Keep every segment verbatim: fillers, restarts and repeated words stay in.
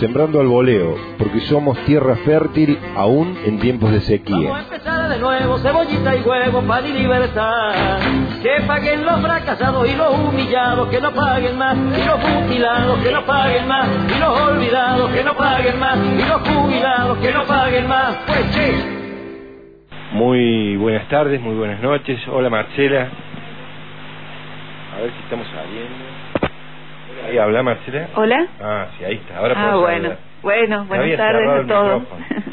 sembrando al voleo, porque somos tierra fértil aún en tiempos de sequía. Vamos a empezar de nuevo, cebollita y huevo, pan y libertad. Que paguen los fracasados y los humillados, que no paguen más. Y los mutilados, que no paguen más. Y los olvidados, que no paguen más. Y los jubilados, que no paguen más. Pues sí. Muy buenas tardes, muy buenas noches. Hola Marcela. A ver si estamos saliendo. Ahí habla Marcela. Hola. Ah, sí, ahí está. Ahora ah, bueno. Hablar. Bueno, buenas tardes a todos.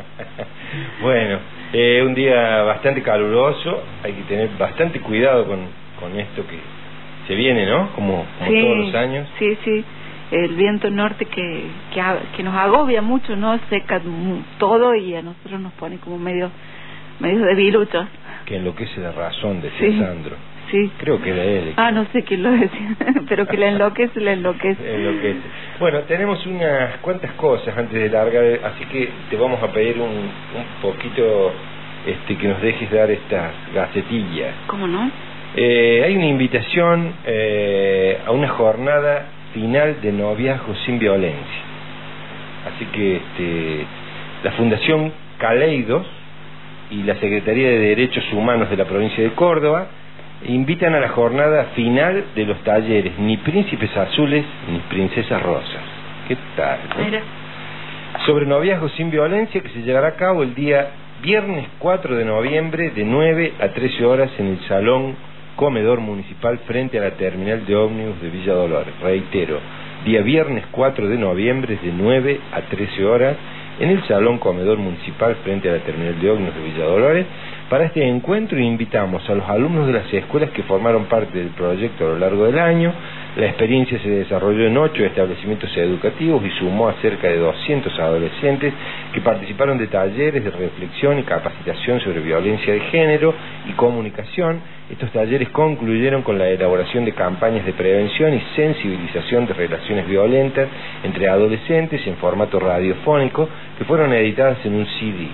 Bueno, eh, un día bastante caluroso. Hay que tener bastante cuidado con, con esto que se viene, ¿no? Como, como sí, todos los años. Sí, sí. El viento norte que, que, que nos agobia mucho, ¿no? Seca todo y a nosotros nos pone como medio... medio debiluchos. Que enloquece la razón, decía sí, Sandro. Sí. Creo que era él. Ah, no sé quién lo decía, pero que le enloquece, le enloquece. enloquece. Bueno, tenemos unas cuantas cosas antes de largar, así que te vamos a pedir un, un poquito este, que nos dejes dar estas gacetillas. ¿Cómo no? Eh, hay una invitación eh, a una jornada final de noviazgo sin violencia. Así que este, la Fundación Caleidos y la Secretaría de Derechos Humanos de la provincia de Córdoba invitan a la jornada final de los talleres Ni Príncipes Azules ni Princesas Rosas. ¿Qué tal? ¿No? Mira. Sobre noviazgo sin violencia, que se llevará a cabo el día viernes cuatro de noviembre de nueve a trece horas en el Salón Comedor Municipal frente a la terminal de ómnibus de Villa Dolores. Reitero, día viernes cuatro de noviembre de nueve a trece horas en el Salón Comedor Municipal frente a la terminal de ómnibus de Villa Dolores. Para este encuentro invitamos a los alumnos de las escuelas que formaron parte del proyecto a lo largo del año. La experiencia se desarrolló en ocho establecimientos educativos y sumó a cerca de doscientos adolescentes que participaron de talleres de reflexión y capacitación sobre violencia de género y comunicación. Estos talleres concluyeron con la elaboración de campañas de prevención y sensibilización de relaciones violentas entre adolescentes en formato radiofónico que fueron editadas en un C D.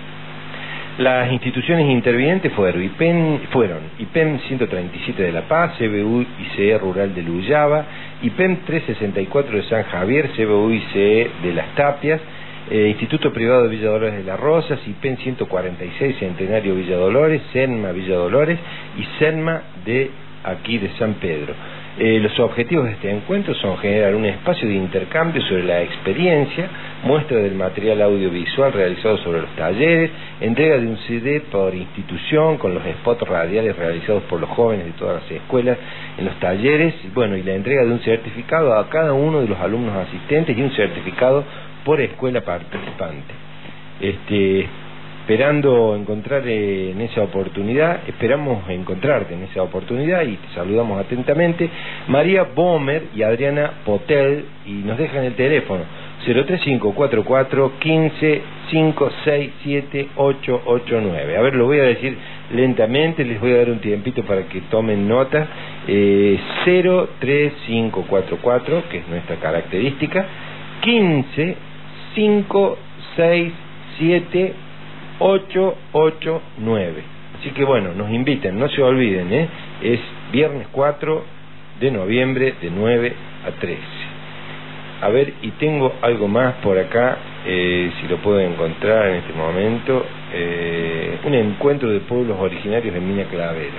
Las instituciones intervinientes fueron I P E M, fueron I P E M ciento treinta y siete de La Paz, C B U y C E Rural de Luyaba, I P E M trescientos sesenta y cuatro de San Javier, C B U y C E de Las Tapias, eh, Instituto Privado de Villa Dolores de las Rosas, I P E M ciento cuarenta y seis Centenario Villa Dolores, SENMA Villa Dolores y SENMA de aquí de San Pedro. Eh, los objetivos de este encuentro son generar un espacio de intercambio sobre la experiencia, muestra del material audiovisual realizado sobre los talleres, entrega de un C D por institución con los spots radiales realizados por los jóvenes de todas las escuelas en los talleres, bueno, y la entrega de un certificado a cada uno de los alumnos asistentes y un certificado por escuela participante. Este, esperando encontrar eh, en esa oportunidad, esperamos encontrarte en esa oportunidad y te saludamos atentamente, María Bomer y Adriana Potel, y nos dejan el teléfono cero tres cinco cuatro cuatro uno cinco cinco seis siete ocho ocho nueve. A ver, lo voy a decir lentamente, les voy a dar un tiempito para que tomen nota. eh, cero tres cinco cuatro cuatro, que es nuestra característica, uno cinco cinco seis siete ocho ocho nueve. Así que bueno, nos invitan, no se olviden, ¿eh? Es viernes cuatro de noviembre de nueve a trece. A ver, y tengo algo más por acá, eh, si lo puedo encontrar en este momento, eh, un encuentro de pueblos originarios de Mina Clavero.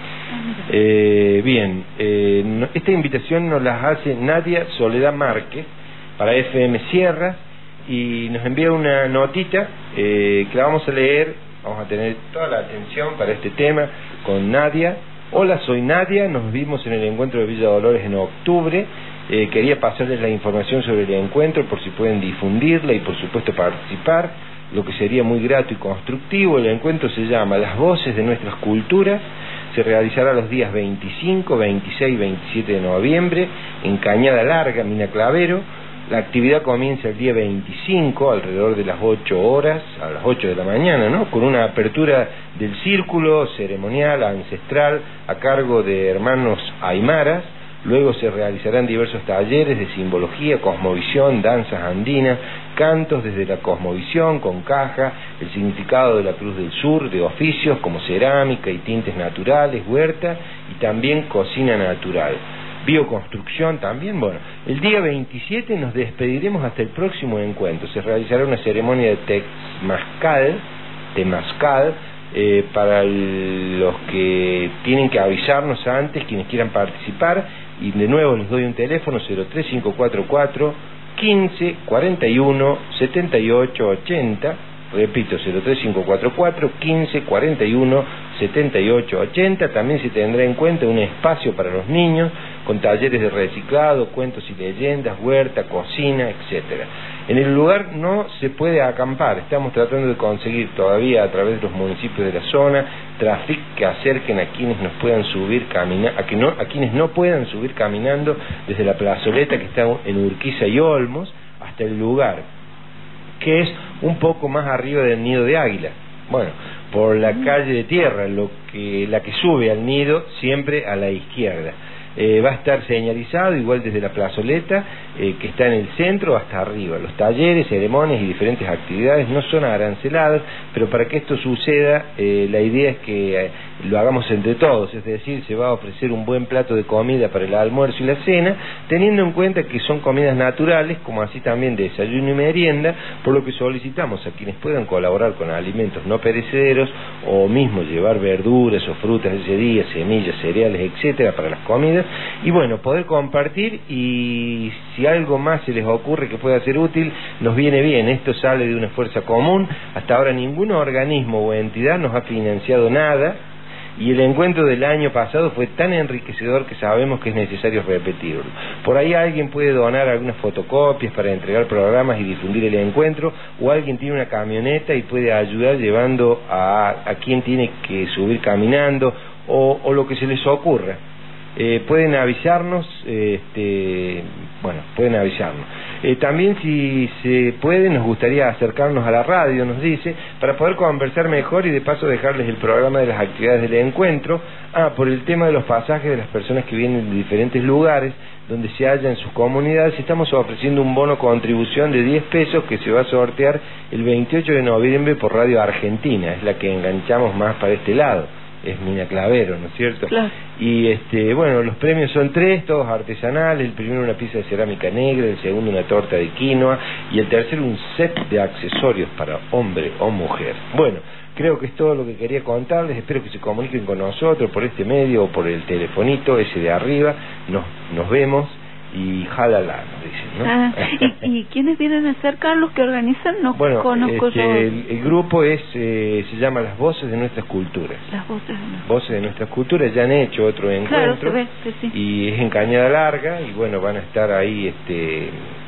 Eh, bien, eh, no, esta invitación nos la hace Nadia Soledad Márquez para F M Sierra y nos envía una notita eh, que la vamos a leer. Vamos a tener toda la atención para este tema con Nadia. Hola, soy Nadia, nos vimos en el encuentro de Villa Dolores en octubre. Eh, quería pasarles la información sobre el encuentro por si pueden difundirla y por supuesto participar, lo que sería muy grato y constructivo. El encuentro se llama Las Voces de Nuestras Culturas, se realizará los días veinticinco, veintiséis y veintisiete de noviembre en Cañada Larga, Mina Clavero. La actividad comienza el día veinticinco alrededor de las ocho horas, a las ocho de la mañana, ¿no? Con una apertura del círculo ceremonial ancestral a cargo de hermanos aymaras. Luego se realizarán diversos talleres de simbología, cosmovisión, danzas andinas, cantos desde la cosmovisión con caja, el significado de la Cruz del Sur, de oficios como cerámica y tintes naturales, huerta y también cocina natural. bioconstrucción también. Bueno, el día veintisiete nos despediremos hasta el próximo encuentro. Se realizará una ceremonia de temazcal, temazcal eh, para el, los que tienen que avisarnos antes, quienes quieran participar, y de nuevo les doy un teléfono cero tres cinco cuatro cuatro quince cuarenta y uno setenta y ocho ochenta. Repito, cero tres cinco cuatro cuatro quince cuarenta y uno setenta y ocho ochenta. También se tendrá en cuenta un espacio para los niños con talleres de reciclado, cuentos y leyendas, huerta, cocina, etcétera. En el lugar no se puede acampar. Estamos tratando de conseguir todavía a través de los municipios de la zona tráfico que acerquen a quienes nos puedan subir camina, a que no a quienes no puedan subir caminando desde la plazoleta que está en Urquiza y Olmos hasta el lugar, que es un poco más arriba del nido de águila. Bueno, por la calle de tierra, lo que la que sube al nido siempre a la izquierda. Eh, va a estar señalizado igual desde la plazoleta eh, que está en el centro hasta arriba. Los talleres, ceremonias y diferentes actividades no son aranceladas, pero para que esto suceda eh, la idea es que eh, lo hagamos entre todos, es decir, se va a ofrecer un buen plato de comida para el almuerzo y la cena, teniendo en cuenta que son comidas naturales, como así también de desayuno y merienda, por lo que solicitamos a quienes puedan colaborar con alimentos no perecederos o mismo llevar verduras o frutas ese día, semillas, cereales, etcétera, para las comidas, y bueno, poder compartir, y si algo más se les ocurre que pueda ser útil, nos viene bien. Esto sale de una fuerza común. Hasta ahora ningún organismo o entidad nos ha financiado nada, y el encuentro del año pasado fue tan enriquecedor que sabemos que es necesario repetirlo. Por ahí alguien puede donar algunas fotocopias para entregar programas y difundir el encuentro, o alguien tiene una camioneta y puede ayudar llevando a, a quien tiene que subir caminando, o, o lo que se les ocurra. Eh, pueden avisarnos, eh, este, bueno, pueden avisarnos. Eh, también, si se puede, nos gustaría acercarnos a la radio, nos dice, para poder conversar mejor y de paso dejarles el programa de las actividades del encuentro. Ah, por el tema de los pasajes de las personas que vienen de diferentes lugares donde se hallan en sus comunidades, estamos ofreciendo un bono contribución de diez pesos que se va a sortear el veintiocho de noviembre por Radio Argentina, es la que enganchamos más para este lado. Es Mina Clavero, ¿no es cierto? Claro. Y este, bueno, los premios son tres, todos artesanales. El primero una pieza de cerámica negra, el segundo una torta de quinoa y el tercero un set de accesorios para hombre o mujer. Bueno, creo que es todo lo que quería contarles. Espero que se comuniquen con nosotros por este medio o por el telefonito ese de arriba. Nos, nos vemos. Y jalala, nos dicen, ¿no? Ah, ¿y, ¿Y quiénes vienen a ser, Carlos, que organizan? No bueno, conozco este, yo. El, el grupo es eh, se llama Las Voces de Nuestras Culturas. Las Voces de Nuestras Voces de Nuestras Culturas. Ya han hecho otro encuentro. Claro, se ve, sí, sí. Y es en Cañada Larga, y bueno, van a estar ahí este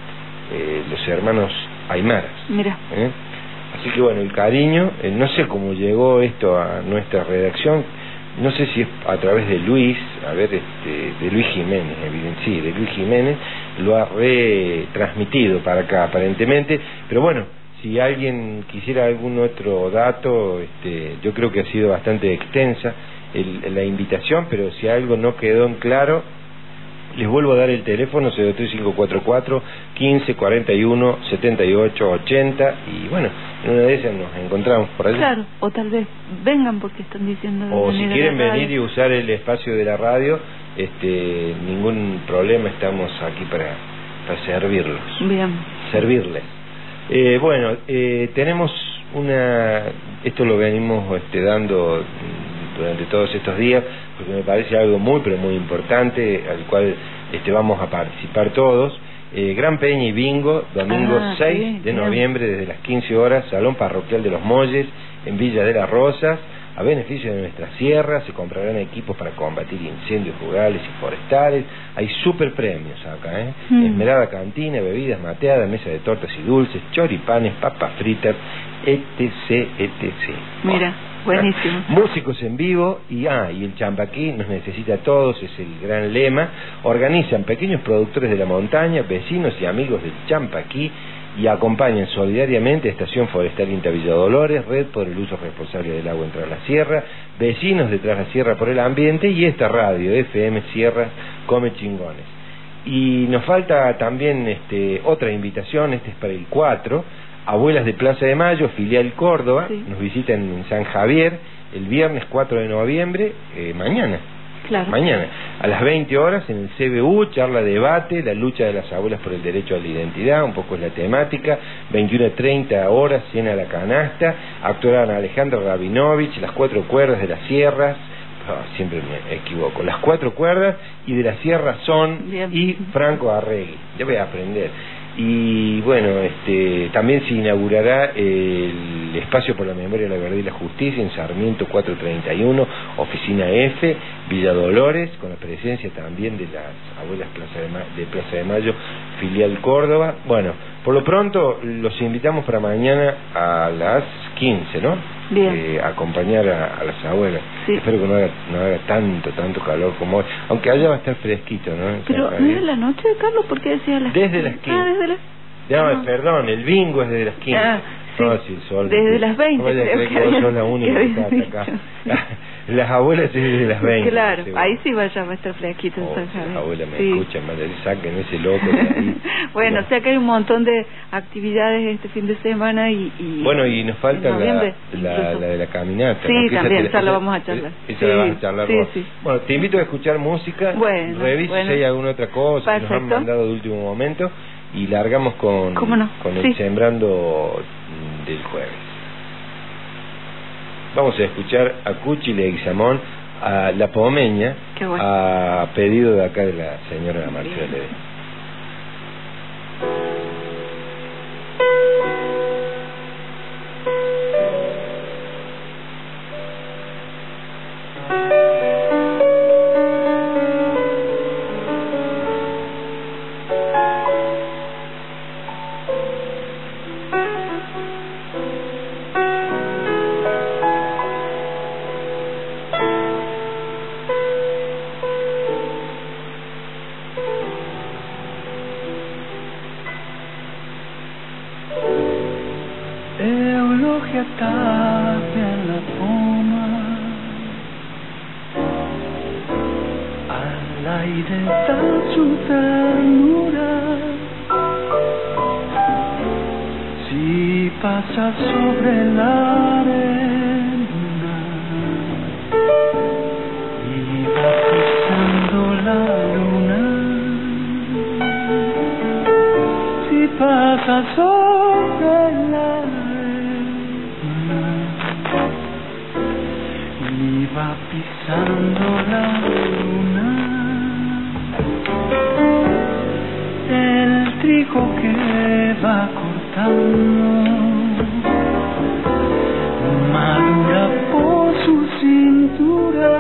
eh, los hermanos Aymaras. Mira. ¿Eh? Así que bueno, el cariño, eh, no sé cómo llegó esto a nuestra redacción. No sé si es a través de Luis, a ver, este, de Luis Jiménez, evidente, sí, de Luis Jiménez, lo ha retransmitido para acá aparentemente, pero bueno, si alguien quisiera algún otro dato, este, yo creo que ha sido bastante extensa el, la invitación, pero si algo no quedó en claro, les vuelvo a dar el teléfono cero tres cinco cuatro cuatro quince cuarenta y uno setenta y ocho ochenta, y bueno, en una de esas nos encontramos por allá. Claro, o tal vez vengan porque están diciendo de o si quieren venir venir y usar el espacio de la radio, este, ningún problema, estamos aquí para, para servirlos. Bien. Servirles. Eh, bueno, eh, tenemos una, esto lo venimos este, dando durante todos estos días, porque me parece algo muy, pero muy importante, al cual este, vamos a participar todos. Eh, Gran Peña y Bingo, domingo ah, seis bien, de bien. noviembre, desde las quince horas, Salón Parroquial de los Molles, en Villa de las Rosas, a beneficio de nuestra sierra. Se comprarán equipos para combatir incendios rurales y forestales. Hay super premios acá, ¿eh? Mm. Esmerada cantina, bebidas mateadas, mesa de tortas y dulces, choripanes, papas fritas, etc, etcétera. Mira, buenísimo. Músicos en vivo y ah y el Champaquí nos necesita a todos, es el gran lema. Organizan pequeños productores de la montaña, vecinos y amigos del Champaquí, y acompañan solidariamente a Estación Forestal INTA Villa Dolores, Red por el Uso Responsable del Agua en Tras la Sierra, Vecinos de Tras la Sierra por el Ambiente, y esta radio F M Sierra Come Chingones. Y nos falta también este otra invitación, este es para el cuatro, Abuelas de Plaza de Mayo, filial Córdoba, sí. Nos visitan en San Javier el viernes cuatro de noviembre, eh, mañana. Claro. Mañana, a las veinte horas en el C B U, charla, debate, la lucha de las abuelas por el derecho a la identidad, un poco es la temática. Veintiuna treinta horas, cena a la canasta, actuarán Alejandra Rabinovich, Las Cuatro Cuerdas de las Sierras, oh, siempre me equivoco, Las Cuatro Cuerdas y de las Sierras son, bien, y Franco Arregui, ya voy a aprender. Y bueno, este, también se inaugurará el Espacio por la Memoria, la Verdad y la Justicia en Sarmiento cuatrocientos treinta y uno, Oficina F, Villa Dolores, con la presencia también de las abuelas Plaza de, Ma de Plaza de Mayo, filial Córdoba. Bueno, por lo pronto los invitamos para mañana a las quince, ¿no? Bien. Eh, a acompañar a, a las abuelas. Sí. Espero que no haga, no haga tanto, tanto calor como hoy, aunque allá va a estar fresquito, ¿no? Pero ¿no era la noche, Carlos? ¿Por qué decía las Desde las quince. Ah, desde las... No, no, perdón, el bingo es desde las quince. Ah, sí. No, sí, el sol, desde las veinte, no vaya a creo creer que que vos había- sos la única que que había está acá. dicho. Las abuelas es desde las veinte. Claro, seguro. ahí sí vaya a estar fresquito en Oh, San si Javier. las abuelas me Sí. escuchan, madre, saquen ese loco de ahí. Bueno, o sea que hay un montón de actividades este fin de semana y... y Bueno, y nos falta en la, noviembre, la, incluso. la de la caminata. Sí, ¿no? Que esa también, te esa la vamos a charlar. Esa Sí, la vas a charlar sí, vos. sí. Bueno, te invito a escuchar música, Bueno, revisa bueno. si hay alguna otra cosa que nos han Perfecto. mandado de último momento y largamos con, ¿Cómo no? con el Sí. Sembrando del jueves. Vamos a escuchar a Cuchi Leguizamón, a La Pomeña, Qué bueno. a pedido de acá de la señora Marcela Ledesma. Eulogia Tapia en la poma, al aire está su ternura. Si pasa sobre la arena y va pisando la luna, si pasa sobre la va pisando la luna, el trigo que va cortando madura por su cintura,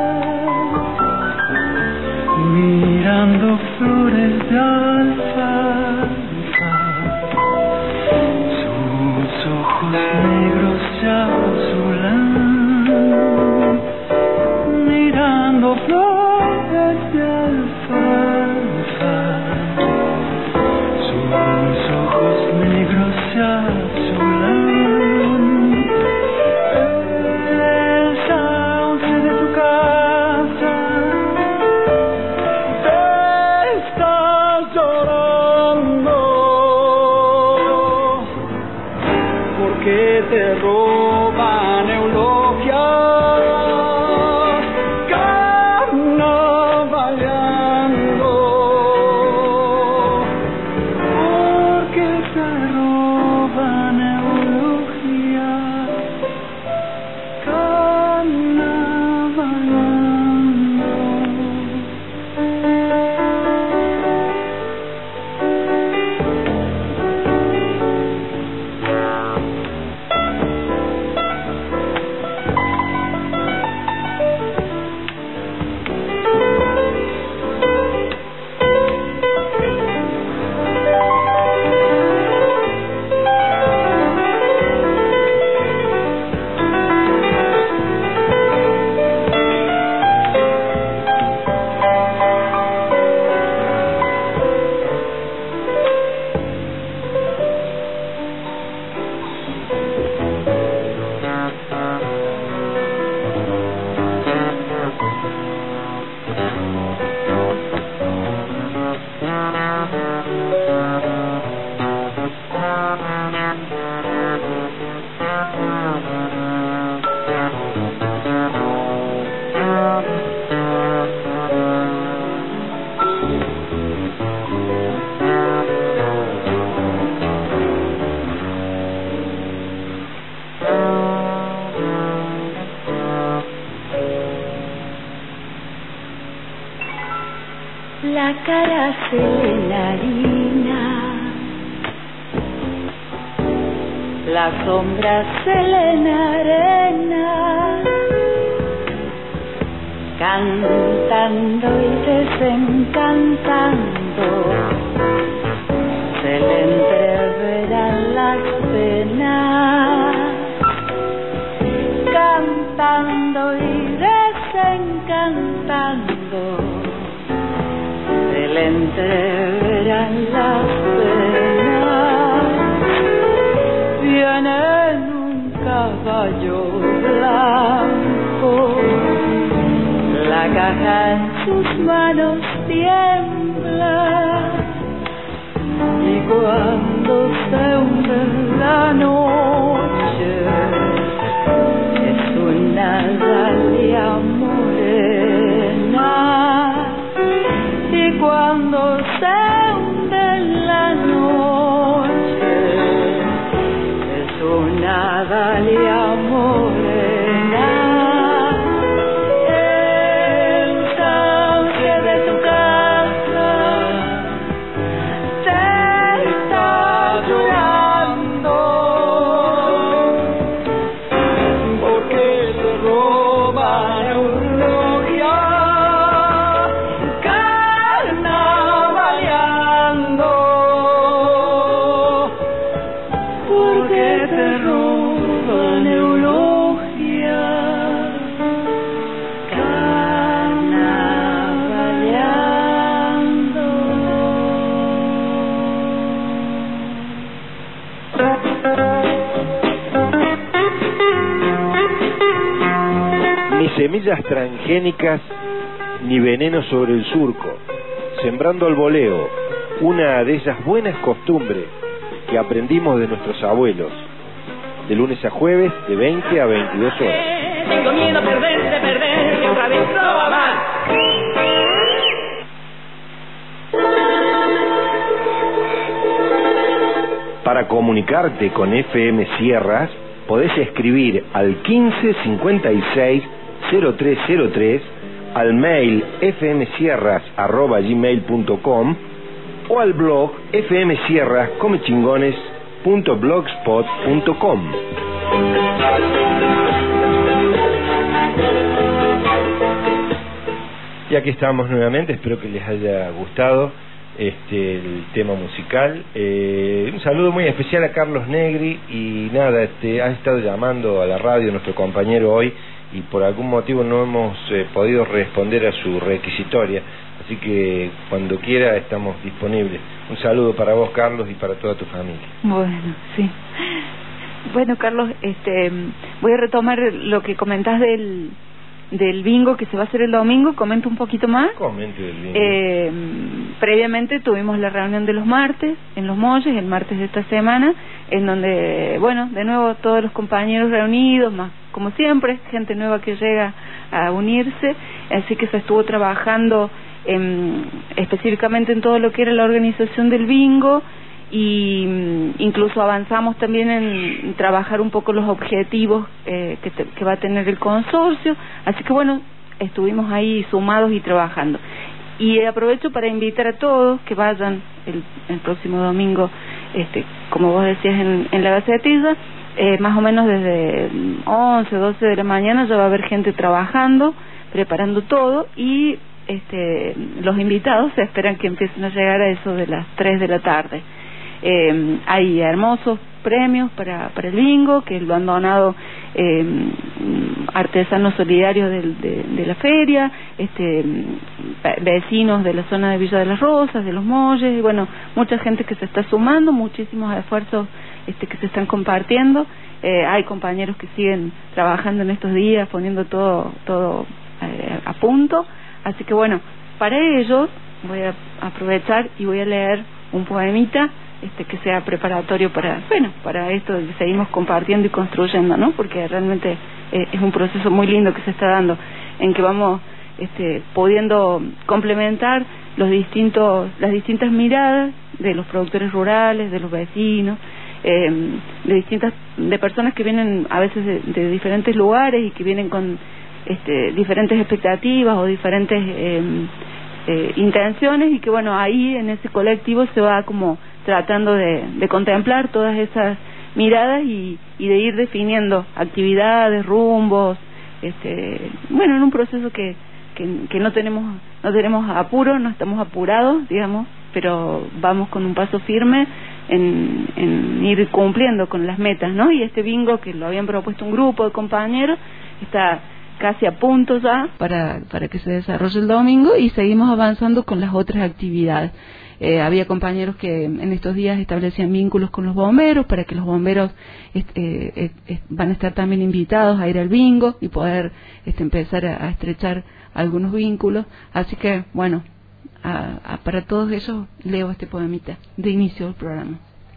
mirando flores de alfalfa, sus ojos negros se azulan, mirando flores de alfalfa, sus ojos negros se azulan. El sauce de tu casa te está llorando, porque te roban eulogia. la cara selenarina, la sombra selena arena, cantando y desencantando, se le entreverán las penas, cantando y desencantando, se le entreverán las penas. Viene en un caballo blanco, la caja en sus manos tiembla, y cuando se hunde la noche es una dalia morena, y cuando se hunde la noche es una dalia morena. Semillas transgénicas ni veneno sobre el surco, sembrando al voleo, una de esas buenas costumbres que aprendimos de nuestros abuelos, de lunes a jueves de veinte a veintidós horas. Tengo miedo a perder, de perder, que otra vez no va mal. Para comunicarte con F M Sierras, podés escribir al quince cincuenta y seis cero tres cero tres, al mail fmsierras arroba gmail punto com o al blog fmsierras comechingones punto blogspot punto com. Y aquí estamos nuevamente, espero que les haya gustado este el tema musical. Eh, un saludo muy especial a Carlos Negri, y nada, este ha estado llamando a la radio nuestro compañero hoy, y por algún motivo no hemos eh, podido responder a su requisitoria, así que cuando quiera estamos disponibles. Un saludo para vos, Carlos, y para toda tu familia. Bueno, sí. Bueno, Carlos, este, voy a retomar lo que comentás del del bingo que se va a hacer el domingo. Comento un poquito más. Comente del bingo. Eh, previamente tuvimos la reunión de los martes en Los Molles, el martes de esta semana, en donde, bueno, de nuevo todos los compañeros reunidos, más como siempre, gente nueva que llega a unirse, así que se estuvo trabajando en, específicamente en todo lo que era la organización del bingo, y incluso avanzamos también en trabajar un poco los objetivos eh, que, te, que va a tener el consorcio, así que bueno, estuvimos ahí sumados y trabajando. Y aprovecho para invitar a todos que vayan el, el próximo domingo, este, como vos decías en, en la Gacetilla, eh, más o menos desde once, doce de la mañana ya va a haber gente trabajando, preparando todo, y este, los invitados se esperan que empiecen a llegar a eso de las tres de la tarde. Eh, hay hermosos premios para, para el bingo que lo han donado eh, artesanos solidarios de, de, de la feria, este, vecinos de la zona de Villa de las Rosas, de Los Molles, y bueno, mucha gente que se está sumando, muchísimos esfuerzos este, que se están compartiendo. Eh, hay compañeros que siguen trabajando en estos días, poniendo todo, todo eh, a punto, así que bueno, para ellos voy a aprovechar y voy a leer un poemita este que sea preparatorio para, bueno, para esto que seguimos compartiendo y construyendo, ¿no? Porque realmente eh, es un proceso muy lindo que se está dando, en que vamos este, pudiendo complementar los distintos, las distintas miradas de los productores rurales, de los vecinos, eh, de distintas, de personas que vienen a veces de, de diferentes lugares y que vienen con este, diferentes expectativas o diferentes eh, eh, intenciones, y que bueno, ahí en ese colectivo se va como tratando de, de contemplar todas esas miradas y, y de ir definiendo actividades, rumbos, este, bueno, en un proceso que, que, que no tenemos no tenemos apuro, no estamos apurados, digamos, pero vamos con un paso firme en, en ir cumpliendo con las metas, ¿no? Y este bingo, que lo habían propuesto un grupo de compañeros, está casi a punto ya para, para que se desarrolle el domingo, y seguimos avanzando con las otras actividades. Eh, había compañeros que en estos días establecían vínculos con los bomberos, para que los bomberos este, eh, eh, van a estar también invitados a ir al bingo y poder este, empezar a, a estrechar algunos vínculos. Así que, bueno, a, a, para todos ellos leo este poemita de inicio del programa.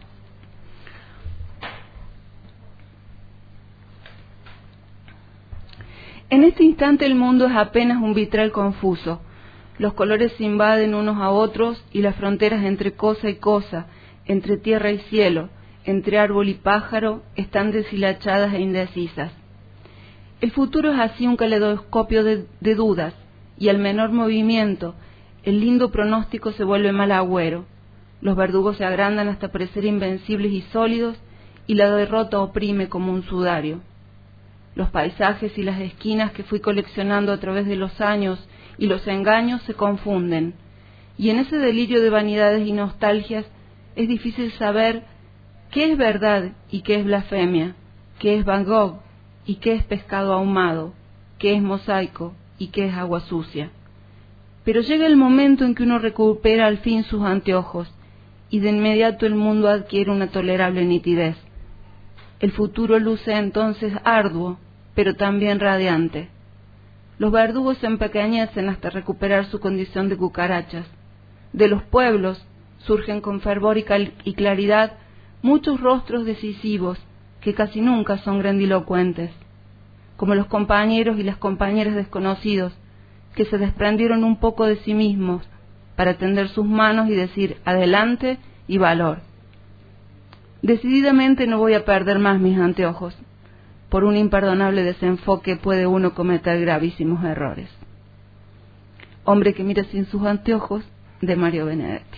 En este instante el mundo es apenas un vitral confuso. Los colores se invaden unos a otros, y las fronteras entre cosa y cosa, entre tierra y cielo, entre árbol y pájaro, están deshilachadas e indecisas. El futuro es así un caleidoscopio de, de dudas, y al menor movimiento, el lindo pronóstico se vuelve mal agüero. Los verdugos se agrandan hasta parecer invencibles y sólidos, y la derrota oprime como un sudario. Los paisajes y las esquinas que fui coleccionando a través de los años y los engaños se confunden, y en ese delirio de vanidades y nostalgias es difícil saber qué es verdad y qué es blasfemia, qué es Van Gogh y qué es pescado ahumado, qué es mosaico y qué es agua sucia. Pero llega el momento en que uno recupera al fin sus anteojos, y de inmediato el mundo adquiere una tolerable nitidez. El futuro luce entonces arduo, pero también radiante. Los verdugos se empequeñecen hasta recuperar su condición de cucarachas. De los pueblos surgen con fervor y, y claridad muchos rostros decisivos que casi nunca son grandilocuentes, como los compañeros y las compañeras desconocidos que se desprendieron un poco de sí mismos para tender sus manos y decir adelante y valor. Decididamente no voy a perder más mis anteojos. Por un imperdonable desenfoque puede uno cometer gravísimos errores. Hombre que mira sin sus anteojos, de Mario Benedetti.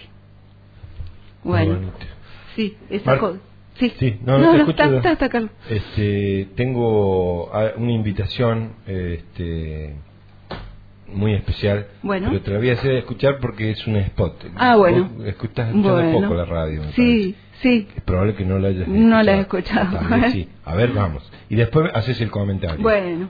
Bueno, sí, esa Mar... cosa. Sí, sí, no, no, no, te no escucho. está, está, está, Carlos. Este, tengo una invitación este, muy especial, bueno. pero te la voy a hacer escuchar porque es un spot. Ah, bueno. Vos estás escuchando bueno. poco la radio. Me sí, parece. Sí. Es probable que no la hayas escuchado. No la he escuchado. A ver, sí. A ver, vamos. Y después haces el comentario. Bueno.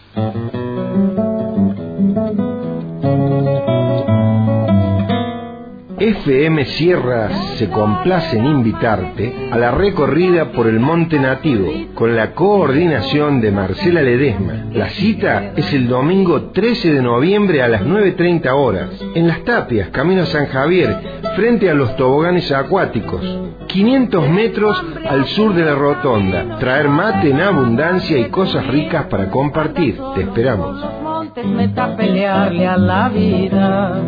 F M Sierra se complace en invitarte a la recorrida por el Monte Nativo con la coordinación de Marcela Ledesma. La cita es el domingo trece de noviembre a las nueve treinta horas en Las Tapias, camino a San Javier, frente a los toboganes acuáticos. quinientos metros al sur de la rotonda. Traer mate en abundancia y cosas ricas para compartir. Te esperamos. Meta pelearle a la vida.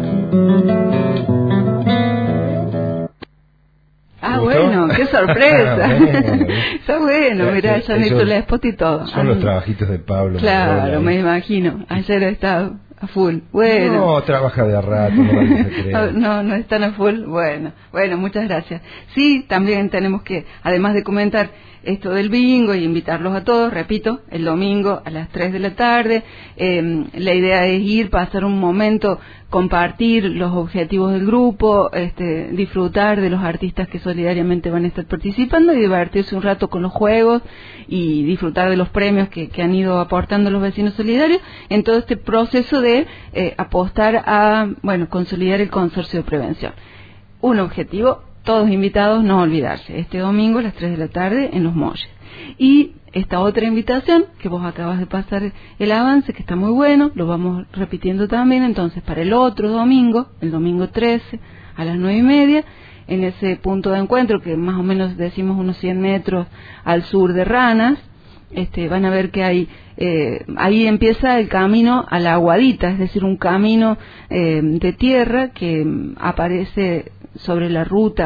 Ah, bueno, qué sorpresa. bueno, Está bueno, mirá, ya han hecho el spot y todo. Son los trabajitos de Pablo. Claro, me imagino. Ayer estaba a full. Bueno. No, trabaja de a rato, no vayas a creer. No, no están a full. Bueno, bueno, muchas gracias. Sí, también tenemos que, además de comentar esto del bingo y invitarlos a todos, repito, el domingo a las tres de la tarde. Eh, la idea es ir, pasar un momento, compartir los objetivos del grupo, este, disfrutar de los artistas que solidariamente van a estar participando y divertirse un rato con los juegos y disfrutar de los premios que, que han ido aportando los vecinos solidarios en todo este proceso de eh, apostar a, bueno, consolidar el consorcio de prevención. Un objetivo, todos invitados, no olvidarse, este domingo a las tres de la tarde en Los Molles. Y esta otra invitación, que vos acabas de pasar el avance, que está muy bueno, lo vamos repitiendo también, entonces para el otro domingo, el domingo trece, a las nueve y media, en ese punto de encuentro, que más o menos decimos unos cien metros al sur de Ranas, este, van a ver que hay, eh, ahí empieza el camino a la Aguadita, es decir, un camino eh, de tierra que aparece sobre la ruta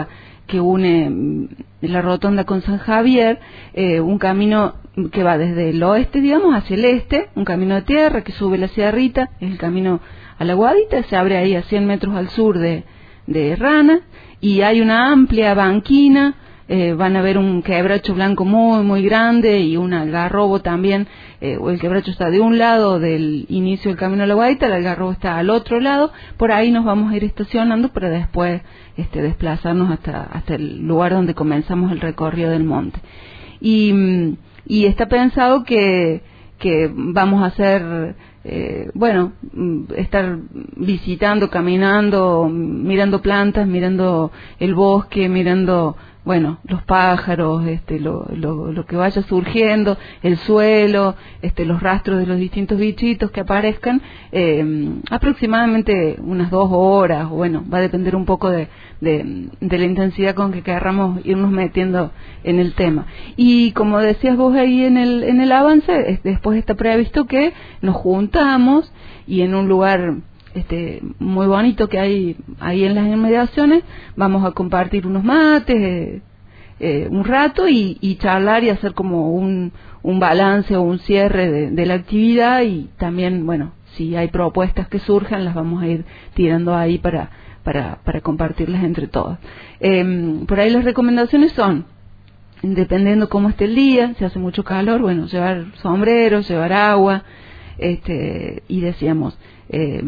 que une la rotonda con San Javier, eh, un camino que va desde el oeste, digamos, hacia el este, un camino de tierra que sube la Sierrita, es el camino a la Guadita, se abre ahí a cien metros al sur de, de Rana, y hay una amplia banquina. Eh, van a ver un quebracho blanco muy muy grande y un algarrobo también. Eh, el quebracho está de un lado del inicio del camino a la Guaita, el algarrobo está al otro lado. Por ahí nos vamos a ir estacionando para después este, desplazarnos hasta hasta el lugar donde comenzamos el recorrido del monte. Y, y está pensado que que vamos a hacer, eh, bueno, estar visitando, caminando, mirando plantas, mirando el bosque, mirando, bueno, los pájaros, este, lo, lo, lo que vaya surgiendo, el suelo, este, los rastros de los distintos bichitos que aparezcan, eh, aproximadamente unas dos horas, bueno, va a depender un poco de, de, de la intensidad con que querramos irnos metiendo en el tema. Y como decías vos ahí en el, en el avance, es, después está previsto que nos juntamos y en un lugar este muy bonito que hay ahí en las inmediaciones vamos a compartir unos mates eh, eh, un rato y, y charlar y hacer como un, un balance o un cierre de, de la actividad, y también, bueno, si hay propuestas que surjan las vamos a ir tirando ahí para para, para compartirlas entre todos. Eh, por ahí las recomendaciones son, dependiendo cómo esté el día, si hace mucho calor, bueno, llevar sombreros, llevar agua, este y decíamos, Eh,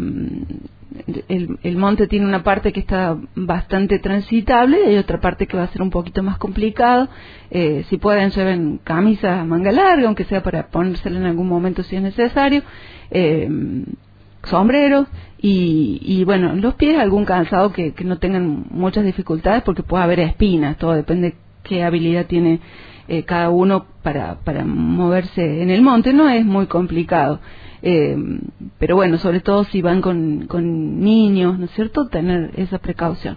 el, el monte tiene una parte que está bastante transitable y hay otra parte que va a ser un poquito más complicado. Eh, si pueden, lleven camisa manga larga, aunque sea para ponérsela en algún momento si es necesario, eh, sombreros y, y bueno, los pies algún calzado que, que no tengan muchas dificultades, porque puede haber espinas, todo depende qué habilidad tiene eh, cada uno para, para moverse en el monte. No es muy complicado. Eh, pero bueno, sobre todo si van con, con niños, ¿no es cierto?, tener esa precaución.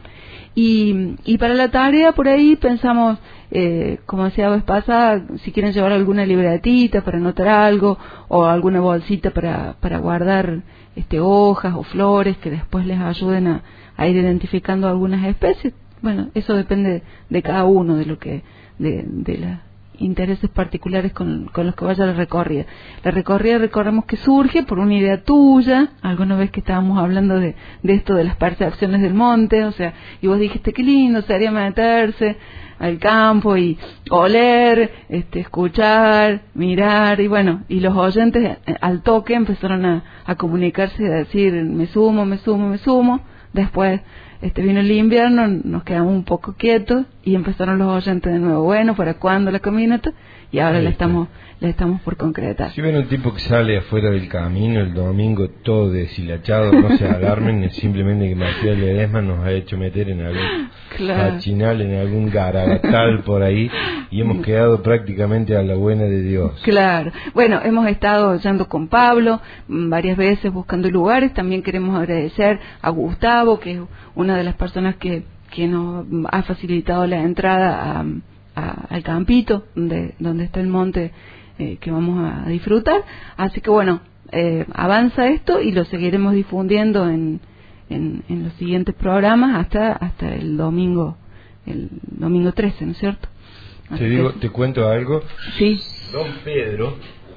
Y, y para la tarea, por ahí pensamos, eh, como decía la vez pasada, si quieren llevar alguna libretita para anotar algo, o alguna bolsita para, para guardar este, hojas o flores que después les ayuden a, a ir identificando algunas especies. Bueno, eso depende de cada uno, de lo que, de, de la intereses particulares con, con los que vaya la recorrida. La recorrida, recordemos que surge por una idea tuya, alguna vez que estábamos hablando de, de esto de las percepciones del monte, o sea, y vos dijiste qué lindo sería meterse al campo y oler, este, escuchar, mirar, y bueno, y los oyentes al toque empezaron a, a comunicarse y a decir me sumo, me sumo, me sumo. Después Este vino el invierno, nos quedamos un poco quietos y empezaron los oyentes de nuevo. Bueno, ¿para cuándo la caminata? Y ahora la estamos, la estamos por concretar. Si ven un tipo que sale afuera del camino el domingo todo deshilachado, no se alarmen, es simplemente que Marcela Ledesma nos ha hecho meter en algún claro. fachinal, en algún garabatal por ahí, y hemos quedado prácticamente a la buena de Dios. Claro. Bueno, hemos estado yendo con Pablo varias veces buscando lugares. También queremos agradecer a Gustavo, que es una de las personas que, que nos ha facilitado la entrada a... A, al campito donde, donde está el monte eh, que vamos a disfrutar. Así que bueno, eh, avanza esto y lo seguiremos difundiendo en, en, en los siguientes programas hasta hasta el domingo el domingo trece, ¿no es cierto? Así te digo, que, te cuento algo. Sí. Don Pedro,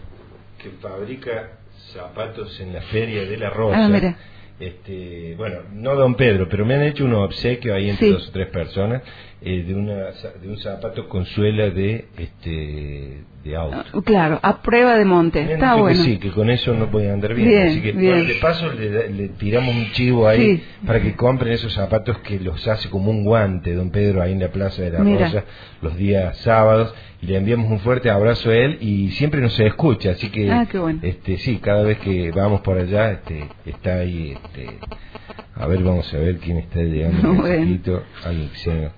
que fabrica zapatos en la Feria de la Rosa. Ah, mira. Este, bueno, no Don Pedro, pero me han hecho un obsequio ahí entre sí. dos o tres personas eh, de una de un zapato con suela de este de auto. Claro, a prueba de monte. Me han Está dicho bueno. Que sí, que con eso no pueden andar bien, bien así que bien. bueno, de paso le, le tiramos un chivo ahí sí. para que compren esos zapatos que los hace como un guante Don Pedro ahí en la Plaza de la Mira. Rosa los días sábados, y le enviamos un fuerte abrazo a él, y siempre nos escucha, así que ah, qué bueno. este sí, cada vez que vamos por allá este está ahí. Este, a ver, vamos a ver quién está llegando un poquito al seno.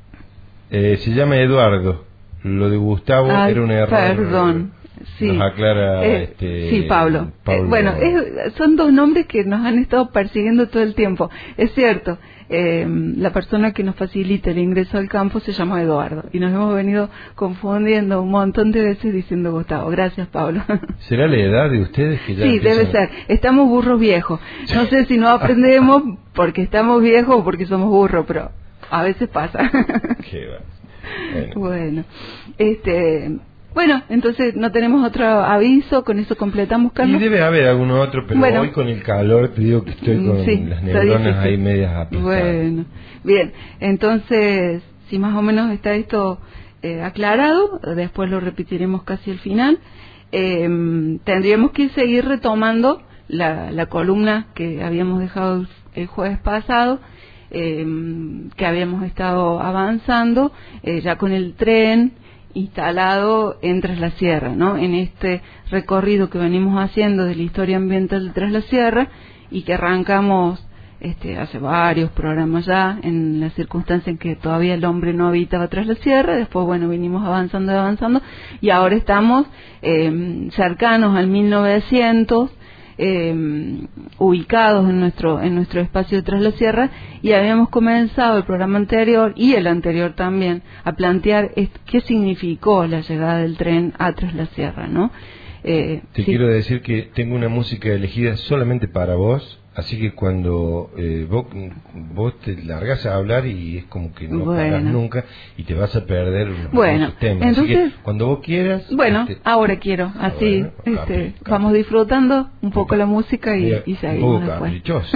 Eh, se llama Eduardo. Lo de Gustavo Ay, era un error. Perdón. Sí. Nos aclara eh, este, sí, Pablo. Pablo. Eh, bueno, es, son dos nombres que nos han estado persiguiendo todo el tiempo. Es cierto, eh, la persona que nos facilita el ingreso al campo se llama Eduardo y nos hemos venido confundiendo un montón de veces diciendo Gustavo. Gracias, Pablo. ¿Será la edad de ustedes que ya Sí, empiezan... debe ser. Estamos burros viejos. No sé si no aprendemos porque estamos viejos o porque somos burros, pero a veces pasa. Qué va. Bueno. Bueno, este, bueno, entonces no tenemos otro aviso, con eso completamos, Carlos. Y debe haber alguno otro, pero bueno, hoy con el calor te digo que estoy con sí, las neuronas ahí medias aplastadas. Bueno, bien, entonces, si más o menos está esto eh, aclarado, después lo repetiremos casi al final, eh, tendríamos que seguir retomando la, la columna que habíamos dejado el jueves pasado, Eh, que habíamos estado avanzando eh, ya con el tren instalado en Tras la Sierra, ¿no? En este recorrido que venimos haciendo de la historia ambiental de Tras la Sierra y que arrancamos este, hace varios programas ya, en la circunstancia en que todavía el hombre no habitaba Tras la Sierra. Después, bueno, vinimos avanzando y avanzando y ahora estamos eh, cercanos al mil novecientos, Eh, ubicados en nuestro en nuestro espacio de Tras la Sierra, y habíamos comenzado el programa anterior y el anterior también a plantear est- qué significó la llegada del tren a Tras la Sierra, ¿no? Eh, Te sí. quiero decir que tengo una música elegida solamente para vos, así que cuando eh, vos, vos te largas a hablar y es como que no Bueno. paras nunca y te vas a perder unos Bueno, hermosos temas. entonces, así que cuando vos quieras... Bueno, este, ahora quiero, así bueno, este, capri, capri. vamos disfrutando un poco la música y, Mira, y un seguimos poco después. caprichoso.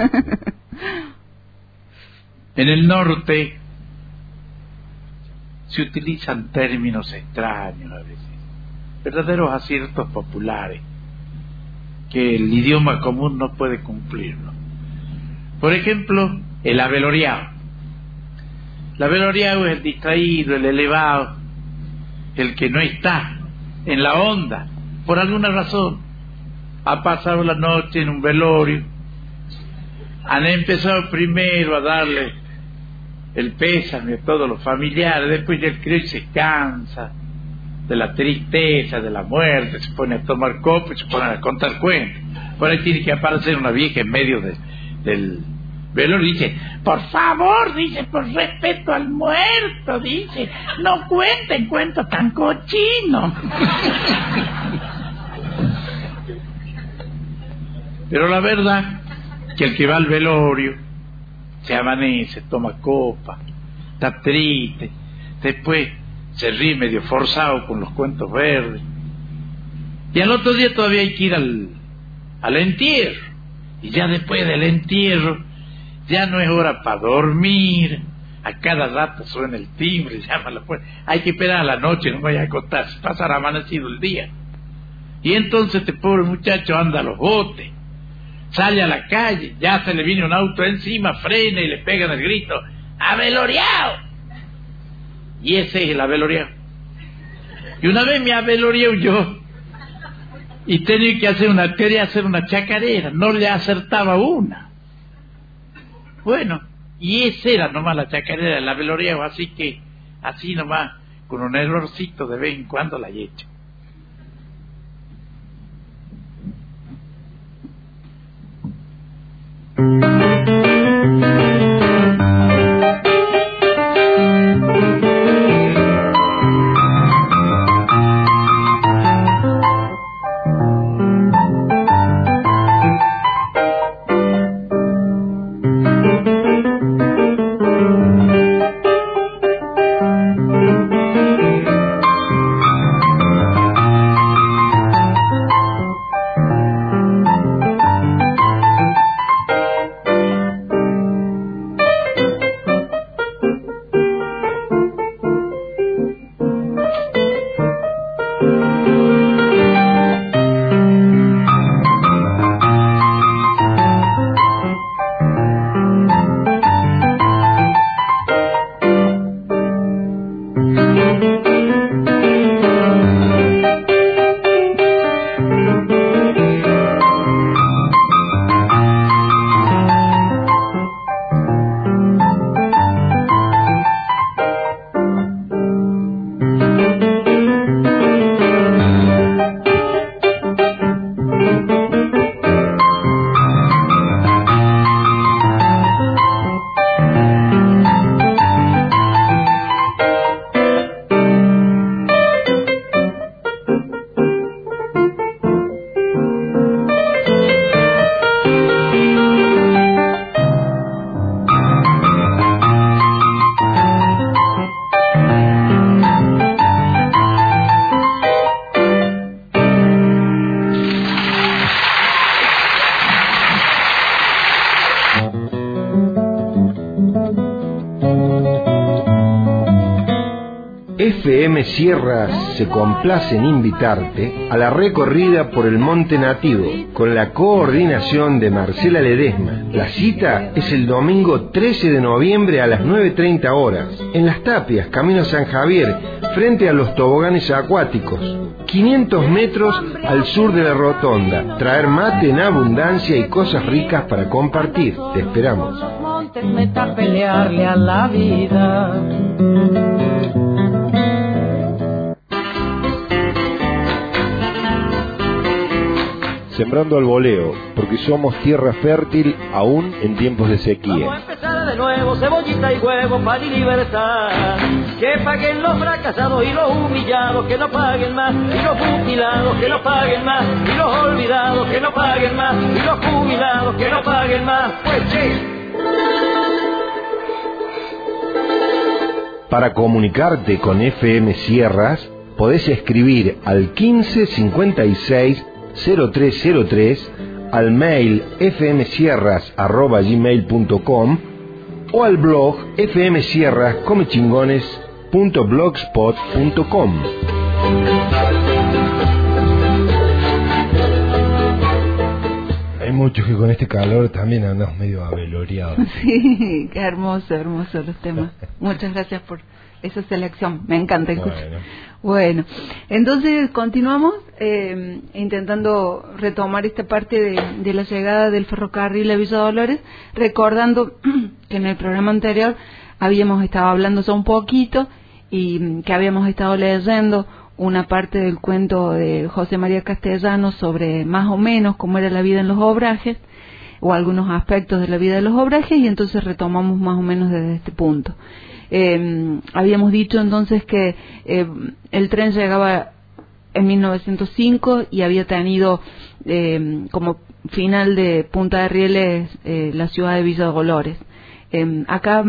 En el norte se utilizan términos extraños a veces, verdaderos aciertos populares que el idioma común no puede cumplirlo. Por ejemplo, el aveloriado. El aveloriado es el distraído, el elevado, el que no está en la onda, por alguna razón. Ha pasado la noche en un velorio, han empezado primero a darle el pésame a todos los familiares, después ya el criollo se cansa de la tristeza, de la muerte, se pone a tomar copa y se pone a contar cuentos. Por ahí tiene que aparecer una vieja en medio de, del velorio y dice, por favor, dice, por respeto al muerto, dice, no cuenten cuentos tan cochinos. Pero la verdad que el que va al velorio se amanece, toma copa, está triste, después se ríe medio forzado con los cuentos verdes, y al otro día todavía hay que ir al, al entierro, y ya después del entierro ya no es hora para dormir, a cada rato suena el timbre, llama a la puerta, hay que esperar a la noche, no vaya a acostarse, pasar amanecido el día, y entonces este pobre muchacho anda a los botes, sale a la calle, ya se le viene un auto encima, frena y le pegan el grito, ¡aveloriado! Y ese es el aveloriado. Y una vez me avelorié yo y tenía que hacer una, quería hacer una chacarera, no le acertaba una. Bueno, y esa era nomás la chacarera del aveloriado, así que así nomás, con un errorcito de vez en cuando la he hecho. F M Sierras se complace en invitarte a la recorrida por el Monte Nativo con la coordinación de Marcela Ledesma. La cita es el domingo trece de noviembre a las nueve treinta horas en Las Tapias, Camino San Javier, frente a los toboganes acuáticos. quinientos metros al sur de la rotonda. Traer mate en abundancia y cosas ricas para compartir. Te esperamos. Meta pelearle a la vida. Sembrando al voleo, porque somos tierra fértil aún en tiempos de sequía. Vamos a empezar de nuevo, cebollita y huevo para mi libertad. Que paguen los fracasados y los humillados, que no paguen más. Y los mutilados, que no paguen más. Y los olvidados, que no paguen más. Y los jubilados, que no paguen más. Pues che. Para comunicarte con F M Sierras, podés escribir al quince cincuenta y seis cero tres cero tres, al mail fmsierras arroba gmail punto com o al blog fmsierras comechingones punto blogspot punto com. Hay muchos que con este calor también andamos medio aveloriados. Sí, qué hermoso, hermoso los temas. Muchas gracias por esa selección, me encanta escuchar. Bueno, bueno entonces continuamos eh, intentando retomar esta parte de, de la llegada del ferrocarril a Villa Dolores, recordando que en el programa anterior habíamos estado hablando ya un poquito y que habíamos estado leyendo una parte del cuento de José María Castellanos sobre más o menos cómo era la vida en los obrajes, o algunos aspectos de la vida de los obrajes, y entonces retomamos más o menos desde este punto. Eh, habíamos dicho entonces que eh, el tren llegaba en mil novecientos cinco y había tenido eh, como final de punta de rieles eh, la ciudad de Villa Dolores. Eh, acá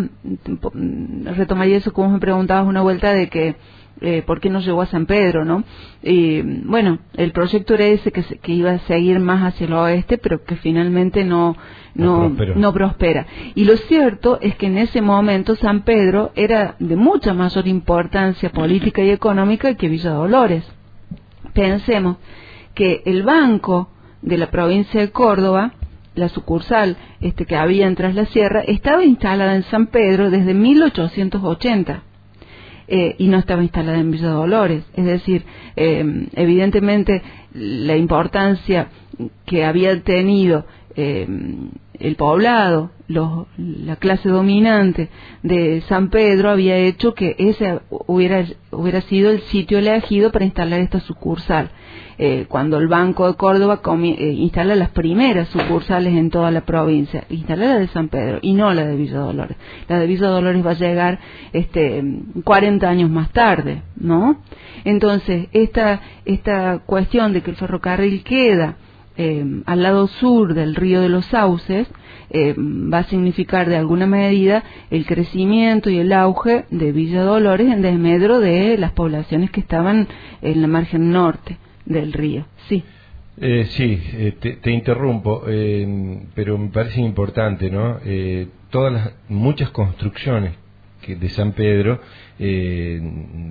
retomaría eso como me preguntabas una vuelta de que eh, por qué no llegó a San Pedro, ¿no? Y bueno, el proyecto era ese que, se, que iba a seguir más hacia el oeste, pero que finalmente no no, no, no prospera. Y lo cierto es que en ese momento San Pedro era de mucha mayor importancia política y económica que Villa Dolores. Pensemos que el Banco de la provincia de Córdoba, la sucursal este que había en Tras la Sierra, estaba instalada en San Pedro desde mil ochocientos ochenta. Eh, y no estaba instalada en Villa Dolores. Es decir, eh, evidentemente la importancia que había tenido eh, el poblado, los, la clase dominante de San Pedro había hecho que ese hubiera, hubiera sido el sitio elegido para instalar esta sucursal. Eh, cuando el Banco de Córdoba comi- eh, instala las primeras sucursales en toda la provincia, instala la de San Pedro y no la de Villa Dolores. La de Villa Dolores va a llegar este cuarenta años más tarde, ¿no? Entonces, esta esta cuestión de que el ferrocarril queda eh, al lado sur del río de los Sauces eh, va a significar de alguna medida el crecimiento y el auge de Villa Dolores en desmedro de las poblaciones que estaban en la margen norte del río. Sí. Eh, sí, eh, te, te interrumpo, eh, pero me parece importante, ¿no? Eh, todas las muchas construcciones que de San Pedro eh,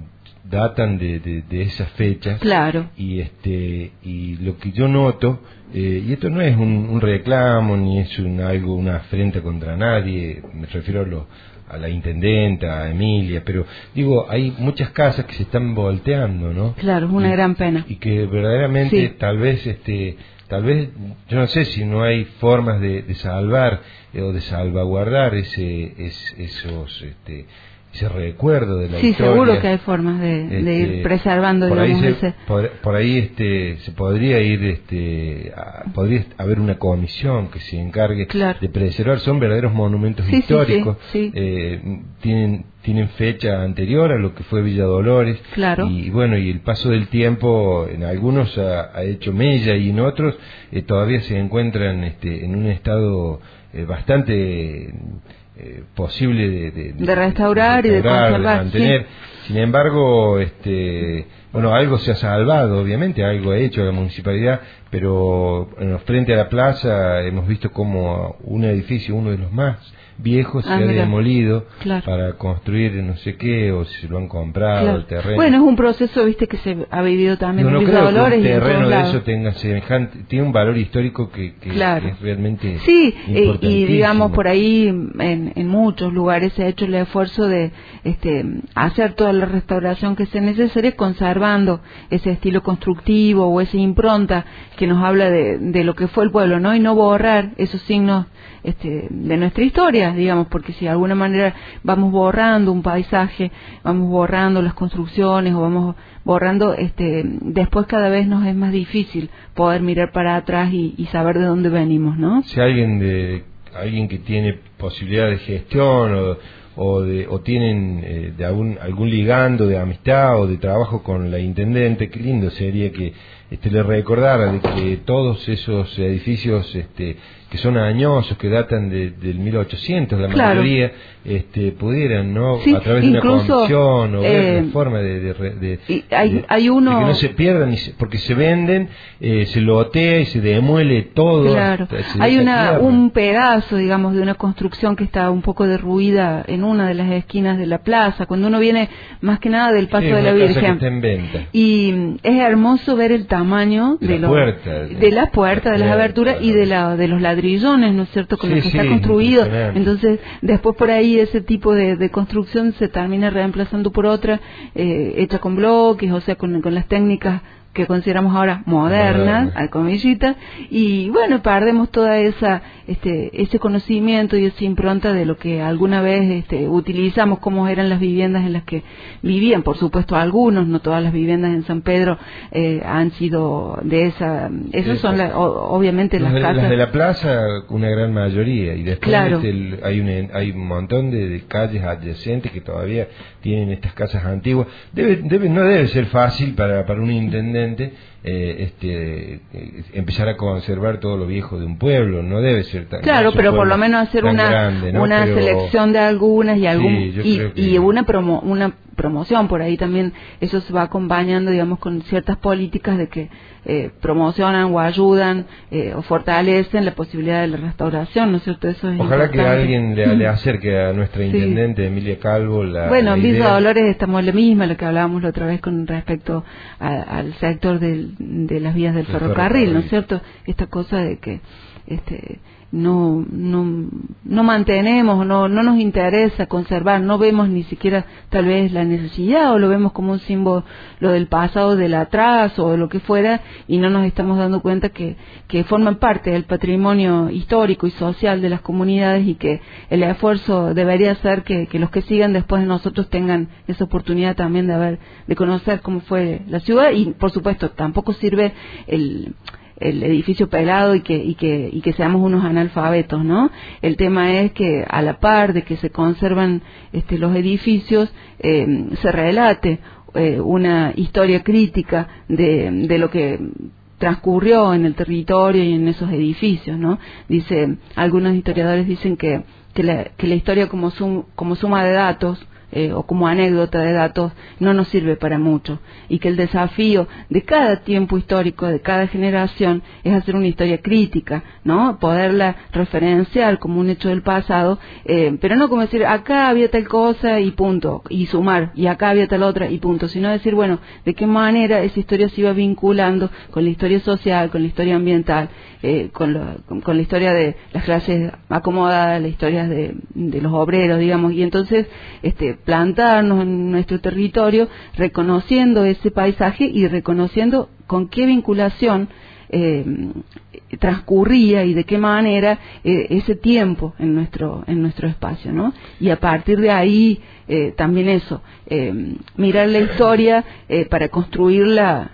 datan de, de, de esas fechas. Claro. Y este y lo que yo noto, eh, y esto no es un, un reclamo ni es un algo una afrenta contra nadie, me refiero a los a la intendenta, a Emilia, pero digo, hay muchas casas que se están volteando, ¿no? Claro, es una y, gran pena. Y que verdaderamente sí. tal vez, este, tal vez, yo no sé si no hay formas de, de salvar eh, o de salvaguardar ese, es, esos, este, ese recuerdo de la sí, historia. Sí, seguro que hay formas de, este, de ir preservando, por digamos, ahí se, ese... por, por ahí este se podría ir este a, podría haber una comisión que se encargue claro. de preservar, son verdaderos monumentos sí, históricos, sí, sí, sí. Eh, tienen tienen fecha anterior a lo que fue Villa Dolores, claro. y bueno, y el paso del tiempo en algunos ha, ha hecho mella y en otros eh, todavía se encuentran este en un estado eh, bastante Eh, posible de, de, de restaurar de, y de conservar, de mantener. Sí. Sin embargo, este, bueno, algo se ha salvado, obviamente, algo ha hecho la municipalidad, pero bueno, frente a la plaza hemos visto como un edificio, uno de los más viejo se ah, ha mira. demolido claro. para construir no sé qué, o si lo han comprado claro. el terreno. Bueno, es un proceso, viste, que se ha vivido también Yo no en creo Dolores que un y en terreno todos de lados. eso tenga semejante, tiene un valor histórico que, que, claro. que es realmente sí, eh, y digamos por ahí ahí en, en muchos lugares se ha hecho el esfuerzo de este, hacer toda la restauración que sea necesaria, conservando ese estilo constructivo o esa impronta que nos habla de, de lo que fue el pueblo, ¿no? Y no borrar esos signos este, de nuestra historia, digamos, porque si de alguna manera vamos borrando un paisaje, vamos borrando las construcciones o vamos borrando, este, después cada vez nos es más difícil poder mirar para atrás y, y saber de dónde venimos, ¿no? Si alguien de alguien que tiene posibilidad de gestión o, o de o tienen eh, de algún algún ligando de amistad o de trabajo con la intendente, qué lindo sería que este le recordara de que todos esos edificios este que son añosos, que datan de, del mil ochocientos, la claro. mayoría, este, pudieran, ¿no? Sí, a través incluso, de una comisión o eh, ver la forma de, de, de, y hay, de, hay uno... de que no se pierdan, y se, porque se venden, eh, se lotea y se demuele todo. Claro, hasta, hay una un pedazo, digamos, de una construcción que está un poco derruida en una de las esquinas de la plaza, cuando uno viene más que nada del Paso sí, de la Virgen. Virgen. Está en venta. Y es hermoso ver el tamaño de, de, lo, puerta, de, de las puertas, de las aberturas y de, la, de los ladrillones, ¿no es cierto?, con sí, los que sí, está construido. impresionante. Entonces, después por ahí ese tipo de, de construcción se termina reemplazando por otra, eh, hecha con bloques, o sea, con, con las técnicas que consideramos ahora modernas, Moderna. al comillita, y bueno, perdemos toda esa este ese conocimiento y esa impronta de lo que alguna vez este, utilizamos, cómo eran las viviendas en las que vivían. Por supuesto, algunos, no todas las viviendas en San Pedro eh, han sido de esa, esas son la, o, obviamente las las, casas. Las de la plaza, una gran mayoría, y después claro. este, el, hay, un, hay un montón de, de calles adyacentes que todavía tienen estas casas antiguas. Debe, debe, no debe ser fácil para, para un intendente Eh, este, eh, empezar a conservar todo lo viejo de un pueblo, no debe ser tan claro, no pero por lo menos hacer una grande, ¿no? una pero, selección de algunas y algún sí, y, que... y una promo, una promoción por ahí también, eso se va acompañando, digamos, con ciertas políticas de que eh, promocionan o ayudan eh, o fortalecen la posibilidad de la restauración, ¿no es cierto? Eso es ojalá importante. que alguien le, le acerque a nuestra sí. intendente Emilia Calvo la bueno, la en Villa idea. Dolores estamos la misma, lo que hablábamos la otra vez con respecto a, al sector del, de las vías del el ferrocarril, ferrocarril, ¿no es cierto? Esta cosa de que este no no no mantenemos, no no nos interesa conservar, no vemos ni siquiera tal vez la necesidad, o lo vemos como un símbolo lo del pasado, del atraso o de lo que fuera, y no nos estamos dando cuenta que que forman parte del patrimonio histórico y social de las comunidades, y que el esfuerzo debería ser que, que los que sigan después de nosotros tengan esa oportunidad también de haber de conocer cómo fue la ciudad. Y por supuesto tampoco sirve el el edificio pelado y que y que y que seamos unos analfabetos, ¿no? El tema es que a la par de que se conservan este los edificios eh, se relate eh, una historia crítica de de lo que transcurrió en el territorio y en esos edificios, ¿no? Dice, algunos historiadores dicen que que la que la historia como sum, como suma de datos Eh, o como anécdota de datos no nos sirve para mucho, y que el desafío de cada tiempo histórico, de cada generación, es hacer una historia crítica, ¿no? Poderla referenciar como un hecho del pasado, eh, pero no como decir acá había tal cosa y punto, y sumar, y acá había tal otra y punto, sino decir, bueno, de qué manera esa historia se iba vinculando con la historia social, con la historia ambiental, eh, con, lo, con, con la historia de las clases acomodadas, la historia de, de los obreros, digamos, y entonces este plantarnos en nuestro territorio reconociendo ese paisaje y reconociendo con qué vinculación eh, transcurría y de qué manera eh, ese tiempo en nuestro en nuestro espacio, ¿no? Y a partir de ahí eh, también eso, eh, mirar la historia eh, para construirla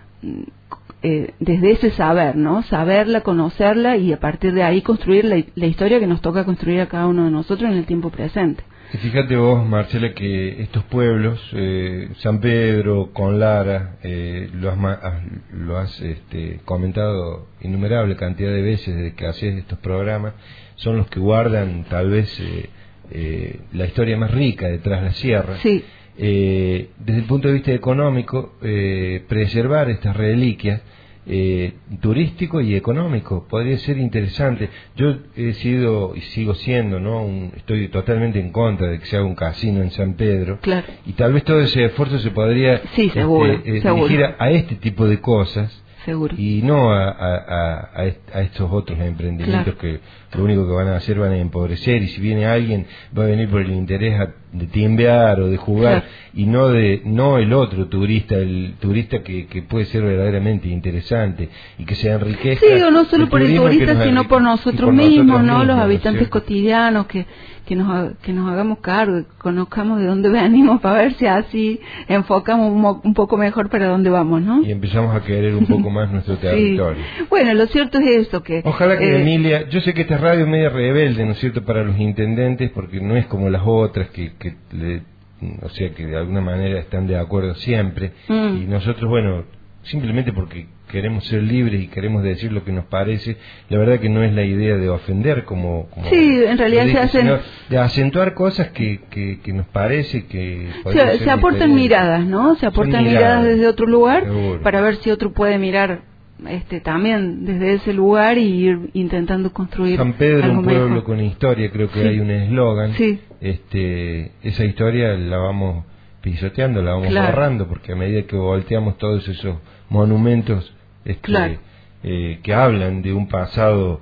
eh, desde ese saber, ¿no? Saberla, conocerla, y a partir de ahí construir la, la historia que nos toca construir a cada uno de nosotros en el tiempo presente. Y fíjate vos, Marcela, que estos pueblos, eh, San Pedro, Conlara, eh, lo has, lo has este, comentado innumerable cantidad de veces desde que haces estos programas, son los que guardan tal vez eh, eh, la historia más rica detrás de la sierra. Sí. Eh, desde el punto de vista económico, eh, preservar estas reliquias eh, turístico y económico. Podría ser interesante. Yo he sido y sigo siendo, ¿no? Un, estoy totalmente en contra de que se haga un casino en San Pedro. Claro. Y tal vez todo ese esfuerzo se podría sí, seguro, este, eh, seguro. dirigir a, a este tipo de cosas. Seguro. Y no a, a, a, a estos otros emprendimientos, claro, que lo único que van a hacer van a empobrecer, y si viene alguien va a venir por el interés de timbear o de jugar, claro, y no de no el otro turista, el turista que, que puede ser verdaderamente interesante y que se enriquezca. Sí, o no solo el por el turista, sino por nosotros por mismos, nosotros ¿no? Mismos, los habitantes cotidianos, que que nos que nos hagamos cargo, que conozcamos de dónde venimos, para ver si así enfocamos un, un poco mejor para dónde vamos, ¿no? Y empezamos a querer un poco más nuestro territorio. Sí. Bueno, lo cierto es esto, que... Ojalá que eh, Emilia, yo sé que esta radio es media rebelde, ¿no es cierto?, para los intendentes, porque no es como las otras que, que le, o sea, que de alguna manera están de acuerdo siempre, mm. y nosotros, bueno, simplemente porque queremos ser libres y queremos decir lo que nos parece, la verdad que no es la idea de ofender, como, como sí, en realidad dije, se hacen sino de acentuar cosas que, que, que nos parece que se, se aportan miradas, ¿no? Se aportan miradas, miradas desde otro lugar, seguro, para ver si otro puede mirar este también desde ese lugar y ir intentando construir San Pedro, algo un pueblo mejor. Con historia, creo que sí, hay un eslogan. Sí. Este, esa historia la vamos pisoteando, la vamos claro, borrando, porque a medida que volteamos todos esos monumentos este, claro, eh, que hablan de un pasado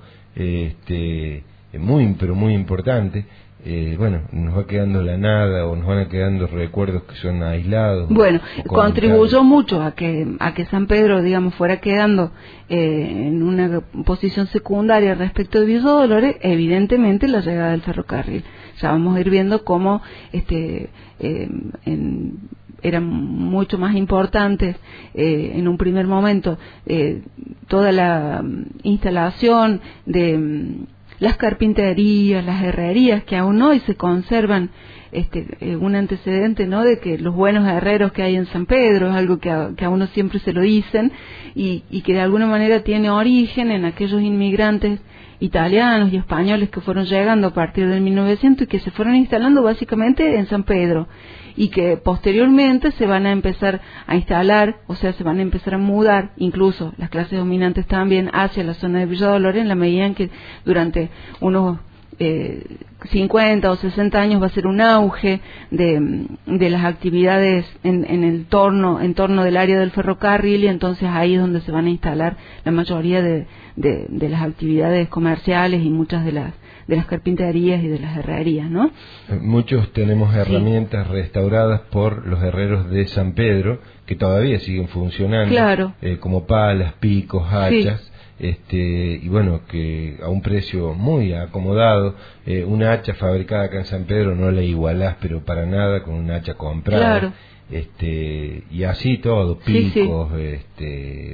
este, muy pero muy importante, eh, bueno, nos va quedando la nada o nos van quedando recuerdos que son aislados. Bueno, contribuyó mucho a que a que San Pedro, digamos, fuera quedando eh, en una posición secundaria respecto de Villa Dolores, evidentemente la llegada del ferrocarril. Ya vamos a ir viendo cómo este eh, en, eran mucho más importantes eh, en un primer momento eh, toda la um, instalación de um, las carpinterías, las herrerías, que aún hoy se conservan, este eh, un antecedente, ¿no?, de que los buenos herreros que hay en San Pedro es algo que a, que a uno siempre se lo dicen, y, y que de alguna manera tiene origen en aquellos inmigrantes italianos y españoles que fueron llegando a partir del mil novecientos y que se fueron instalando básicamente en San Pedro, y que posteriormente se van a empezar a instalar, o sea, se van a empezar a mudar, incluso las clases dominantes también, hacia la zona de Villa Dolores, en la medida en que durante unos eh, cincuenta o sesenta años va a ser un auge de, de las actividades en, en el torno, en torno del área del ferrocarril, y entonces ahí es donde se van a instalar la mayoría de, de, de las actividades comerciales y muchas de las de las carpinterías y de las herrerías, ¿no? Muchos tenemos herramientas sí, restauradas por los herreros de San Pedro, que todavía siguen funcionando, claro, eh, como palas, picos, hachas, sí, este y bueno, que a un precio muy acomodado. Eh, una hacha fabricada acá en San Pedro no la igualás, pero para nada, con una hacha comprada. Claro. Este y así todo, picos, sí, sí, este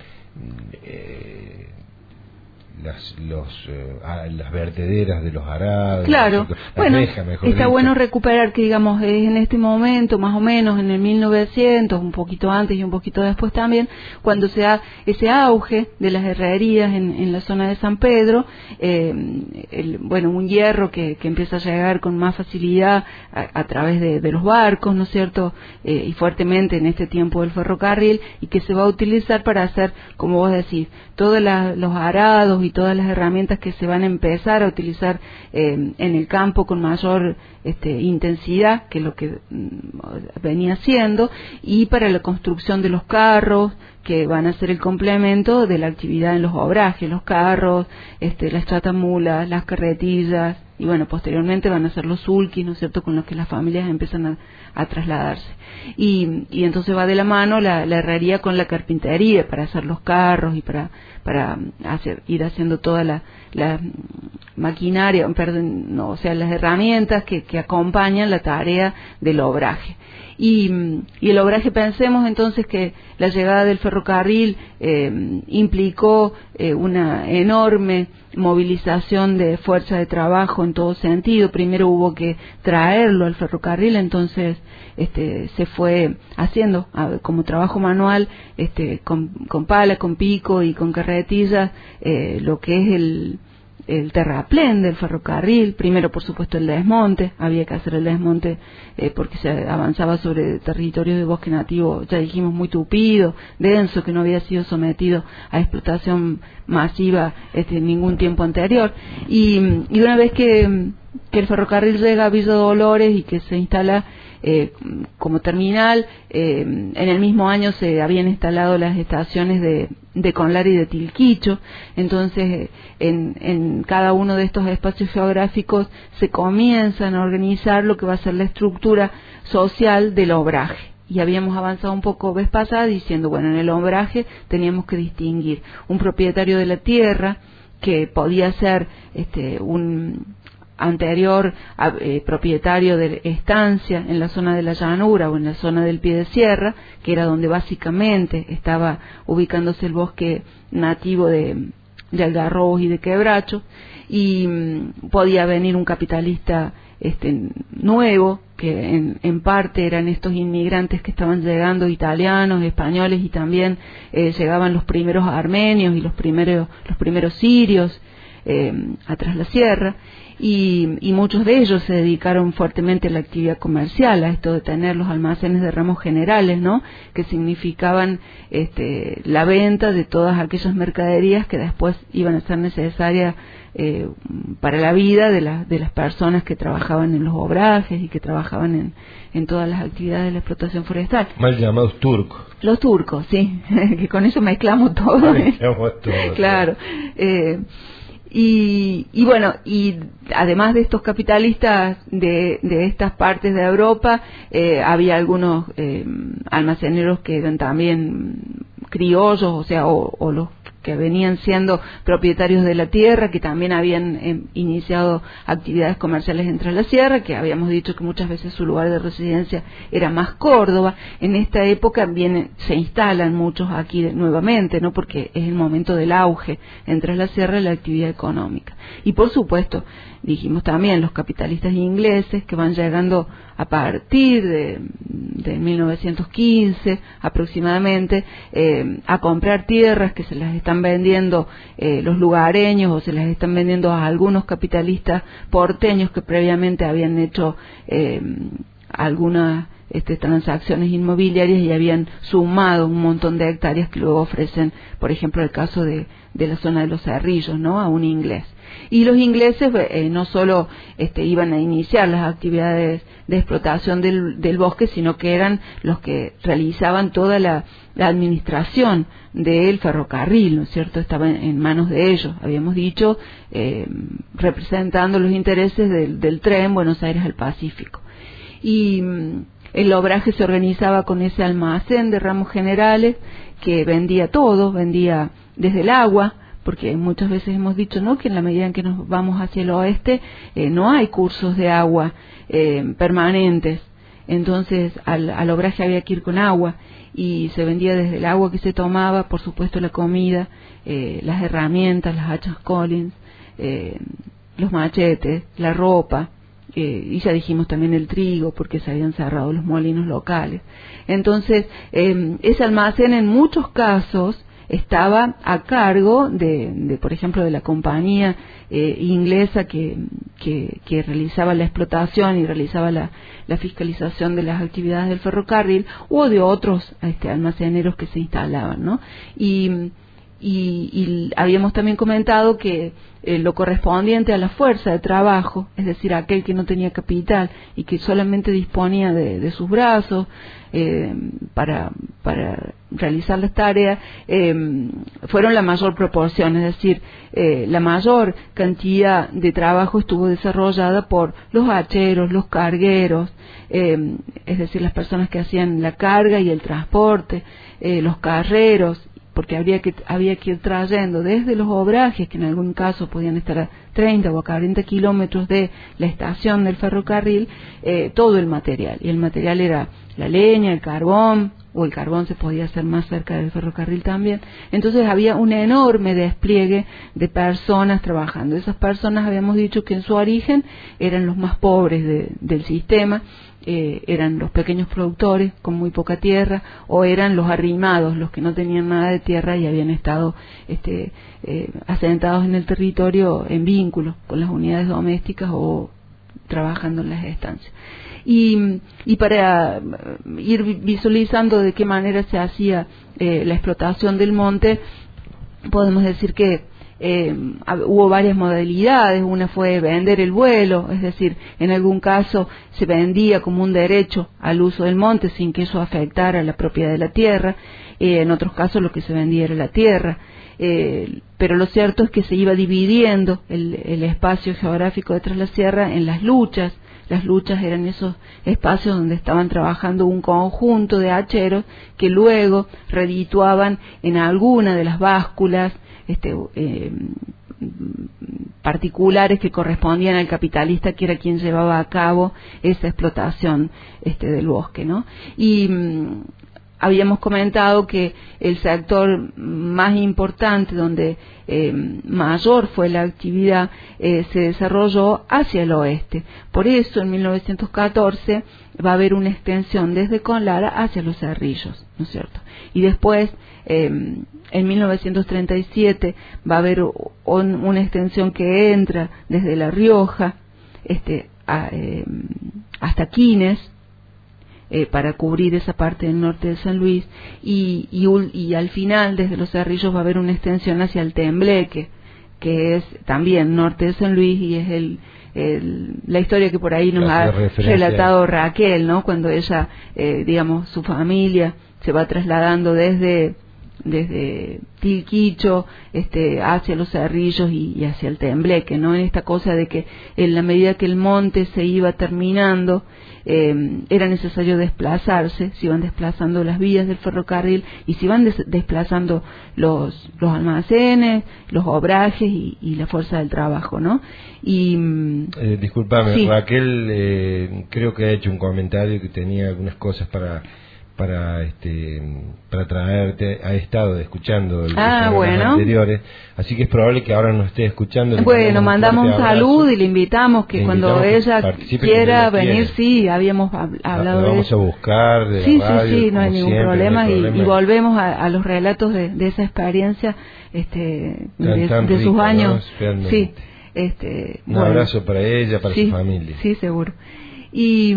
eh, las los eh, las vertederas de los arados, claro, bueno, reja, mejor está dicho. bueno recuperar que, digamos, es en este momento, más o menos en el mil novecientos, un poquito antes y un poquito después también, cuando se da ese auge de las herrerías en, en la zona de San Pedro, eh, el, bueno, un hierro que, que empieza a llegar con más facilidad a, a través de, de los barcos, ¿no es cierto?, eh, y fuertemente en este tiempo del ferrocarril, y que se va a utilizar para hacer, como vos decís, todos la, los arados y todas las herramientas que se van a empezar a utilizar eh, en el campo con mayor este, intensidad que lo que mm, venía haciendo, y para la construcción de los carros, que van a ser el complemento de la actividad en los obrajes, los carros, este, las tratamulas, las carretillas, y bueno, posteriormente van a ser los sulkis, ¿no es cierto?, con los que las familias empiezan a, a trasladarse. Y, y entonces va de la mano la, la herrería con la carpintería para hacer los carros y para para hacer ir haciendo toda la, la maquinaria, perdón, no, o sea, las herramientas que, que acompañan la tarea del obraje. Y, y el obraje, pensemos entonces que la llegada del ferrocarril eh, implicó eh, una enorme movilización de fuerza de trabajo en todo sentido. Primero hubo que traerlo al ferrocarril, entonces este se fue haciendo a, como trabajo manual, este con, con pala, con pico y con carretillas, eh, lo que es el el terraplén del ferrocarril, primero por supuesto el desmonte, había que hacer el desmonte eh, porque se avanzaba sobre territorio de bosque nativo, ya dijimos, muy tupido, denso, que no había sido sometido a explotación masiva este, en ningún tiempo anterior, y, y una vez que, que el ferrocarril llega a Villa Dolores y que se instala Eh, como terminal, eh, en el mismo año se habían instalado las estaciones de, de Conlar y de Tilquicho, entonces en, en cada uno de estos espacios geográficos se comienzan a organizar lo que va a ser la estructura social del obraje. Y habíamos avanzado un poco vez pasada diciendo, bueno, en el obraje teníamos que distinguir un propietario de la tierra, que podía ser este, un anterior eh, propietario de estancia en la zona de la llanura o en la zona del pie de sierra, que era donde básicamente estaba ubicándose el bosque nativo de, de algarrobos y de quebracho, y mm, podía venir un capitalista este nuevo, que en, en parte eran estos inmigrantes que estaban llegando, italianos, españoles, y también eh, llegaban los primeros armenios y los primeros, los primeros sirios eh, atrás la sierra. Y, y muchos de ellos se dedicaron fuertemente a la actividad comercial, a esto de tener los almacenes de ramos generales, ¿no? Que significaban este, la venta de todas aquellas mercaderías que después iban a ser necesarias eh, para la vida de, la, de las personas que trabajaban en los obrajes y que trabajaban en, en todas las actividades de la explotación forestal. Mal llamados turcos. Los turcos, sí, que con eso mezclamos todo. Mezclamos todo. Claro. Eh, Y, y bueno, y además de estos capitalistas de, de estas partes de Europa, eh, había algunos eh, almaceneros que eran también criollos, o sea, o, o los que venían siendo propietarios de la tierra, que también habían eh, iniciado actividades comerciales entre la sierra, que habíamos dicho que muchas veces su lugar de residencia era más Córdoba. En esta época vienen, se instalan muchos aquí de, nuevamente, ¿no? Porque es el momento del auge entre la sierra y la actividad económica. Y por supuesto, dijimos también los capitalistas ingleses que van llegando a partir de, de mil novecientos quince aproximadamente, eh, a comprar tierras que se las están vendiendo eh, los lugareños, o se las están vendiendo a algunos capitalistas porteños que previamente habían hecho eh, algunas este, transacciones inmobiliarias y habían sumado un montón de hectáreas que luego ofrecen, por ejemplo, el caso de, de la zona de los Cerrillos, ¿no? A un inglés. Y los ingleses eh, no solo este, iban a iniciar las actividades de explotación del, del bosque, sino que eran los que realizaban toda la, la administración del ferrocarril, ¿no es cierto? Estaba en, en manos de ellos, habíamos dicho, eh, representando los intereses del, del tren Buenos Aires al Pacífico. Y mm, el obraje se organizaba con ese almacén de ramos generales que vendía todo, vendía desde el agua, porque muchas veces hemos dicho, ¿no?, que en la medida en que nos vamos hacia el oeste eh, no hay cursos de agua eh, permanentes, entonces al, al obraje había que ir con agua, y se vendía desde el agua que se tomaba, por supuesto la comida, eh, las herramientas, las hachas Collins, eh, los machetes, la ropa, eh, y ya dijimos también el trigo, porque se habían cerrado los molinos locales. Entonces eh, ese almacén en muchos casos estaba a cargo de, de por ejemplo, de la compañía eh, inglesa que, que, que realizaba la explotación y realizaba la, la fiscalización de las actividades del ferrocarril, o de otros este, almaceneros que se instalaban, ¿no? Y, y, y habíamos también comentado que eh, lo correspondiente a la fuerza de trabajo, es decir, aquel que no tenía capital y que solamente disponía de, de sus brazos eh, para, para realizar las tareas, eh, fueron la mayor proporción, es decir, eh, la mayor cantidad de trabajo estuvo desarrollada por los hacheros, los cargueros, eh, es decir, las personas que hacían la carga y el transporte, eh, los carreros, porque habría que, había que ir trayendo desde los obrajes, que en algún caso podían estar a treinta o a cuarenta kilómetros de la estación del ferrocarril, eh, todo el material. Y el material era la leña, el carbón, o el carbón se podía hacer más cerca del ferrocarril también. Entonces había un enorme despliegue de personas trabajando. Esas personas habíamos dicho que en su origen eran los más pobres de, del sistema, eh, eran los pequeños productores con muy poca tierra, o eran los arrimados, los que no tenían nada de tierra y habían estado este, eh, asentados en el territorio en vínculo con las unidades domésticas o trabajando en las estancias. Y, y para ir visualizando de qué manera se hacía eh, la explotación del monte, podemos decir que eh, hubo varias modalidades. Una fue vender el vuelo, es decir, en algún caso se vendía como un derecho al uso del monte sin que eso afectara la propiedad de la tierra, eh, en otros casos lo que se vendía era la tierra. Eh, pero lo cierto es que se iba dividiendo el, el espacio geográfico de Tras la Sierra en las luchas. Las luchas eran esos espacios donde estaban trabajando un conjunto de hacheros que luego redituaban en alguna de las básculas este, eh, particulares que correspondían al capitalista, que era quien llevaba a cabo esa explotación este, del bosque, ¿no? Y mm, habíamos comentado que el sector más importante, donde eh, mayor fue la actividad, eh, se desarrolló hacia el oeste. Por eso, en mil novecientos catorce, va a haber una extensión desde Conlara hacia Los Cerrillos, ¿no es cierto? Y después, eh, en mil novecientos treinta y siete, va a haber un, una extensión que entra desde La Rioja este, a, eh, hasta Quines, Eh, para cubrir esa parte del norte de San Luis, y, y, y al final desde Los Cerrillos va a haber una extensión hacia el Tembleque, que es también norte de San Luis, y es el, el, la historia que por ahí nos ha relatado Raquel, ¿no? Cuando ella, eh, digamos, su familia se va trasladando desde desde Tilquicho este, hacia Los Cerrillos y, y hacia el Tembleque, ¿no? En esta cosa de que en la medida que el monte se iba terminando, eh, era necesario desplazarse, se iban desplazando las vías del ferrocarril y se iban des- desplazando los, los almacenes, los obrajes y, y la fuerza del trabajo, ¿no? Y eh, discúlpame, sí. Raquel, eh, creo que ha hecho un comentario que tenía algunas cosas para para este para traerte, ha estado escuchando los ah, programas bueno. anteriores, así que es probable que ahora no esté escuchando. Bueno, mandamos un saludo y le invitamos que le cuando invitamos ella que quiera venir, quiere. Sí, habíamos hablado la, la de vamos eso. a buscar de sí, la radio, sí, sí, no hay ningún siempre, problema, no hay y, problema y volvemos a, a los relatos de, de esa experiencia este tan, de, tan de rico, sus años. ¿no? Sí, este, un bueno, abrazo para ella, para sí, su familia. Sí, seguro. Y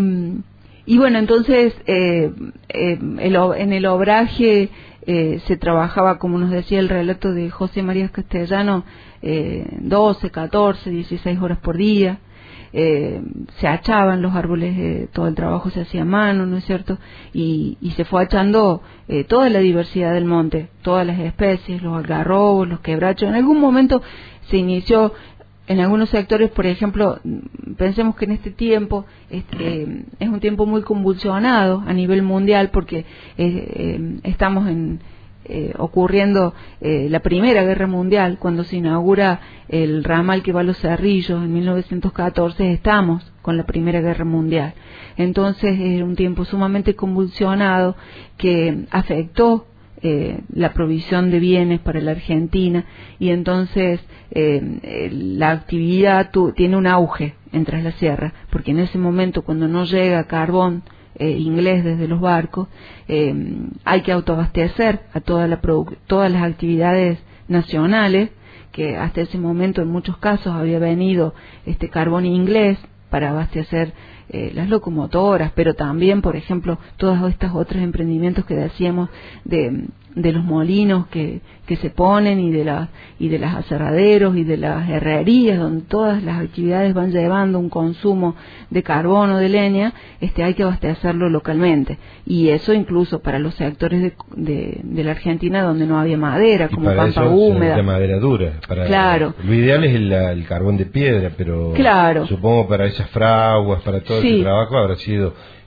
Y bueno, entonces eh, eh, el, en el obraje eh, se trabajaba, como nos decía el relato de José María Castellano, eh, doce, catorce, dieciséis horas por día. Eh, se achaban los árboles, eh, todo el trabajo se hacía a mano, ¿no es cierto? Y, y se fue achando eh, toda la diversidad del monte, todas las especies, los algarrobos, los quebrachos. En algún momento se inició en algunos sectores, por ejemplo, pensemos que en este tiempo este, eh, es un tiempo muy convulsionado a nivel mundial, porque eh, eh, estamos en, eh, ocurriendo eh, la Primera Guerra Mundial. Cuando se inaugura el ramal que va a Los Cerrillos en mil novecientos catorce, estamos con la Primera Guerra Mundial. Entonces es un tiempo sumamente convulsionado que afectó Eh, la provisión de bienes para la Argentina, y entonces eh, la actividad tu, tiene un auge en Tras la Sierra, porque en ese momento, cuando no llega carbón eh, inglés desde los barcos, eh, hay que autoabastecer a toda la produ- todas las actividades nacionales, que hasta ese momento en muchos casos había venido este carbón inglés para abastecer eh, las locomotoras, pero también, por ejemplo, todos estos otros emprendimientos que decíamos de, de los molinos que, que se ponen, y de las y de las aserraderos y de las herrerías, donde todas las actividades van llevando un consumo de carbón o de leña, este hay que abastecerlo localmente, y eso incluso para los sectores de, de, de la Argentina donde no había madera, y como para pampa eso húmeda, la madera dura. Para, claro. Lo ideal es el, el carbón de piedra, pero claro. supongo para esas fraguas, para todo sí. ese trabajo habrá sido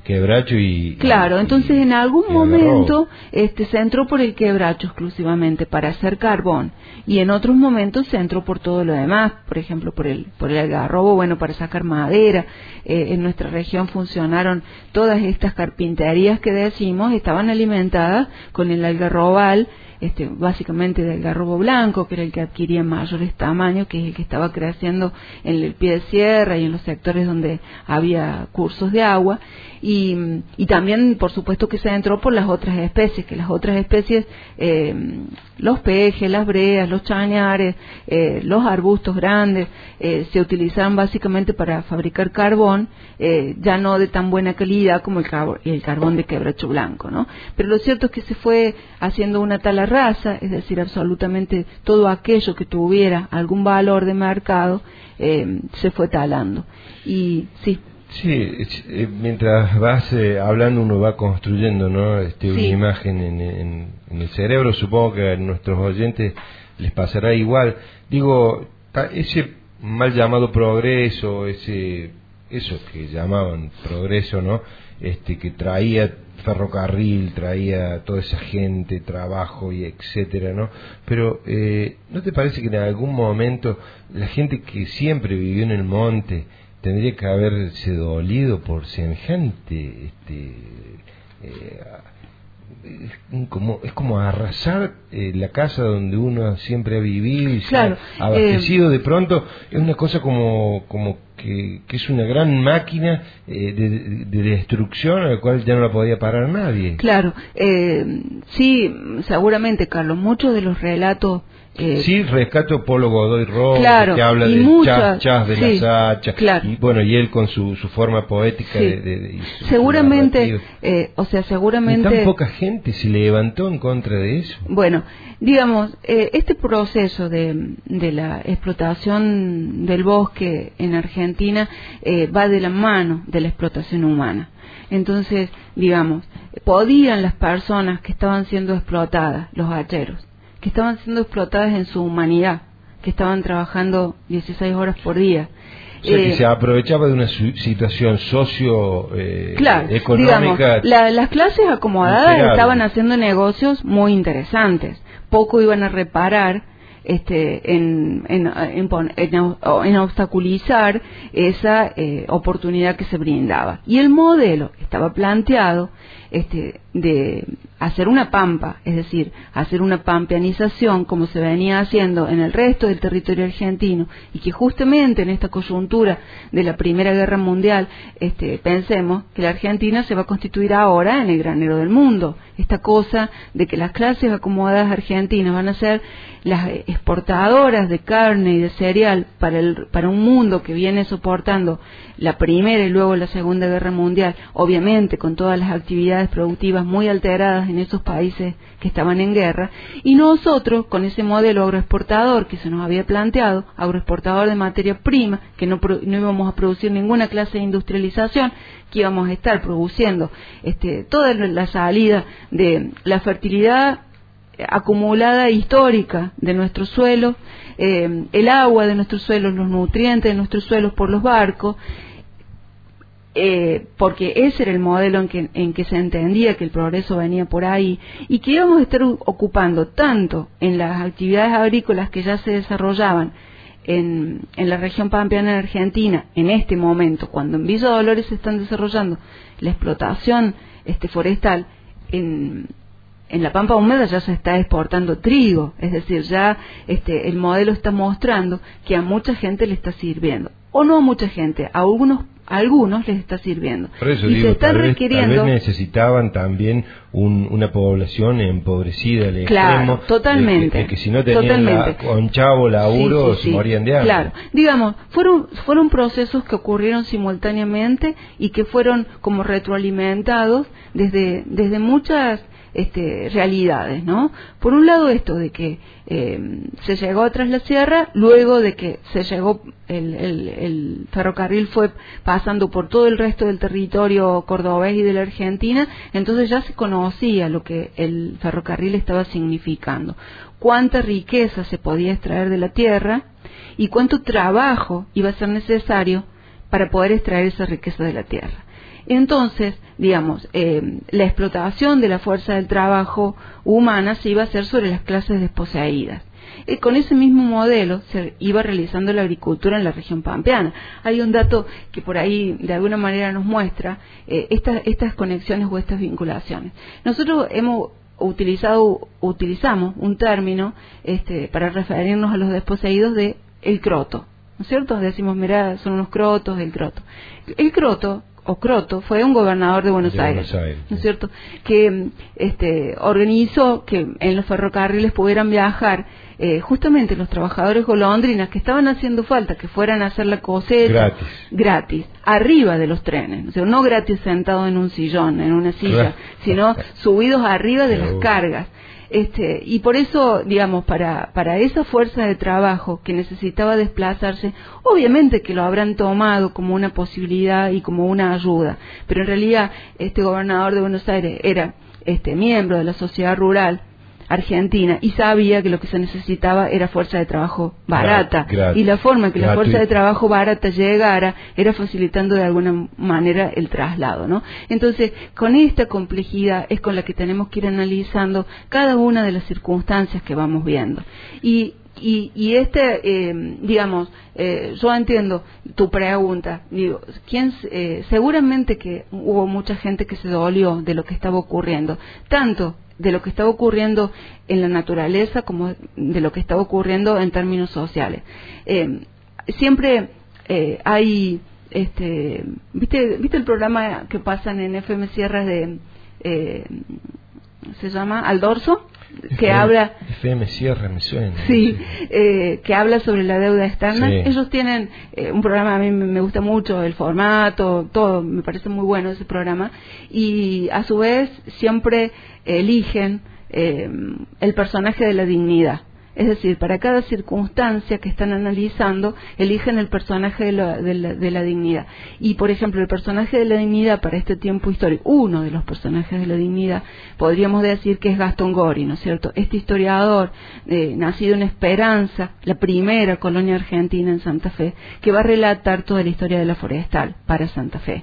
Quebracho y... Claro, y, entonces en algún y momento este, se entró por el quebracho exclusivamente para hacer carbón y en otros momentos se entró por todo lo demás, por ejemplo por el, por el algarrobo, bueno, para sacar madera. Eh, en nuestra región funcionaron todas estas carpinterías que decimos, estaban alimentadas con el algarrobal, este, básicamente de algarrobo blanco, que era el que adquiría mayores tamaños, que es el que estaba creciendo en el pie de sierra y en los sectores donde había cursos de agua, y, y también por supuesto que se entró por las otras especies, que las otras especies, eh, los pejes, las breas, los chañares, eh, los arbustos grandes, eh, se utilizaban básicamente para fabricar carbón, eh, ya no de tan buena calidad como el carbón, el carbón de quebracho blanco, ¿no? Pero lo cierto es que se fue haciendo una tala rasa, es decir, absolutamente todo aquello que tuviera algún valor de mercado eh, se fue talando. Y sí. Sí, eh, mientras vas eh, hablando uno va construyendo, ¿no? Este, Sí. una imagen en, en, en el cerebro. Supongo que a nuestros oyentes les pasará igual. Digo, ta- ese mal llamado progreso, ese eso que llamaban progreso, ¿no? Este, que traía ferrocarril, traía toda esa gente, trabajo y etcétera, ¿no? Pero eh, ¿no te parece que en algún momento la gente que siempre vivió en el monte tendría que haberse dolido por semejante, este, eh, es como es como arrasar eh, la casa donde uno siempre ha vivido y Claro, se ha abastecido? Eh, de pronto es una cosa como como que, que es una gran máquina eh, de, de destrucción a la cual ya no la podía parar nadie. Claro, eh, sí, seguramente, Carlos, muchos de los relatos... Eh, sí, rescato Polo Godoy Rojas, claro, que habla del chas, chas de sí, las hachas, claro. y bueno, y él con su, su forma poética sí. de, de, de su, seguramente, eh, o sea, seguramente... Y tan poca gente se levantó en contra de eso. Bueno, digamos, eh, este proceso de, de la explotación del bosque en Argentina eh, va de la mano de la explotación humana. Entonces, digamos, podían las personas que estaban siendo explotadas, los hacheros, que estaban siendo explotadas en su humanidad, que estaban trabajando dieciséis horas por día. O sea, eh, que se aprovechaba de una situación socio eh, claro, económica. Digamos, la, las clases acomodadas imperable. Estaban haciendo negocios muy interesantes. Poco iban a reparar este, en, en, en, en, en obstaculizar esa eh, oportunidad que se brindaba. Y el modelo estaba planteado este, de hacer una pampa, es decir, hacer una pampeanización como se venía haciendo en el resto del territorio argentino, y que justamente en esta coyuntura de la Primera Guerra Mundial este, pensemos que la Argentina se va a constituir ahora en el granero del mundo. Esta cosa de que las clases acomodadas argentinas van a ser las exportadoras de carne y de cereal para, el, para un mundo que viene soportando la Primera y luego la Segunda Guerra Mundial, obviamente con todas las actividades productivas muy alteradas en esos países que estaban en guerra, y nosotros con ese modelo agroexportador que se nos había planteado, agroexportador de materia prima, que no, no íbamos a producir ninguna clase de industrialización, que íbamos a estar produciendo este, toda la salida de la fertilidad acumulada histórica de nuestros suelos, eh, el agua de nuestros suelos, los nutrientes de nuestros suelos por los barcos, eh, porque ese era el modelo en que, en que se entendía que el progreso venía por ahí, y que íbamos a estar ocupando tanto en las actividades agrícolas que ya se desarrollaban en, en la región pampeana en Argentina en este momento, cuando en Villa Dolores se están desarrollando la explotación este, forestal. En En la pampa húmeda ya se está exportando trigo, es decir, ya este, el modelo está mostrando que a mucha gente le está sirviendo, o no a mucha gente, a algunos, a algunos les está sirviendo. Por eso y digo, se está tal, requiriendo... vez, tal vez necesitaban también un, una población empobrecida al claro, extremo, totalmente, de, de que si no tenían la, con chavo laburo sí, sí, se morían de hambre. Claro, digamos, fueron, fueron procesos que ocurrieron simultáneamente y que fueron como retroalimentados desde, desde muchas... Este, realidades, ¿no? Por un lado esto de que eh, se llegó a Tras la Sierra, luego de que se llegó el, el, el ferrocarril fue pasando por todo el resto del territorio cordobés y de la Argentina, entonces ya se conocía lo que el ferrocarril estaba significando, cuánta riqueza se podía extraer de la tierra y cuánto trabajo iba a ser necesario para poder extraer esa riqueza de la tierra. Entonces, digamos, eh, la explotación de la fuerza del trabajo humana se iba a hacer sobre las clases desposeídas. Eh, con ese mismo modelo se iba realizando la agricultura en la región pampeana. Hay un dato que por ahí de alguna manera nos muestra eh, estas, estas conexiones o estas vinculaciones. Nosotros hemos utilizado, utilizamos un término este, para referirnos a los desposeídos de el croto, ¿no es cierto? Decimos, mirá, son unos crotos, el croto. El croto o Croto fue un gobernador de Buenos, de Aires, Buenos Aires, ¿no es cierto? Que este, organizó que en los ferrocarriles pudieran viajar eh, justamente los trabajadores golondrinas que estaban haciendo falta, que fueran a hacer la cosecha gratis, gratis arriba de los trenes, o sea, no gratis sentados en un sillón, en una silla, sino subidos arriba de las cargas. Este, y por eso, digamos, para, para esa fuerza de trabajo que necesitaba desplazarse, obviamente que lo habrán tomado como una posibilidad y como una ayuda, pero en realidad este gobernador de Buenos Aires era este miembro de la sociedad rural argentina y sabía que lo que se necesitaba era fuerza de trabajo barata, gratis, y la forma en que gratuito. La fuerza de trabajo barata llegara era facilitando de alguna manera el traslado, ¿no? Entonces, con esta complejidad es con la que tenemos que ir analizando cada una de las circunstancias que vamos viendo. Y Y, y este, eh, digamos, eh, yo entiendo tu pregunta, digo, ¿quién, eh, seguramente que hubo mucha gente que se dolió de lo que estaba ocurriendo, tanto de lo que estaba ocurriendo en la naturaleza como de lo que estaba ocurriendo en términos sociales. Eh, siempre eh, hay, este, ¿viste, ¿viste el programa que pasan en F M Sierras de, eh, se llama Al Dorso? Que F M, habla F M Sierra me suena, sí, eh, que habla sobre la deuda externa. Sí. Ellos tienen eh, un programa, a mí me gusta mucho el formato, todo, me parece muy bueno ese programa, y a su vez siempre eligen eh, el personaje de la dignidad. Es decir, para cada circunstancia que están analizando, eligen el personaje de la, de, la, de la dignidad. Y, por ejemplo, el personaje de la dignidad para este tiempo histórico, uno de los personajes de la dignidad, podríamos decir que es Gastón Gori, ¿no es cierto? Este historiador, eh, nacido en Esperanza, la primera colonia argentina en Santa Fe, que va a relatar toda la historia de la forestal para Santa Fe.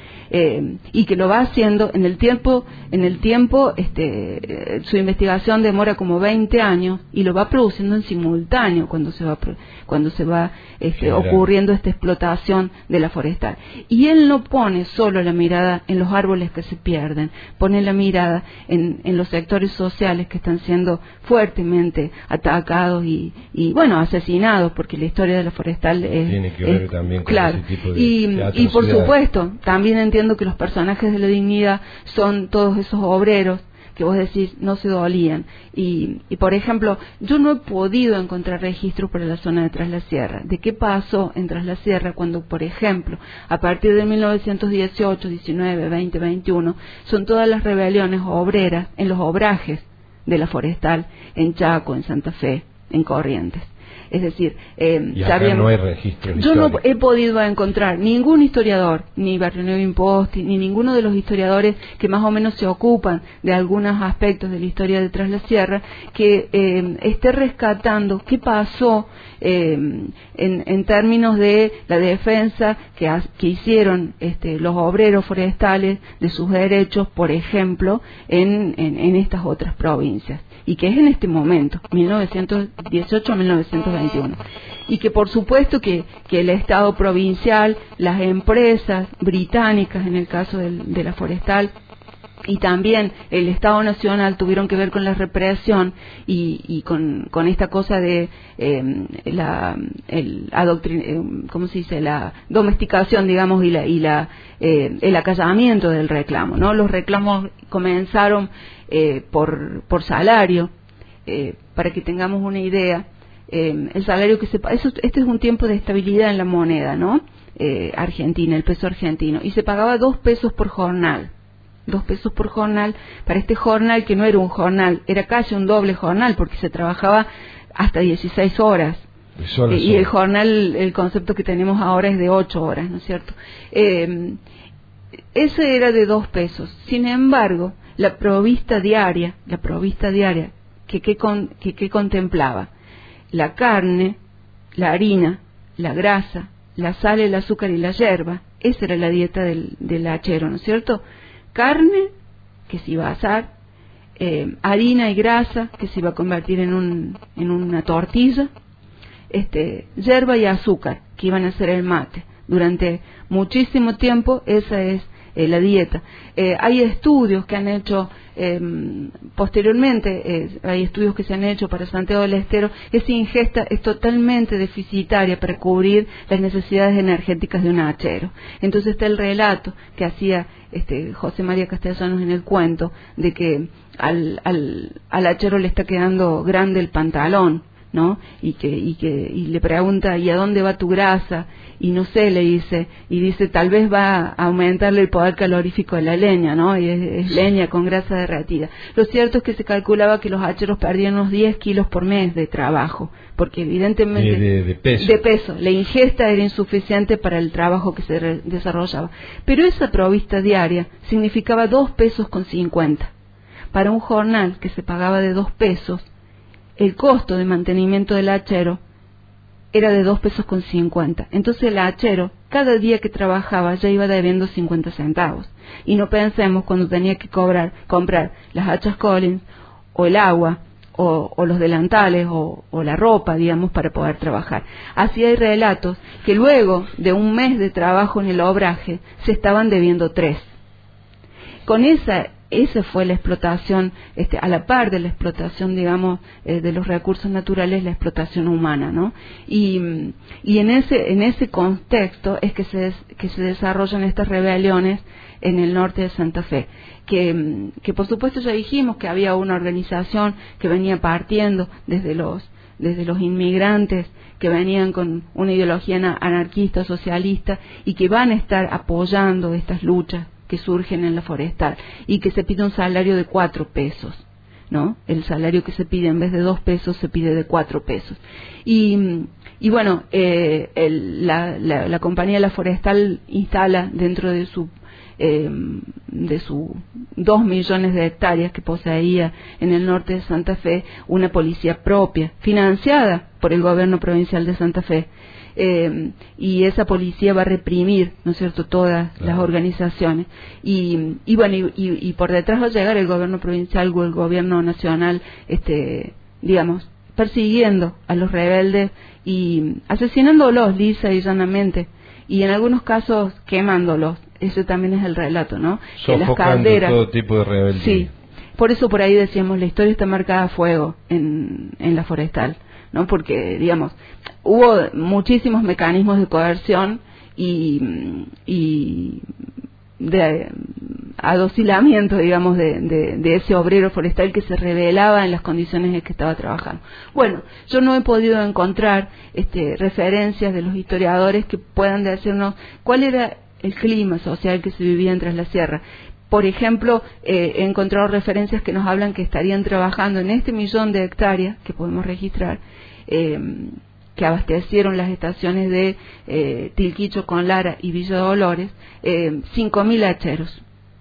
Eh, y que lo va haciendo en el tiempo, en el tiempo, este, eh, su investigación demora como veinte años y lo va produciendo en simultáneo cuando se va, cuando se va este, ocurriendo esta explotación de la forestal. Y él no pone solo la mirada en los árboles que se pierden, pone la mirada en, en los sectores sociales que están siendo fuertemente atacados y, y bueno, asesinados, porque la historia de la forestal es, tiene que ver es, también con claro, ese tipo de, y, de y por supuesto, también entiendo que los personajes de la dignidad son todos esos obreros que vos decís no se dolían y, y por ejemplo yo no he podido encontrar registros para la zona de Tras la Sierra de qué pasó en Tras la Sierra cuando por ejemplo a partir de mil novecientos dieciocho, diecinueve, veinte, veintiuno son todas las rebeliones obreras en los obrajes de la forestal en Chaco, en Santa Fe, en Corrientes. Es decir, eh, y acá sabíamos, no hay registro yo no he podido encontrar ningún historiador, ni Barrionuevo Imposti, ni ninguno de los historiadores que más o menos se ocupan de algunos aspectos de la historia de Tras la Sierra, que eh, esté rescatando qué pasó eh, en, en términos de la defensa que, que hicieron este, los obreros forestales de sus derechos, por ejemplo, en, en, en estas otras provincias. Y que es en este momento, mil novecientos dieciocho a mil novecientos veintiuno. Y que por supuesto que, que el Estado provincial, las empresas británicas, en el caso del, de la forestal, y también el Estado Nacional tuvieron que ver con la represión y, y con, con esta cosa de eh, la el adoctrin, eh, ¿cómo se dice? La domesticación, digamos, y la y la eh, el acallamiento del reclamo, ¿no? Los reclamos comenzaron eh, por por salario, eh, para que tengamos una idea, eh, el salario que se eso este es un tiempo de estabilidad en la moneda, ¿no? Eh, argentina, el peso argentino, y se pagaba dos pesos por jornal. Dos pesos por jornal, para este jornal que no era un jornal, era casi un doble jornal, porque se trabajaba hasta dieciséis horas. Eh, y el jornal, el concepto que tenemos ahora es de ocho horas, ¿no es cierto? Eh, ese era de dos pesos. Sin embargo, la provista diaria, la provista diaria, que, que, con, que, que contemplaba la carne, la harina, la grasa, la sal, el azúcar y la yerba, esa era la dieta del, del hachero, ¿no es cierto? Carne, que se iba a asar, eh, harina y grasa, que se iba a convertir en, un, en una tortilla, este, yerba y azúcar, que iban a hacer el mate. Durante muchísimo tiempo esa es eh, la dieta. Eh, hay estudios que han hecho eh, posteriormente, eh, hay estudios que se han hecho para Santiago del Estero. Esa ingesta es totalmente deficitaria para cubrir las necesidades energéticas de un hachero. Entonces está el relato que hacía este José María Castellanos en el cuento de que al, al, al hachero le está quedando grande el pantalón, ¿no? Y que, y que, y le pregunta, ¿y a dónde va tu grasa? Y no sé, le dice, y dice, tal vez va a aumentarle el poder calorífico de la leña, ¿no? Y es, es leña con grasa derretida. Lo cierto es que se calculaba que los hacheros perdían unos diez kilos por mes de trabajo, porque evidentemente... De, de, de peso. De peso. La ingesta era insuficiente para el trabajo que se re- desarrollaba. Pero esa provista diaria significaba dos pesos con cincuenta. Para un jornal que se pagaba de dos pesos, el costo de mantenimiento del hachero era de dos pesos con cincuenta. Entonces el hachero, cada día que trabajaba, ya iba debiendo cincuenta centavos. Y no pensemos cuando tenía que cobrar, comprar las hachas Collins, o el agua, o, o los delantales, o, o la ropa, digamos, para poder trabajar. Así hay relatos que luego de un mes de trabajo en el obraje, se estaban debiendo tres. Con esa... Esa fue la explotación, este, a la par de la explotación, digamos, eh, de los recursos naturales, la explotación humana, ¿no? Y, y en ese en ese contexto es que se des, que se desarrollan estas rebeliones en el norte de Santa Fe, que, que por supuesto ya dijimos que había una organización que venía partiendo desde los desde los inmigrantes que venían con una ideología anarquista, socialista, y que van a estar apoyando estas luchas que surgen en la forestal, y que se pide un salario de cuatro pesos, ¿no? El salario que se pide en vez de dos pesos se pide de cuatro pesos. Y, y bueno, eh, el, la, la, la compañía La Forestal instala dentro de su eh, de sus dos millones de hectáreas que poseía en el norte de Santa Fe una policía propia, financiada por el gobierno provincial de Santa Fe. Eh, y esa policía va a reprimir, ¿no es cierto?, todas claro. las organizaciones, y, y bueno, y, y, y por detrás va a llegar el gobierno provincial o el gobierno nacional, este, digamos, persiguiendo a los rebeldes y asesinándolos lisa y llanamente, y en algunos casos quemándolos. Ese también es el relato, ¿no? Sofocando las calderas, todo tipo de rebeldía. Sí, por eso por ahí decíamos, la historia está marcada a fuego en, en La Forestal, ¿no? Porque, digamos, hubo muchísimos mecanismos de coerción y, y de adocilamiento, digamos, de, de, de ese obrero forestal que se rebelaba en las condiciones en que estaba trabajando. Bueno, yo no he podido encontrar este, referencias de los historiadores que puedan decirnos cuál era el clima social que se vivía en Tras la Sierra. Por ejemplo, eh, he encontrado referencias que nos hablan que estarían trabajando en este millón de hectáreas que podemos registrar, eh, que abastecieron las estaciones de eh, Tilquicho con Lara y Villa Dolores, eh, cinco mil hacheros,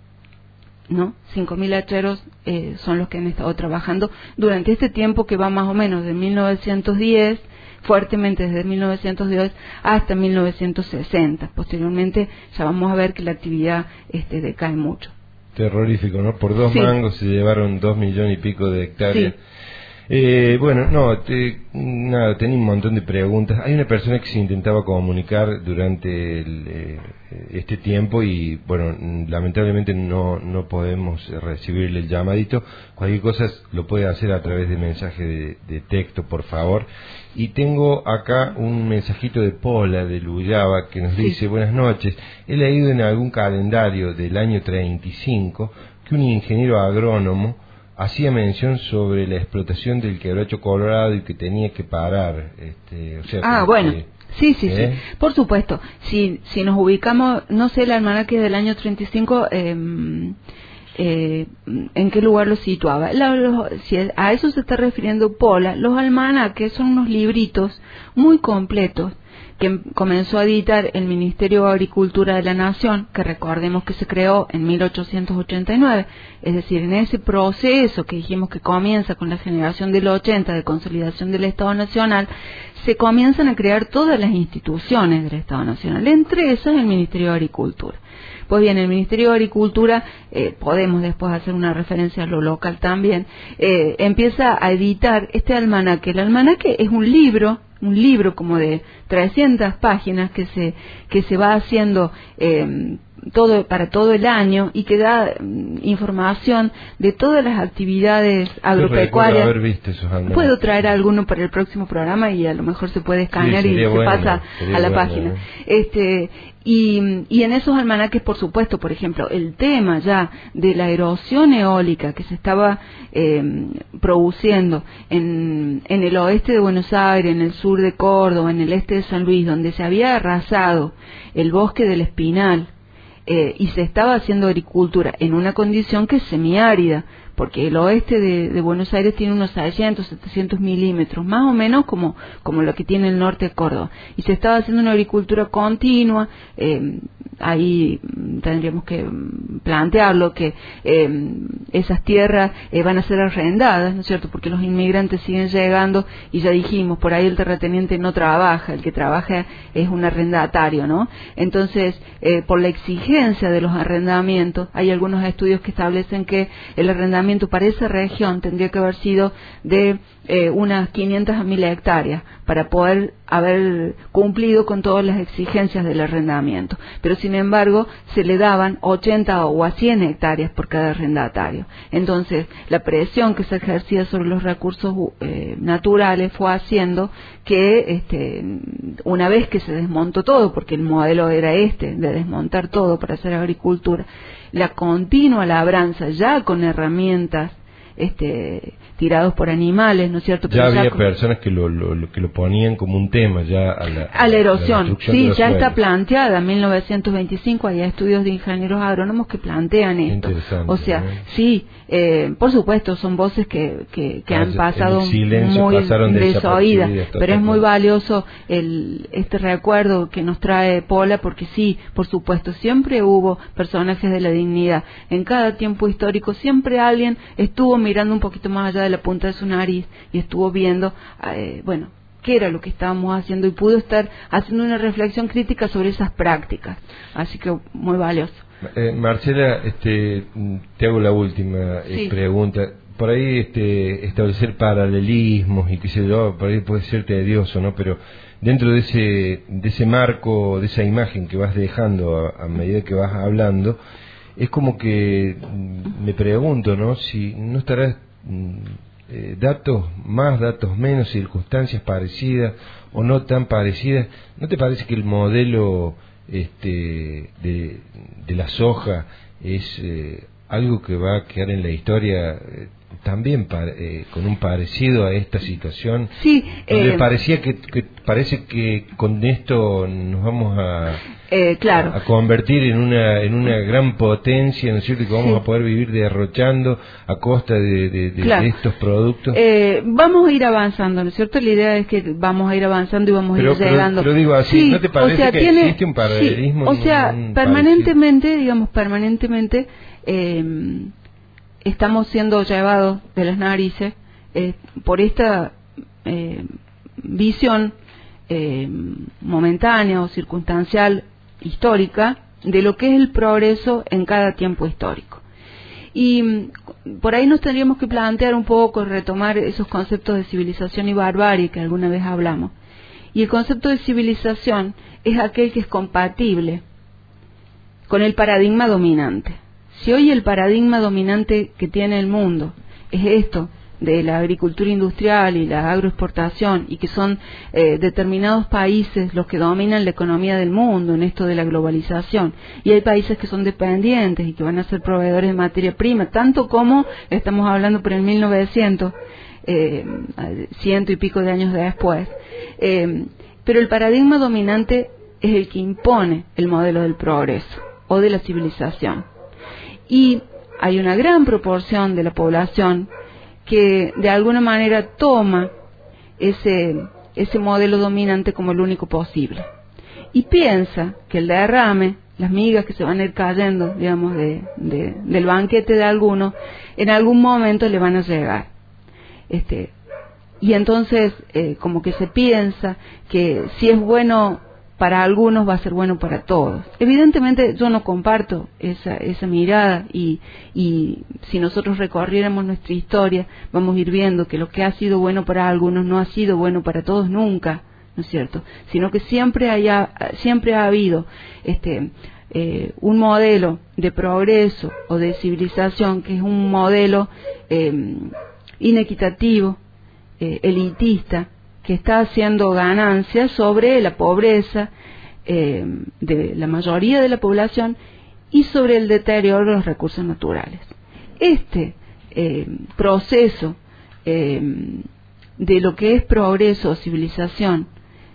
¿no? cinco mil hacheros eh, son los que han estado trabajando durante este tiempo que va más o menos de mil novecientos diez, fuertemente desde mil novecientos diez hasta mil novecientos sesenta. Posteriormente ya vamos a ver que la actividad este, decae mucho. Terrorífico, ¿no? Por dos sí. mangos se llevaron dos millones y pico de hectáreas. Sí. Eh, bueno, no, te, nada, tenía un montón de preguntas. Hay una persona que se intentaba comunicar durante el, eh, este tiempo y, bueno, lamentablemente no no podemos recibirle el llamadito. Cualquier cosa lo puede hacer a través de mensaje de, de texto, por favor. Y tengo acá un mensajito de Pola, de Luyaba, que nos dice, sí. Buenas noches, he leído en algún calendario del año treinta y cinco que un ingeniero agrónomo hacía mención sobre la explotación del quebracho colorado y que tenía que parar. Este, o sea, ah, bueno, que, sí, sí, ¿eh? sí, por supuesto. Si si nos ubicamos, no sé, el almanaque del año treinta y cinco, eh, eh, ¿en qué lugar lo situaba? La, los, si a eso se está refiriendo Pola, los almanaques son unos libritos muy completos que comenzó a editar el Ministerio de Agricultura de la Nación, que recordemos que se creó en mil ochocientos ochenta y nueve, es decir, en ese proceso que dijimos que comienza con la generación del ochenta de consolidación del Estado Nacional, se comienzan a crear todas las instituciones del Estado Nacional, entre esas el Ministerio de Agricultura. Pues bien, el Ministerio de Agricultura, eh, podemos después hacer una referencia a lo local también, eh, empieza a editar este almanaque. El almanaque es un libro, un libro como de trescientas páginas que se que se va haciendo eh, todo para todo el año y que da mm, información de todas las actividades agropecuarias. Haber visto esos almanaques. Puedo traer alguno para el próximo programa y a lo mejor se puede escanear, sí, y se bueno, pasa a la bueno, página. ¿Eh? Este y, y en esos almanaques, por supuesto, por ejemplo, el tema ya de la erosión eólica que se estaba eh, produciendo en, en el oeste de Buenos Aires, en el sur de Córdoba, en el este de San Luis, donde se había arrasado el bosque del Espinal, eh, y se estaba haciendo agricultura en una condición que es semiárida, porque el oeste de, de Buenos Aires tiene unos seiscientos, setecientos milímetros, más o menos como, como lo que tiene el norte de Córdoba, y se estaba haciendo una agricultura continua. eh, ahí tendríamos que plantearlo, que eh, esas tierras eh, van a ser arrendadas, ¿no es cierto?, porque los inmigrantes siguen llegando, y ya dijimos, por ahí el terrateniente no trabaja, el que trabaja es un arrendatario, ¿no? Entonces, eh, por la exigencia de los arrendamientos, hay algunos estudios que establecen que el arrendamiento para esa región tendría que haber sido de eh, unas quinientas a mil hectáreas para poder haber cumplido con todas las exigencias del arrendamiento, pero sin embargo se le daban ochenta o a cien hectáreas por cada arrendatario. Entonces la presión que se ejercía sobre los recursos eh, naturales fue haciendo que este, una vez que se desmontó todo, porque el modelo era este, de desmontar todo para hacer agricultura, la continua labranza ya con herramientas este tirados por animales, ¿no es cierto? Ya había con... personas que lo, lo, lo que lo ponían como un tema ya a la, a la erosión. La sí, ya suelos. Está planteada en mil novecientos veinticinco, hay estudios de ingenieros agrónomos que plantean esto. O sea, ¿no? sí, eh, por supuesto, son voces que, que, que ah, han pasado muy desoídas, pero es muy valioso el este recuerdo que nos trae Pola, porque sí, por supuesto, siempre hubo personajes de la dignidad. En cada tiempo histórico siempre alguien estuvo mirando un poquito más allá de la punta de su nariz y estuvo viendo, eh, bueno, qué era lo que estábamos haciendo, y pudo estar haciendo una reflexión crítica sobre esas prácticas. Así que muy valioso. Eh, Marcela, este, te hago la última eh, sí. pregunta. Por ahí este, establecer paralelismos y qué sé yo, por ahí puede ser tedioso, ¿no? Pero dentro de ese, de ese marco, de esa imagen que vas dejando a, a medida que vas hablando, es como que me pregunto, ¿no? Si no estarás eh, datos más, datos menos, circunstancias parecidas o no tan parecidas. ¿No te parece que el modelo este, de, de la soja es eh, algo que va a quedar en la historia eh, también pa, eh, con un parecido a esta situación? Sí, donde eh, parecía que, que parece que con esto nos vamos a Eh, claro. a convertir en una en una gran potencia, ¿no es cierto?, que vamos sí. a poder vivir derrochando a costa de, de, de, claro. de estos productos. Eh, vamos a ir avanzando, ¿no es cierto? La idea es que vamos a ir avanzando y vamos pero, a ir llegando. Pero, pero digo así, sí, ¿no te parece o sea, que tiene, existe un paralelismo? Sí, o sea, un permanentemente, parecido? digamos, permanentemente eh, estamos siendo llevados de las narices eh, por esta eh, visión eh, momentánea o circunstancial histórica de lo que es el progreso en cada tiempo histórico. Y por ahí nos tendríamos que plantear un poco, retomar esos conceptos de civilización y barbarie que alguna vez hablamos. Y el concepto de civilización es aquel que es compatible con el paradigma dominante. Si hoy el paradigma dominante que tiene el mundo es esto, de la agricultura industrial y la agroexportación, y que son eh, determinados países los que dominan la economía del mundo en esto de la globalización, y hay países que son dependientes y que van a ser proveedores de materia prima, tanto como estamos hablando por el mil novecientos, eh, ciento y pico de años después, eh, pero el paradigma dominante es el que impone el modelo del progreso o de la civilización, y hay una gran proporción de la población que de alguna manera toma ese ese modelo dominante como el único posible. Y piensa que el derrame, las migas que se van a ir cayendo, digamos, de, de, del banquete de algunos, en algún momento le van a llegar. Este, y entonces, eh, como que se piensa que si es bueno para algunos va a ser bueno para todos. Evidentemente yo no comparto esa, esa mirada y, y si nosotros recorriéramos nuestra historia vamos a ir viendo que lo que ha sido bueno para algunos no ha sido bueno para todos nunca, ¿no es cierto? Sino que siempre haya, siempre ha habido este eh, un modelo de progreso o de civilización que es un modelo eh, inequitativo, eh, elitista, que está haciendo ganancias sobre la pobreza eh, de la mayoría de la población y sobre el deterioro de los recursos naturales. Este eh, proceso eh, de lo que es progreso o civilización,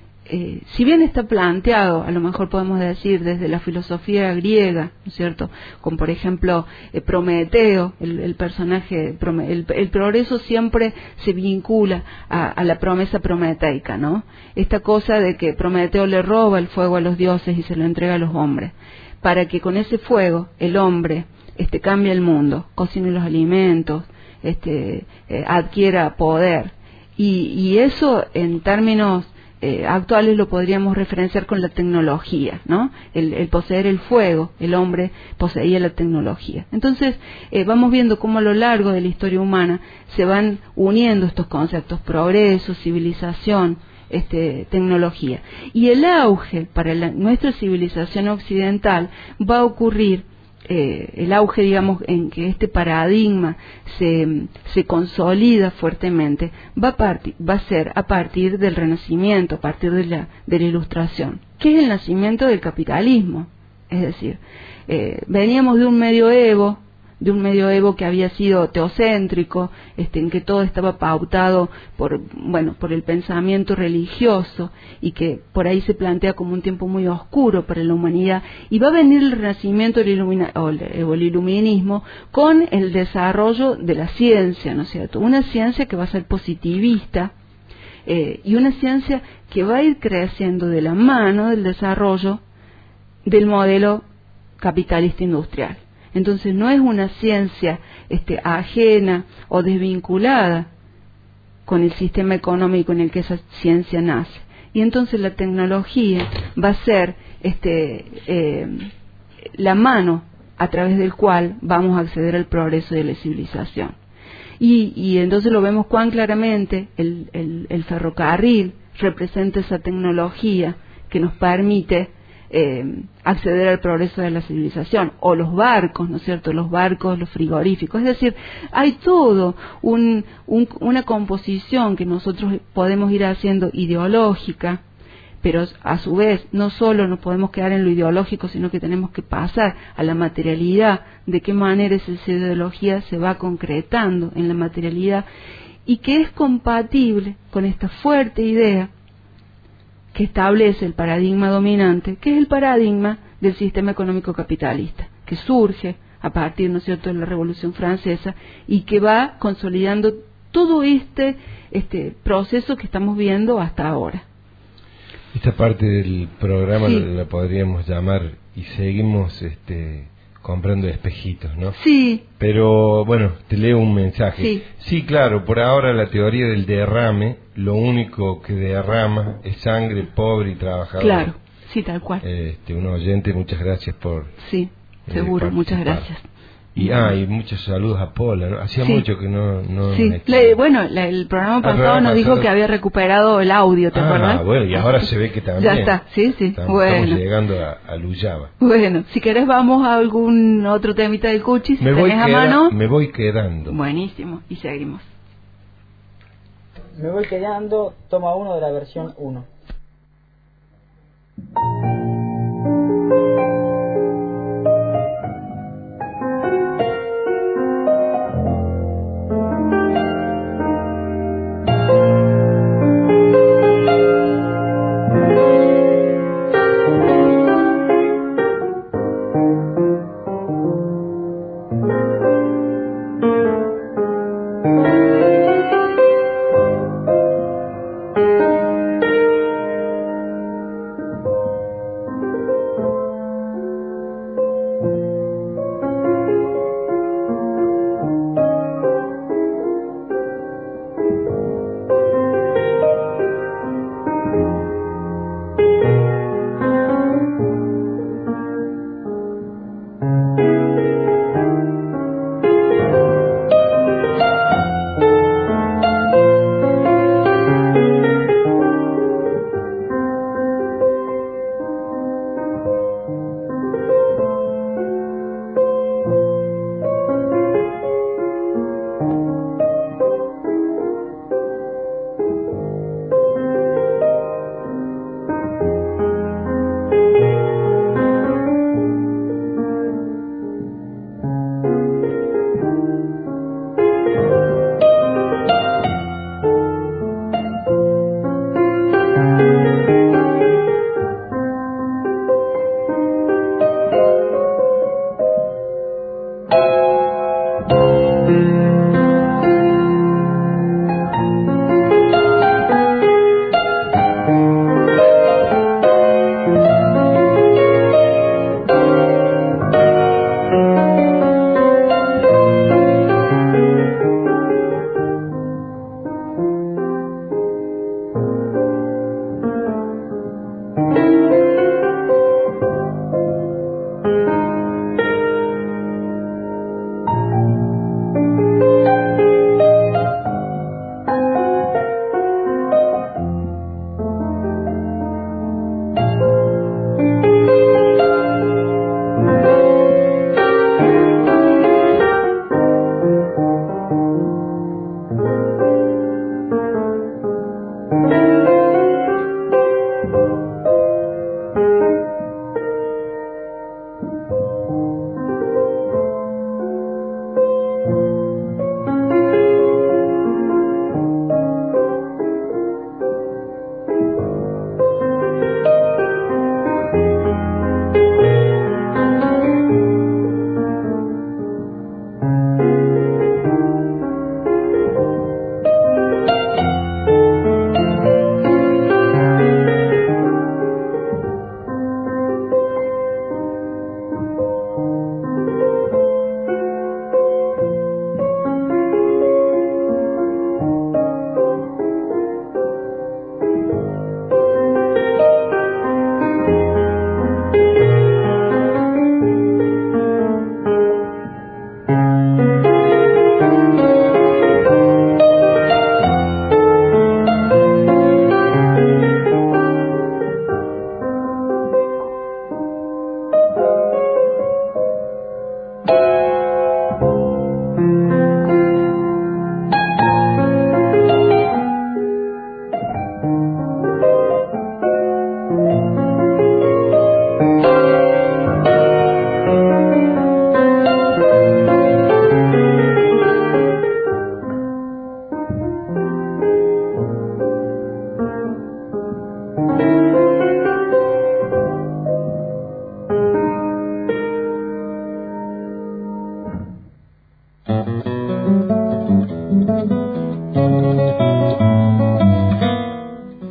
eh, si bien está planteado, a lo mejor podemos decir desde la filosofía griega, ¿no es cierto?, como por ejemplo eh, Prometeo, el, el personaje, el, el progreso siempre se vincula a, a la promesa prometeica, ¿no? Esta cosa de que Prometeo le roba el fuego a los dioses y se lo entrega a los hombres, para que con ese fuego el hombre este, cambie el mundo, cocine los alimentos, este, eh, adquiera poder, y, y eso en términos Eh, actuales lo podríamos referenciar con la tecnología, ¿no? El, el poseer el fuego, el hombre poseía la tecnología. Entonces, eh, vamos viendo cómo a lo largo de la historia humana se van uniendo estos conceptos: progreso, civilización, este, tecnología. Y el auge para la, nuestra civilización occidental va a ocurrir, eh, el auge, digamos, en que este paradigma se, se consolida fuertemente, va a, partir, va a ser a partir del Renacimiento, a partir de la, de la Ilustración, que es el nacimiento del capitalismo. Es decir, eh, veníamos de un medioevo, de un medioevo que había sido teocéntrico, este, en que todo estaba pautado por, bueno, por el pensamiento religioso, y que por ahí se plantea como un tiempo muy oscuro para la humanidad, y va a venir el renacimiento el ilumina, o, el, o el iluminismo con el desarrollo de la ciencia, ¿no es cierto? Una ciencia que va a ser positivista, eh, y una ciencia que va a ir creciendo de la mano del desarrollo del modelo capitalista industrial. Entonces no es una ciencia este, ajena o desvinculada con el sistema económico en el que esa ciencia nace. Y entonces la tecnología va a ser este, eh, la mano a través del cual vamos a acceder al progreso de la civilización. Y, y entonces lo vemos cuán claramente el, el, el ferrocarril representa esa tecnología que nos permite Eh, acceder al progreso de la civilización, o los barcos, ¿no es cierto?, los barcos, los frigoríficos. Es decir, hay todo un, un, una composición que nosotros podemos ir haciendo ideológica, pero a su vez no solo nos podemos quedar en lo ideológico, sino que tenemos que pasar a la materialidad, de qué manera esa ideología se va concretando en la materialidad, y que es compatible con esta fuerte idea que establece el paradigma dominante, que es el paradigma del sistema económico capitalista, que surge a partir, ¿no es cierto?, de la Revolución Francesa, y que va consolidando todo este, este proceso que estamos viendo hasta ahora. Esta parte del programa sí. la podríamos llamar "y seguimos este, comprando espejitos", ¿no? Sí. Pero bueno, te leo un mensaje. Sí. Sí, claro, por ahora la teoría del derrame, lo único que derrama es sangre pobre y trabajadora. Claro, sí, tal cual. Este, un oyente, muchas gracias por... Sí, eh, seguro, muchas participar. gracias. Y, ah, y muchos saludos a Pola, ¿no? Hacía sí. mucho que no... no sí. Le, bueno, la, el programa pasado programa nos pasado... dijo que había recuperado el audio, ¿te ah, acuerdas? Ah, bueno, y ahora se ve que también. Ya está, sí, sí. Estamos, bueno. estamos llegando a, a Luyaba. Bueno, si querés vamos a algún otro temita del Cuchi, si me tenés voy a queda, mano. Me voy quedando. Buenísimo, y seguimos. Me voy quedando, toma uno de la versión uno.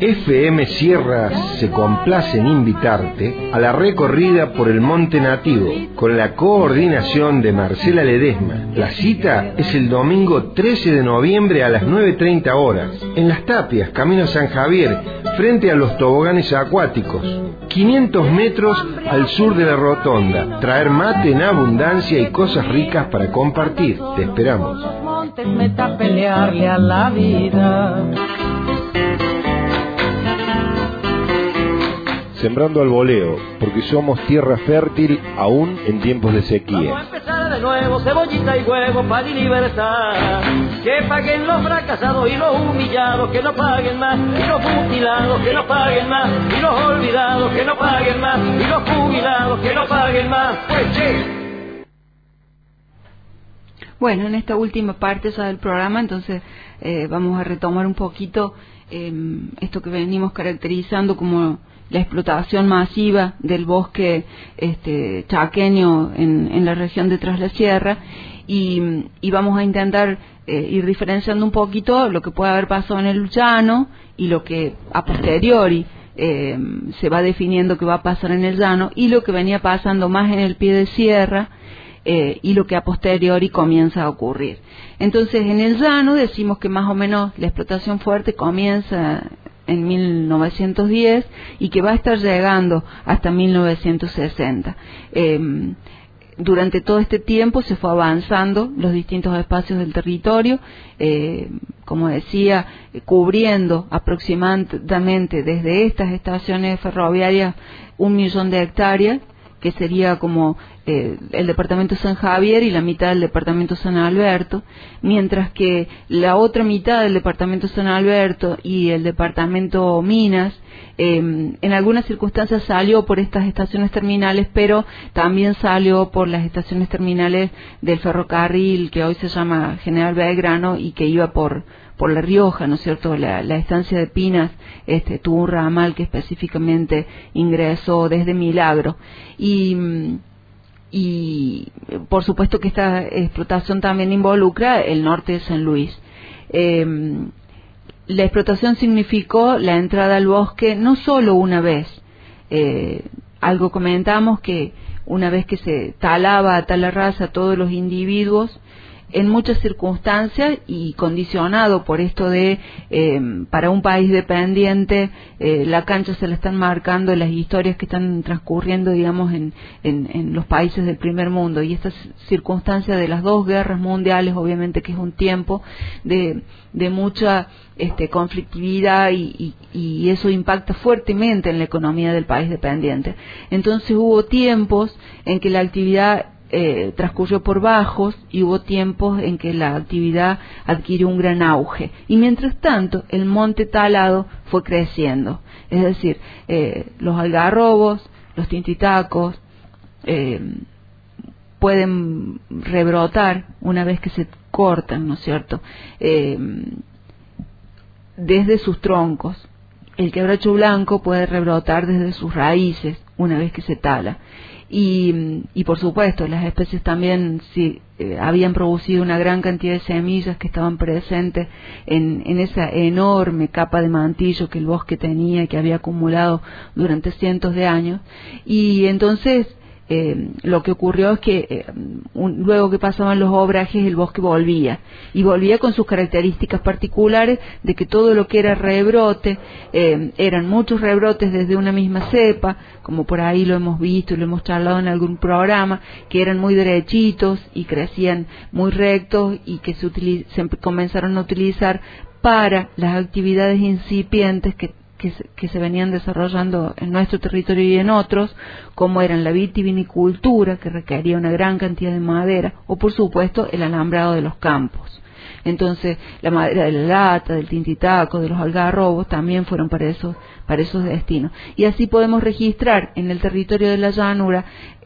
F M Sierra se complace en invitarte a la recorrida por el Monte Nativo con la coordinación de Marcela Ledesma. La cita es el domingo trece de noviembre a las nueve treinta horas en Las Tapias, Camino San Javier, frente a los toboganes acuáticos, quinientos metros al sur de la rotonda. Traer mate en abundancia y cosas ricas para compartir. Te esperamos. Meta pelearle a la vida. Sembrando al voleo, porque somos tierra fértil aún en tiempos de sequía. Vamos a empezar de nuevo, cebollita y huevo, pan y libertad. Que paguen los fracasados y los humillados, que no paguen más. Y los mutilados, que no paguen más. Y los olvidados, que no paguen más. Y los jubilados, que no paguen más. Pues che. Bueno, en esta última parte ya del programa, entonces eh, vamos a retomar un poquito eh, esto que venimos caracterizando como la explotación masiva del bosque este, chaqueño en, en la región de Tras la Sierra, y, y vamos a intentar eh, ir diferenciando un poquito lo que puede haber pasado en el llano y lo que a posteriori eh, se va definiendo que va a pasar en el llano, y lo que venía pasando más en el pie de sierra, Eh, y lo que a posteriori comienza a ocurrir. Entonces, en el llano decimos que más o menos la explotación fuerte comienza en mil novecientos diez y que va a estar llegando hasta mil novecientos sesenta. Eh, durante todo este tiempo se fue avanzando los distintos espacios del territorio, eh, como decía, eh, cubriendo aproximadamente desde estas estaciones ferroviarias un millón de hectáreas, que sería como eh, el departamento San Javier y la mitad del departamento San Alberto, mientras que la otra mitad del departamento San Alberto y el departamento Minas, eh, en algunas circunstancias salió por estas estaciones terminales, pero también salió por las estaciones terminales del ferrocarril que hoy se llama General Belgrano y que iba por por La Rioja, ¿no es cierto? La, la estancia de Pinas este, tuvo un ramal que específicamente ingresó desde Milagro. Y, y por supuesto que esta explotación también involucra el norte de San Luis. Eh, la explotación significó la entrada al bosque no solo una vez. Eh, algo comentamos que una vez que se talaba a tal raza a todos los individuos, en muchas circunstancias y condicionado por esto de eh, para un país dependiente eh, la cancha se la están marcando las historias que están transcurriendo, digamos, en, en, en los países del primer mundo, y esta circunstancia de las dos guerras mundiales, obviamente que es un tiempo de, de mucha este, conflictividad y, y, y eso impacta fuertemente en la economía del país dependiente. Entonces hubo tiempos en que la actividad Eh, transcurrió por bajos y hubo tiempos en que la actividad adquirió un gran auge, y mientras tanto el monte talado fue creciendo, es decir, eh, los algarrobos, los tintitacos eh, pueden rebrotar una vez que se cortan, ¿no es cierto?, eh, desde sus troncos. El quebracho blanco puede rebrotar desde sus raíces una vez que se tala. Y, y por supuesto las especies también sí, eh, habían producido una gran cantidad de semillas que estaban presentes en, en esa enorme capa de mantillo que el bosque tenía y que había acumulado durante cientos de años, y entonces Eh, lo que ocurrió es que eh, un, luego que pasaban los obrajes el bosque volvía y volvía con sus características particulares de que todo lo que era rebrote eh, eran muchos rebrotes desde una misma cepa, como por ahí lo hemos visto y lo hemos charlado en algún programa, que eran muy derechitos y crecían muy rectos y que se, utiliz- se comenzaron a utilizar para las actividades incipientes que Que se, que se venían desarrollando en nuestro territorio y en otros, como eran la vitivinicultura, que requería una gran cantidad de madera, o por supuesto el alambrado de los campos. Entonces la madera de la lata, del tintitaco, de los algarrobos también fueron para esos, para esos destinos. Y así podemos registrar en el territorio de la llanura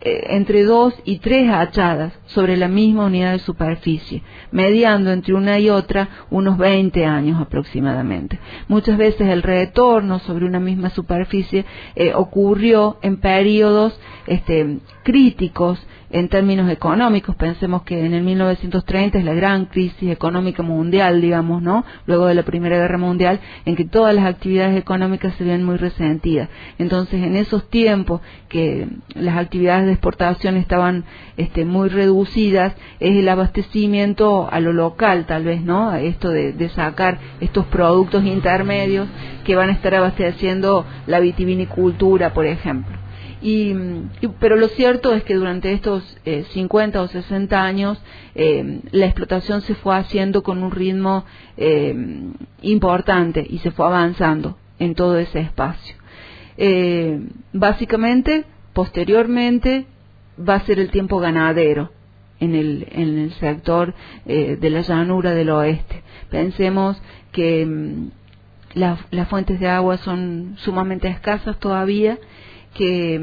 eh, entre dos y tres hachadas sobre la misma unidad de superficie, mediando entre una y otra unos veinte años aproximadamente. Muchas veces el retorno sobre una misma superficie eh, ocurrió en periodos este, críticos en términos económicos. Pensemos que en el mil novecientos treinta es la gran crisis económica mundial, digamos, ¿no? Luego de la Primera Guerra Mundial, en que todas las actividades económicas se ven muy resentidas. Entonces, en esos tiempos que las actividades de exportación estaban este, muy reducidas, es el abastecimiento a lo local, tal vez, ¿no? Esto de, de sacar estos productos intermedios que van a estar abasteciendo la vitivinicultura, por ejemplo. Y, y, pero lo cierto es que durante estos eh, cincuenta o sesenta años eh, la explotación se fue haciendo con un ritmo eh, importante y se fue avanzando en todo ese espacio. Eh, básicamente, posteriormente, va a ser el tiempo ganadero en el, en el sector eh, de la llanura del oeste. Pensemos que mm, la, las fuentes de agua son sumamente escasas todavía, que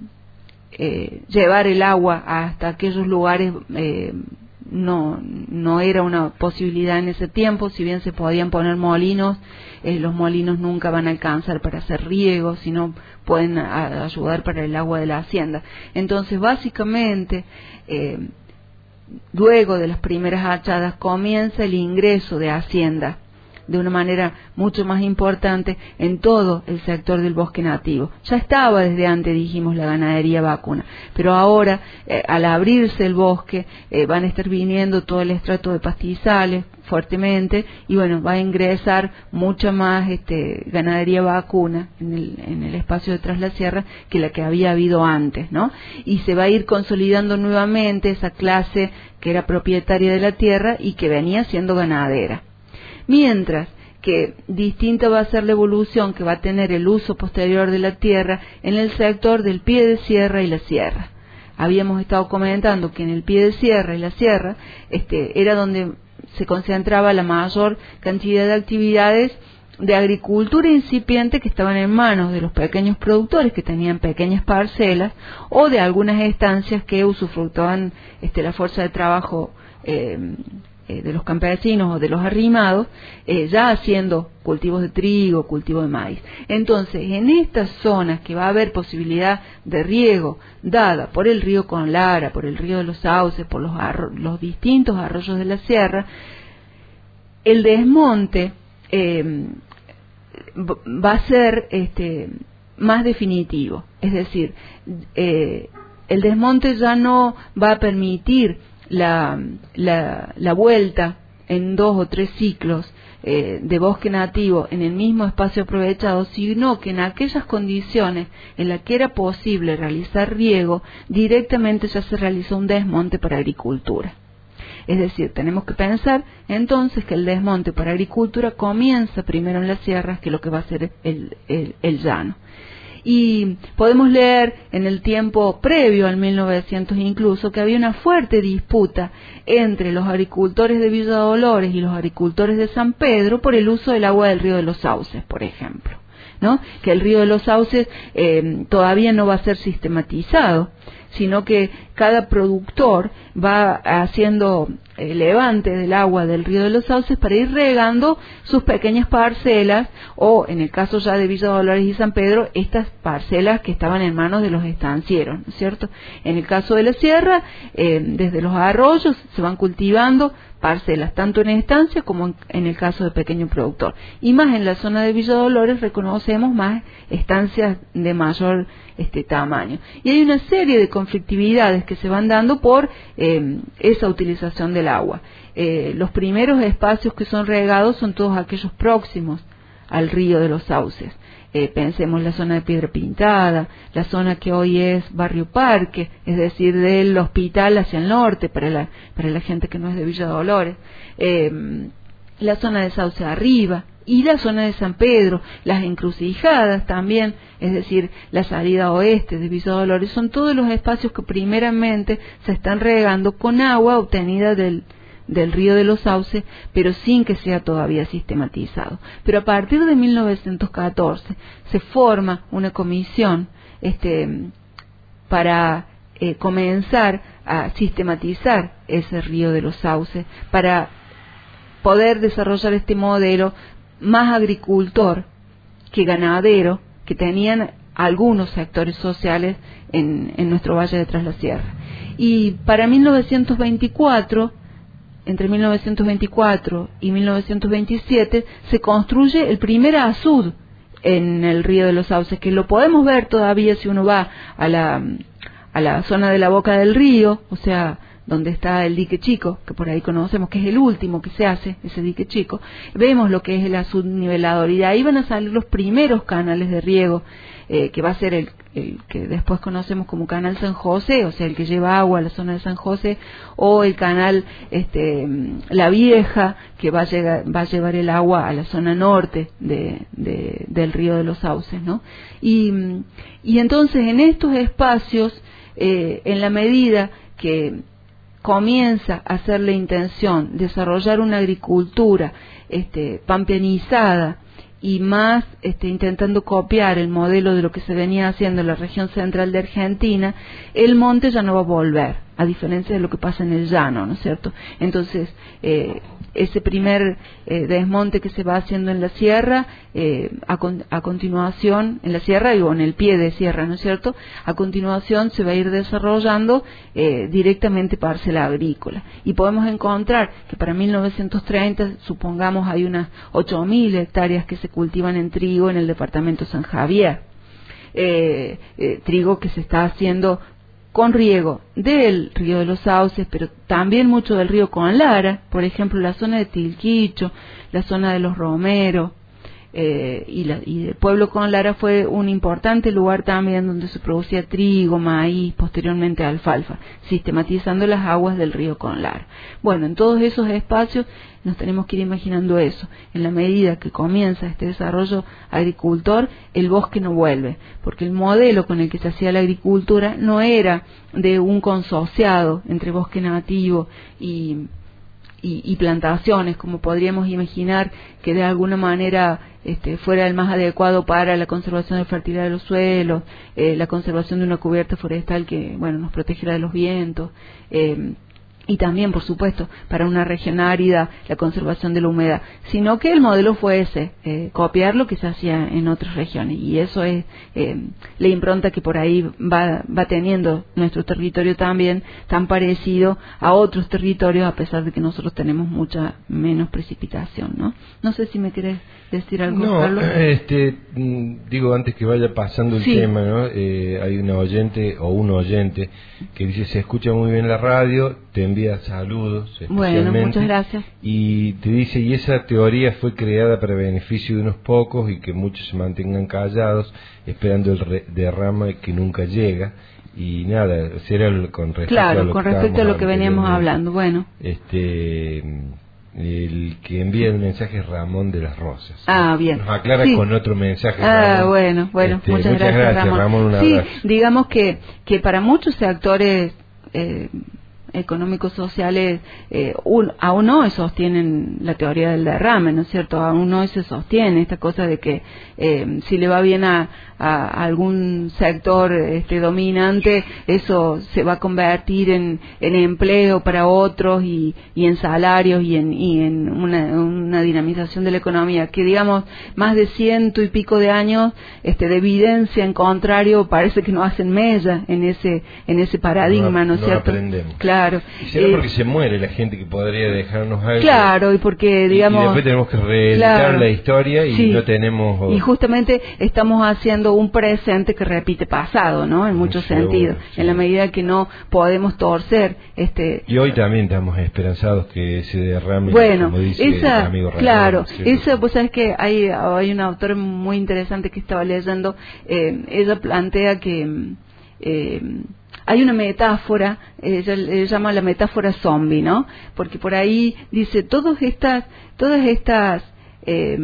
eh, llevar el agua hasta aquellos lugares eh, no no era una posibilidad en ese tiempo. Si bien se podían poner molinos, eh, los molinos nunca van a alcanzar para hacer riego, sino pueden a, ayudar para el agua de la hacienda. Entonces, básicamente, eh, luego de las primeras hachadas comienza el ingreso de hacienda de una manera mucho más importante en todo el sector del bosque nativo. Ya estaba desde antes, dijimos, la ganadería vacuna, pero ahora, eh, al abrirse el bosque, eh, van a estar viniendo todo el estrato de pastizales fuertemente, y bueno, va a ingresar mucha más este, ganadería vacuna en el, en el espacio de Tras la Sierra que la que había habido antes, ¿no? Y se va a ir consolidando nuevamente esa clase que era propietaria de la tierra y que venía siendo ganadera. Mientras que distinta va a ser la evolución que va a tener el uso posterior de la tierra en el sector del pie de sierra y la sierra. Habíamos estado comentando que en el pie de sierra y la sierra este, era donde se concentraba la mayor cantidad de actividades de agricultura incipiente que estaban en manos de los pequeños productores que tenían pequeñas parcelas, o de algunas estancias que usufructaban este, la fuerza de trabajo eh, de los campesinos o de los arrimados, eh, ya haciendo cultivos de trigo, cultivo de maíz. Entonces, en estas zonas que va a haber posibilidad de riego dada por el río Conlara, por el río de los Sauces, por los, los distintos arroyos de la sierra, el desmonte eh, va a ser este, más definitivo. Es decir, eh, el desmonte ya no va a permitir La, la, la vuelta en dos o tres ciclos eh, de bosque nativo en el mismo espacio aprovechado, sino que en aquellas condiciones en las que era posible realizar riego, directamente ya se realizó un desmonte para agricultura. Es decir, tenemos que pensar entonces que el desmonte para agricultura comienza primero en las sierras que lo que va a ser el, el, el llano. Y podemos leer en el tiempo previo al mil novecientos incluso que había una fuerte disputa entre los agricultores de Villa Dolores y los agricultores de San Pedro por el uso del agua del río de los Sauces, por ejemplo, ¿no? Que el río de los Sauces eh, todavía no va a ser sistematizado, sino que cada productor va haciendo eh, levante del agua del río de los Sauces para ir regando sus pequeñas parcelas, o en el caso ya de Villa Dolores y San Pedro, estas parcelas que estaban en manos de los estancieros, ¿no es cierto? En el caso de la sierra, eh, desde los arroyos se van cultivando parcelas, tanto en estancia como en, en el caso de pequeño productor. Y más en la zona de Villa Dolores reconocemos más estancias de mayor este tamaño. Y hay una serie de conflictividades que se van dando por eh, esa utilización del agua. Eh, los primeros espacios que son regados son todos aquellos próximos al río de los Sauces. Eh, pensemos la zona de Piedra Pintada, la zona que hoy es Barrio Parque, es decir, del hospital hacia el norte, para la, para la gente que no es de Villa Dolores, eh, la zona de Sauce Arriba y la zona de San Pedro, las encrucijadas también, es decir, la salida oeste de Villa Dolores, son todos los espacios que primeramente se están regando con agua obtenida del del río de los Sauces, pero sin que sea todavía sistematizado. Pero a partir de mil novecientos catorce se forma una comisión este, para eh, comenzar a sistematizar ese río de los sauces para poder desarrollar este modelo más agricultor que ganadero que tenían algunos sectores sociales en, en nuestro Valle de Tras la Sierra. Y para mil novecientos veinticuatro, entre mil novecientos veinticuatro y mil novecientos veintisiete, se construye el primer azud en el río de los sauces, que lo podemos ver todavía si uno va a la, a la zona de la boca del río, o sea, donde está el dique chico, que por ahí conocemos, que es el último que se hace, ese dique chico. Vemos lo que es el azud nivelador, y de ahí van a salir los primeros canales de riego, eh, que va a ser el, el que después conocemos como Canal San José, o sea, el que lleva agua a la zona de San José, o el canal este, La Vieja, que va a, llegar, va a llevar el agua a la zona norte de, de, del río de los sauces, ¿no? Y, y entonces en estos espacios, eh, en la medida que comienza a ser la intención desarrollar una agricultura este, pampeanizada y más este, intentando copiar el modelo de lo que se venía haciendo en la región central de Argentina, el monte ya no va a volver, a diferencia de lo que pasa en el llano, ¿no es cierto? Entonces, eh, ese primer eh, desmonte que se va haciendo en la sierra, eh, a, con, a continuación, en la sierra o en el pie de sierra, ¿no es cierto? A continuación se va a ir desarrollando eh, directamente parcela agrícola. Y podemos encontrar que para mil novecientos treinta, supongamos, hay unas ocho mil hectáreas que se cultivan en trigo en el departamento San Javier. Eh, eh, trigo que se está haciendo con riego del río de los Sauces, pero también mucho del río Conlara, por ejemplo, la zona de Tilquicho, la zona de los Romeros, eh, y, la, y el pueblo Conlara fue un importante lugar también donde se producía trigo, maíz, posteriormente alfalfa, sistematizando las aguas del río Conlara. Bueno, en todos esos espacios nos tenemos que ir imaginando eso. En la medida que comienza este desarrollo agricultor, el bosque no vuelve, porque el modelo con el que se hacía la agricultura no era de un consociado entre bosque nativo y, y, y plantaciones, como podríamos imaginar que de alguna manera este, fuera el más adecuado para la conservación de fertilidad de los suelos, eh, la conservación de una cubierta forestal que, bueno, nos protegiera de los vientos, eh, y también, por supuesto, para una región árida, la conservación de la humedad, sino que el modelo fue ese, eh, copiar lo que se hacía en otras regiones, y eso es eh, la impronta que por ahí va, va teniendo nuestro territorio también, tan parecido a otros territorios, a pesar de que nosotros tenemos mucha menos precipitación, ¿no? No sé si me querés decir algo, no, Carlos. Este, digo, antes que vaya pasando el sí. tema, ¿no? Eh, hay una oyente o un oyente que dice, se escucha muy bien la radio, te envía saludos especialmente. Bueno, muchas gracias. Y te dice, y esa teoría fue creada para beneficio de unos pocos y que muchos se mantengan callados esperando el re derrama que nunca llega. Y nada, era con respecto claro, a lo con que respecto a lo que veníamos hablando. Bueno, este, el que envía el mensaje es Ramón de las Rosas. Ah, bien. Nos aclara sí. con otro mensaje. Ah, Ramón. bueno, bueno, este, muchas, muchas gracias, gracias Ramón. Ramón. Un sí, abrazo. digamos que que para muchos sectores eh, económicos sociales eh, un, aún hoy sostienen la teoría del derrame, ¿no es cierto? Aún hoy se sostiene esta cosa de que eh, si le va bien a, a algún sector este, dominante, eso se va a convertir en, en empleo para otros y, y en salarios y en, y en una, una dinamización de la economía, que digamos más de ciento y pico de años este, de evidencia en contrario parece que no hacen mella en ese en ese paradigma, ¿no es no cierto? Aprendemos. Claro. Y será eh, porque se muere la gente que podría dejarnos algo. Claro, y porque digamos... Y, y después tenemos que reeditar claro, la historia y sí. no tenemos... Y justamente estamos haciendo un presente que repite pasado, ¿no? En muchos Seguro, sentidos. sí. En la medida que no podemos torcer este... Y hoy también estamos esperanzados que se derrame, bueno, como dice esa, el amigo Ramón. Claro, ¿cierto? esa, pues sabes que hay, hay una autora muy interesante que estaba leyendo, eh, ella plantea que... Eh, hay una metáfora, ella le llama la metáfora zombie, ¿no? Porque por ahí dice, todas estas, todas estas eh,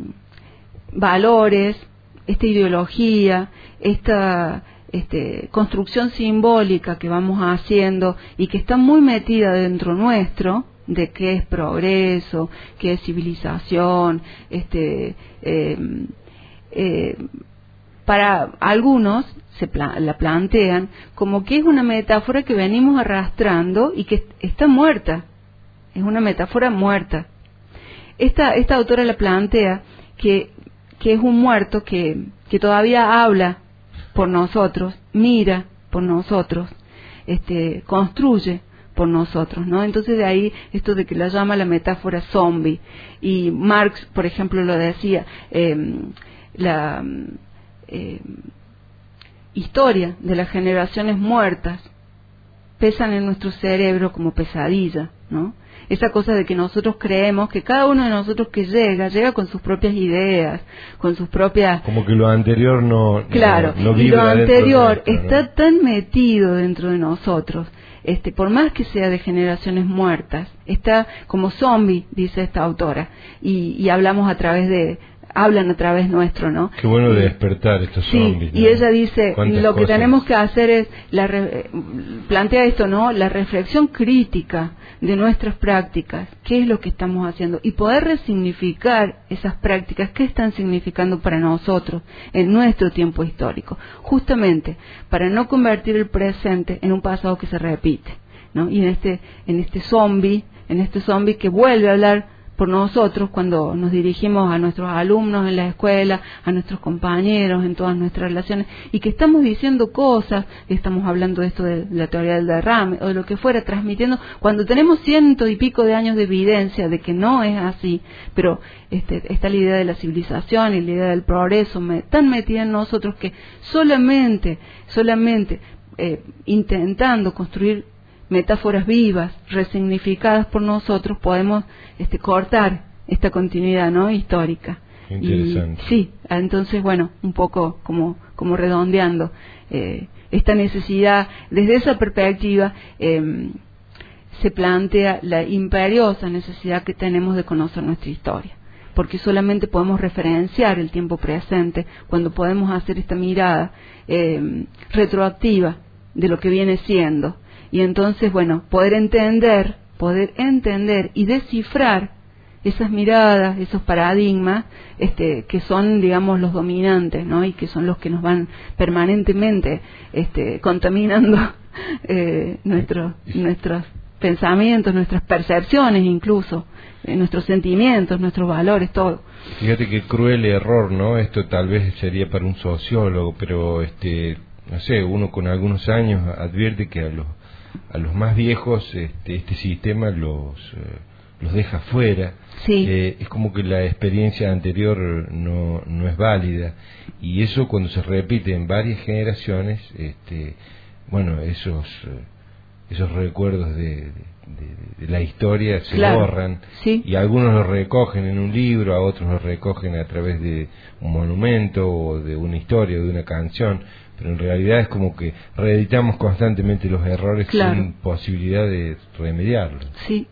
valores, esta ideología, esta este, construcción simbólica que vamos haciendo y que está muy metida dentro nuestro, de qué es progreso, qué es civilización, este... Eh, eh, para algunos se pla- la plantean como que es una metáfora que venimos arrastrando y que está muerta, es una metáfora muerta. Esta, esta autora la plantea que, que es un muerto que, que todavía habla por nosotros, mira por nosotros, este, construye por nosotros, ¿no? Entonces de ahí esto de que la llama la metáfora zombie. Y Marx, por ejemplo, lo decía, eh, la eh, historia de las generaciones muertas pesan en nuestro cerebro como pesadilla, ¿no? Esa cosa de que nosotros creemos que cada uno de nosotros que llega, llega con sus propias ideas, con sus propias... Como que lo anterior no... Claro, no, no y lo anterior de nuestro, está ¿no? tan metido dentro de nosotros, este, por más que sea de generaciones muertas, está como zombie, dice esta autora, y, y hablamos a través de... hablan a través nuestro, ¿no? Qué bueno de despertar estos sí, zombies, ¿no? Y ella dice, lo que cosas? tenemos que hacer es, la re, plantea esto, ¿no? La reflexión crítica de nuestras prácticas, qué es lo que estamos haciendo, y poder resignificar esas prácticas, qué están significando para nosotros en nuestro tiempo histórico, justamente para no convertir el presente en un pasado que se repite, ¿no? Y en este, en este zombie, en este zombie que vuelve a hablar por nosotros cuando nos dirigimos a nuestros alumnos en la escuela, a nuestros compañeros, en todas nuestras relaciones, y que estamos diciendo cosas, estamos hablando de esto de la teoría del derrame, o de lo que fuera, transmitiendo, cuando tenemos ciento y pico de años de evidencia de que no es así, pero este, está la idea de la civilización y la idea del progreso me, tan metida en nosotros que solamente, solamente eh, intentando construir metáforas vivas, resignificadas por nosotros, podemos este, cortar esta continuidad, ¿no?, histórica. Interesante. Y, sí, entonces, bueno, un poco como, como redondeando eh, esta necesidad, desde esa perspectiva, eh, se plantea la imperiosa necesidad que tenemos de conocer nuestra historia, porque solamente podemos referenciar el tiempo presente cuando podemos hacer esta mirada eh, retroactiva de lo que viene siendo. Y entonces, bueno, poder entender, poder entender y descifrar esas miradas, esos paradigmas, este, que son, digamos, los dominantes, ¿no? Y que son los que nos van permanentemente, este, contaminando eh, nuestros, nuestros pensamientos, nuestras percepciones, incluso eh, nuestros sentimientos, nuestros valores, todo. Fíjate qué cruel error, ¿no? Esto tal vez sería para un sociólogo, pero este, no sé, uno con algunos años advierte que a los a los más viejos este, este sistema los eh, los deja fuera. Sí. Eh, es como que la experiencia anterior no no es válida, y eso cuando se repite en varias generaciones, este, bueno, esos eh, esos recuerdos de, de, de, de la historia se claro. borran. Sí. Y algunos los recogen en un libro, a otros los recogen a través de un monumento o de una historia o de una canción, pero en realidad es como que reeditamos constantemente los errores claro. sin posibilidad de remediarlos. Sí.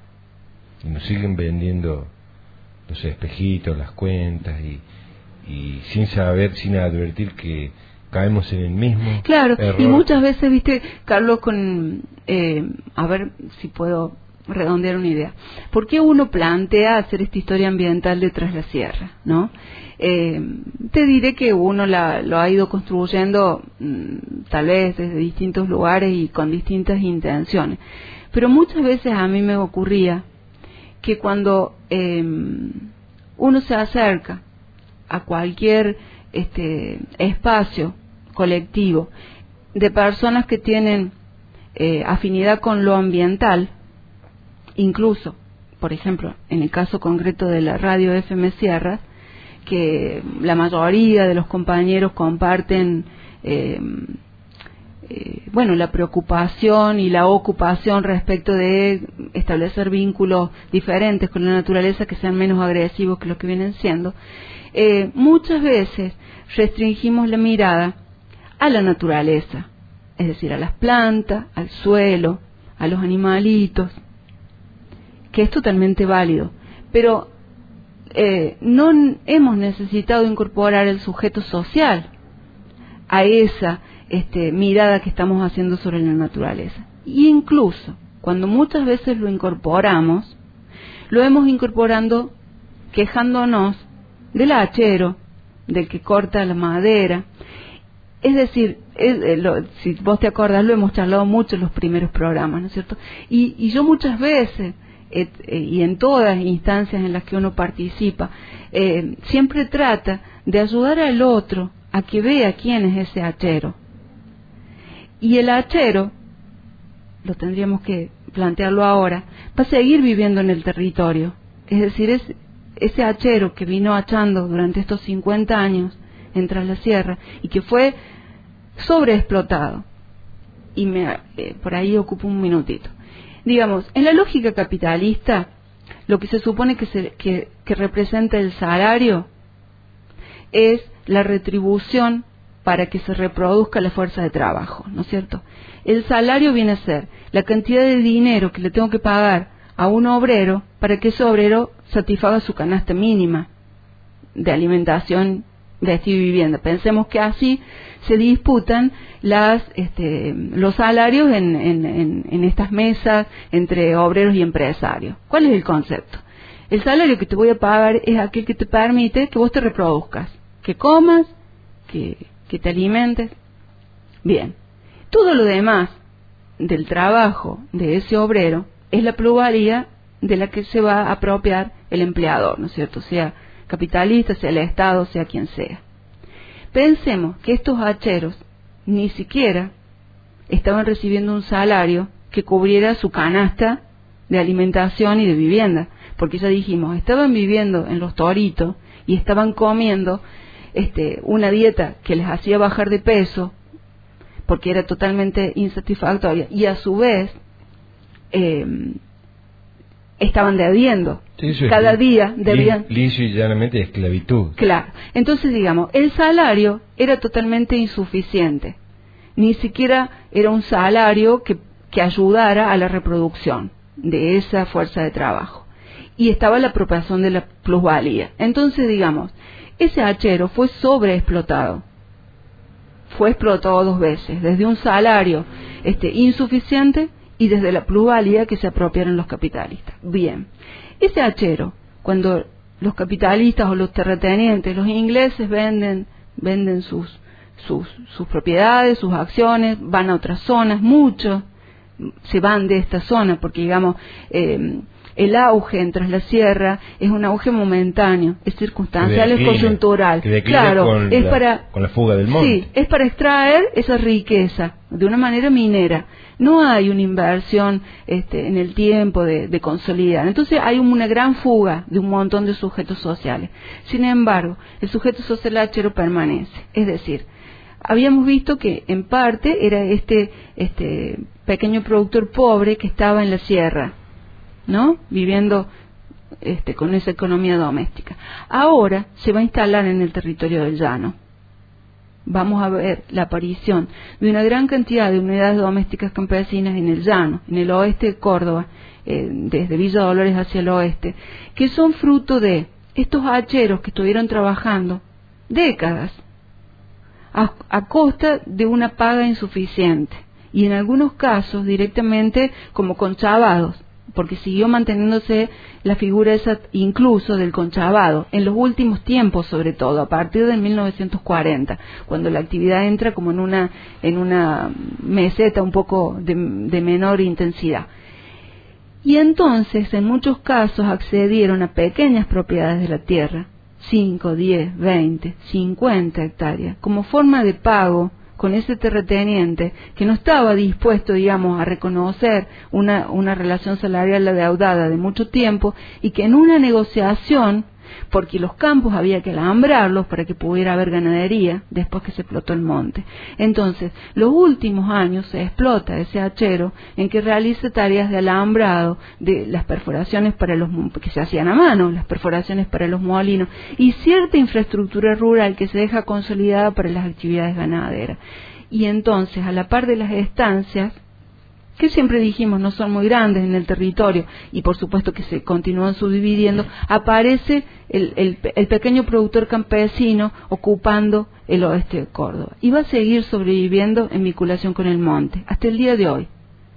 Y nos siguen vendiendo los espejitos, las cuentas, y, y sin saber, sin advertir que caemos en el mismo claro, error. Y muchas veces, viste, Carlos, con eh, a ver si puedo redondear una idea. ¿Por qué uno plantea hacer esta historia ambiental de Tras la Sierra, no? Eh, te diré que uno la, lo ha ido construyendo mmm, tal vez desde distintos lugares y con distintas intenciones, pero muchas veces a mí me ocurría que cuando eh, uno se acerca a cualquier este espacio colectivo de personas que tienen eh, afinidad con lo ambiental, incluso, por ejemplo, en el caso concreto de la radio F M Sierras, que la mayoría de los compañeros comparten eh, eh, bueno, la preocupación y la ocupación respecto de establecer vínculos diferentes con la naturaleza que sean menos agresivos que los que vienen siendo, eh, muchas veces restringimos la mirada a la naturaleza, es decir, a las plantas, al suelo, a los animalitos, que es totalmente válido, pero eh, no hemos necesitado incorporar el sujeto social a esa este, mirada que estamos haciendo sobre la naturaleza. Y incluso cuando muchas veces lo incorporamos, lo hemos incorporando quejándonos del hachero, del que corta la madera. Es decir, es, eh, lo, si vos te acordás, lo hemos charlado mucho en los primeros programas, ¿no es cierto? Y, y yo muchas veces, eh, eh, y en todas las instancias en las que uno participa, eh, siempre trata de ayudar al otro a que vea quién es ese hachero. Y el hachero, lo tendríamos que plantearlo ahora, va a seguir viviendo en el territorio. Es decir, es, ese hachero que vino hachando durante estos cincuenta años en Tras la Sierra y que fue sobreexplotado. Y me, eh, por ahí ocupo un minutito. Digamos, en la lógica capitalista, lo que se supone que, se, que, que representa el salario es la retribución para que se reproduzca la fuerza de trabajo, ¿no es cierto? El salario viene a ser la cantidad de dinero que le tengo que pagar a un obrero para que ese obrero satisfaga su canasta mínima de alimentación, vestido y vivienda. Pensemos que así se disputan las, este, los salarios en, en, en, en estas mesas entre obreros y empresarios. ¿Cuál es el concepto? El salario que te voy a pagar es aquel que te permite que vos te reproduzcas, que comas, que, que te alimentes. Bien, todo lo demás del trabajo de ese obrero es la plusvalía de la que se va a apropiar el empleador, ¿no es cierto? Sea capitalista, sea el Estado, sea quien sea. Pensemos que estos hacheros ni siquiera estaban recibiendo un salario que cubriera su canasta de alimentación y de vivienda, porque ya dijimos, estaban viviendo en los toritos y estaban comiendo este, una dieta que les hacía bajar de peso, porque era totalmente insatisfactoria, y a su vez eh, estaban debiendo. Eso Cada es, día debían... Liso y llanamente esclavitud. Claro. Entonces, digamos, el salario era totalmente insuficiente. Ni siquiera era un salario que, que ayudara a la reproducción de esa fuerza de trabajo. Y estaba la apropiación de la plusvalía. Entonces, digamos, ese hachero fue sobreexplotado. Fue explotado dos veces, desde un salario este, insuficiente y desde la plusvalía que se apropiaron los capitalistas. Bien, ese hachero, cuando los capitalistas o los terratenientes, los ingleses venden, venden sus, sus, sus propiedades, sus acciones, van a otras zonas, muchos se van de esta zona, porque digamos, eh, el auge en Tras la Sierra es un auge momentáneo, es circunstancial, es coyuntural. Claro, con es la, para con la fuga del monte. Sí, es para extraer esa riqueza de una manera minera. No hay una inversión este, en el tiempo de, de consolidar. Entonces hay una gran fuga de un montón de sujetos sociales. Sin embargo, el sujeto social hachero permanece. Es decir, habíamos visto que en parte era este, este pequeño productor pobre que estaba en la sierra, ¿no? Viviendo este, con esa economía doméstica. Ahora se va a instalar en el territorio del llano. Vamos a ver la aparición de una gran cantidad de unidades domésticas campesinas en el llano, en el oeste de Córdoba, eh, desde Villa Dolores hacia el oeste, que son fruto de estos hacheros que estuvieron trabajando décadas a, a costa de una paga insuficiente y en algunos casos directamente como conchavados, porque siguió manteniéndose la figura esa incluso del conchavado, en los últimos tiempos sobre todo, a partir de mil novecientos cuarenta, cuando la actividad entra como en una, en una meseta un poco de, de menor intensidad. Y entonces, en muchos casos, accedieron a pequeñas propiedades de la tierra, cinco, diez, veinte, cincuenta hectáreas, como forma de pago con ese terrateniente que no estaba dispuesto, digamos, a reconocer una, una relación salarial adeudada de mucho tiempo y que en una negociación, porque los campos había que alambrarlos para que pudiera haber ganadería después que se explotó el monte. Entonces, los últimos años se explota ese hachero en que realice tareas de alambrado, de las perforaciones para los que se hacían a mano, las perforaciones para los molinos y cierta infraestructura rural que se deja consolidada para las actividades ganaderas. Y entonces, a la par de las estancias, que siempre dijimos no son muy grandes en el territorio y por supuesto que se continúan subdividiendo, aparece el, el, el pequeño productor campesino ocupando el oeste de Córdoba y va a seguir sobreviviendo en vinculación con el monte hasta el día de hoy.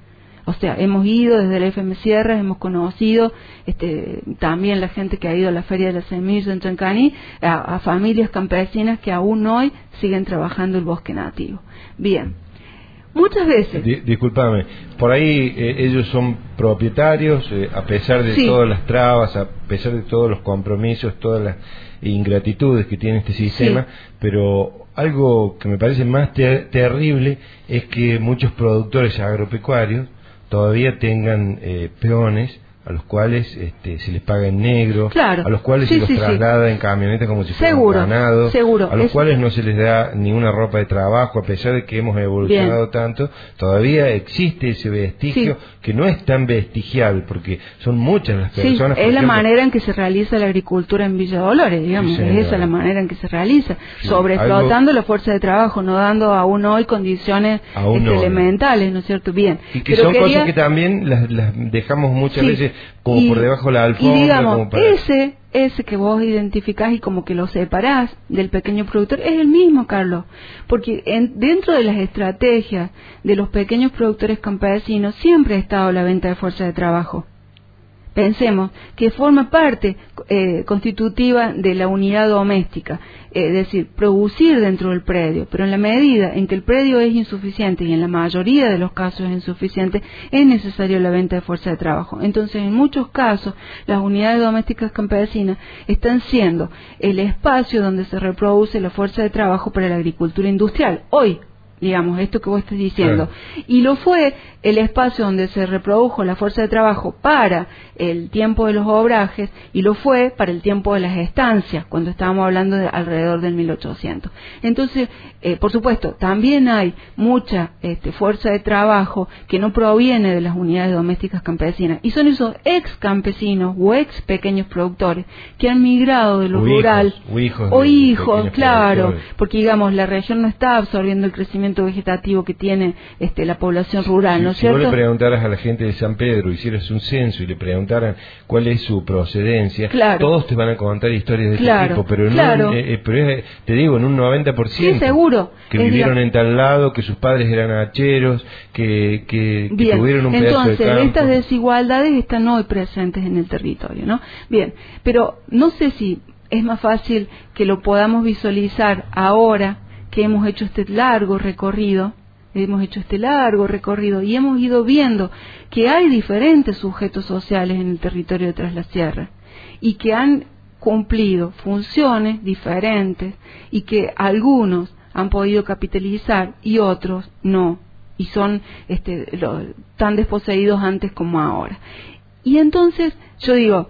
O sea, hemos ido desde el F M Sierra, hemos conocido este, también la gente que ha ido a la Feria de la Semilla en Chancani, a, a familias campesinas que aún hoy siguen trabajando el bosque nativo. Bien, muchas veces... Di, discúlpame, por ahí eh, ellos son propietarios, eh, a pesar de sí. todas las trabas, a pesar de todos los compromisos, todas las ingratitudes que tiene este sistema, sí. pero algo que me parece más ter terrible es que muchos productores agropecuarios todavía tengan eh, peones a los cuales este, se les paga en negro, claro. a los cuales sí, se los sí, traslada sí. en camioneta como si fueran seguro, ganado, seguro. a los es... cuales no se les da ni una ropa de trabajo, a pesar de que hemos evolucionado Bien. tanto, todavía existe ese vestigio sí. que no es tan vestigiable, porque son muchas las personas... Sí, es la ejemplo, manera en que se realiza la agricultura en Villa Dolores, digamos, sí, es esa la manera en que se realiza, sí, sobreexplotando algo... la fuerza de trabajo, no dando aún hoy condiciones aún este, no, elementales, ¿no es cierto? Bien. Y que Pero son quería... cosas que también las, las dejamos muchas sí. veces como y, por debajo de la alfombra. Y digamos, como para... ese, ese que vos identificás y como que lo separás del pequeño productor es el mismo, Carlos, porque en, dentro de las estrategias de los pequeños productores campesinos siempre ha estado la venta de fuerza de trabajo. Pensemos que forma parte eh, constitutiva de la unidad doméstica, eh, es decir, producir dentro del predio, pero en la medida en que el predio es insuficiente y en la mayoría de los casos es insuficiente, es necesario la venta de fuerza de trabajo. Entonces, en muchos casos, las unidades domésticas campesinas están siendo el espacio donde se reproduce la fuerza de trabajo para la agricultura industrial. Hoy, digamos, esto que vos estás diciendo. Claro. Y lo fue el espacio donde se reprodujo la fuerza de trabajo para el tiempo de los obrajes y lo fue para el tiempo de las estancias, cuando estábamos hablando de alrededor del mil ochocientos. Entonces, eh, por supuesto, también hay mucha este, fuerza de trabajo que no proviene de las unidades domésticas campesinas y son esos ex campesinos o ex pequeños productores que han migrado de lo o rural hijos, o hijos, o hijos claro, porque digamos la región no está absorbiendo el crecimiento vegetativo que tiene este, la población rural, si, ¿no es si cierto? Si vos le preguntaras a la gente de San Pedro, hicieras un censo y le preguntaran cuál es su procedencia, claro. todos te van a contar historias de claro, este tipo, pero, claro. no, eh, pero es, te digo, en un noventa por ciento. Sí, seguro. Que es vivieron digamos... en tal lado, que sus padres eran hacheros, que, que, que Bien. tuvieron un Entonces, pedazo de campo. estas desigualdades están hoy presentes en el territorio, ¿no? Bien, pero no sé si es más fácil que lo podamos visualizar ahora que hemos hecho este largo recorrido, hemos hecho este largo recorrido y hemos ido viendo que hay diferentes sujetos sociales en el territorio de Tras la Sierra y que han cumplido funciones diferentes y que algunos han podido capitalizar y otros no, y son este, lo, tan desposeídos antes como ahora. Y entonces yo digo,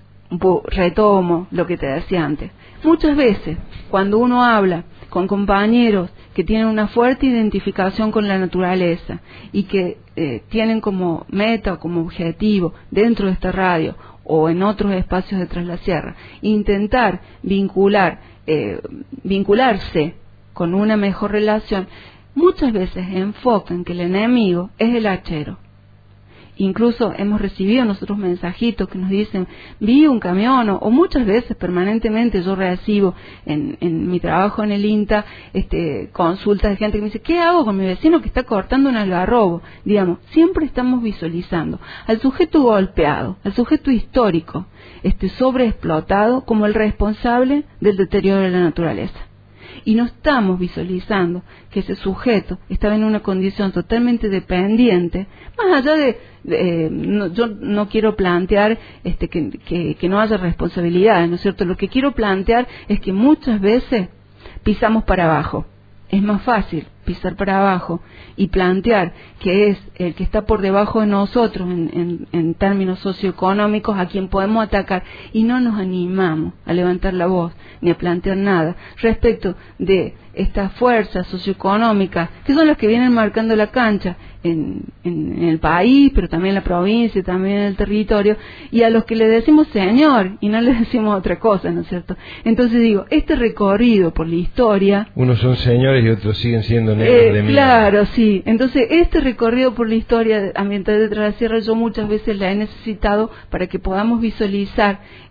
retomo lo que te decía antes, muchas veces cuando uno habla con compañeros que tienen una fuerte identificación con la naturaleza y que eh, tienen como meta o como objetivo dentro de esta radio o en otros espacios de Tras la Sierra intentar vincular eh, vincularse con una mejor relación, muchas veces enfocan que el enemigo es el hachero. Incluso hemos recibido nosotros mensajitos que nos dicen, vi un camión, o, o muchas veces permanentemente yo recibo en, en mi trabajo en el INTA este, consultas de gente que me dice, ¿qué hago con mi vecino que está cortando un algarrobo? Digamos, siempre estamos visualizando al sujeto golpeado, al sujeto histórico, este sobreexplotado como el responsable del deterioro de la naturaleza. Y no estamos visualizando que ese sujeto estaba en una condición totalmente dependiente, más allá de, de eh, no, yo no quiero plantear este, que, que, que no haya responsabilidades, ¿no es cierto? Lo que quiero plantear es que muchas veces pisamos para abajo. Es más fácil pisar para abajo y plantear que es el que está por debajo de nosotros en, en, en términos socioeconómicos a quien podemos atacar y no nos animamos a levantar la voz ni a plantear nada respecto de estas fuerzas socioeconómicas que son las que vienen marcando la cancha en, en, en el país, pero también en la provincia, también en el territorio, y a los que le decimos señor y no le decimos otra cosa, ¿no es cierto? Entonces digo, este recorrido por la historia... Unos son señores y otros siguen siendo negros eh, de mierda. Claro, sí. Entonces este recorrido por la historia ambiental de Tras la Sierra yo muchas veces la he necesitado para que podamos visualizar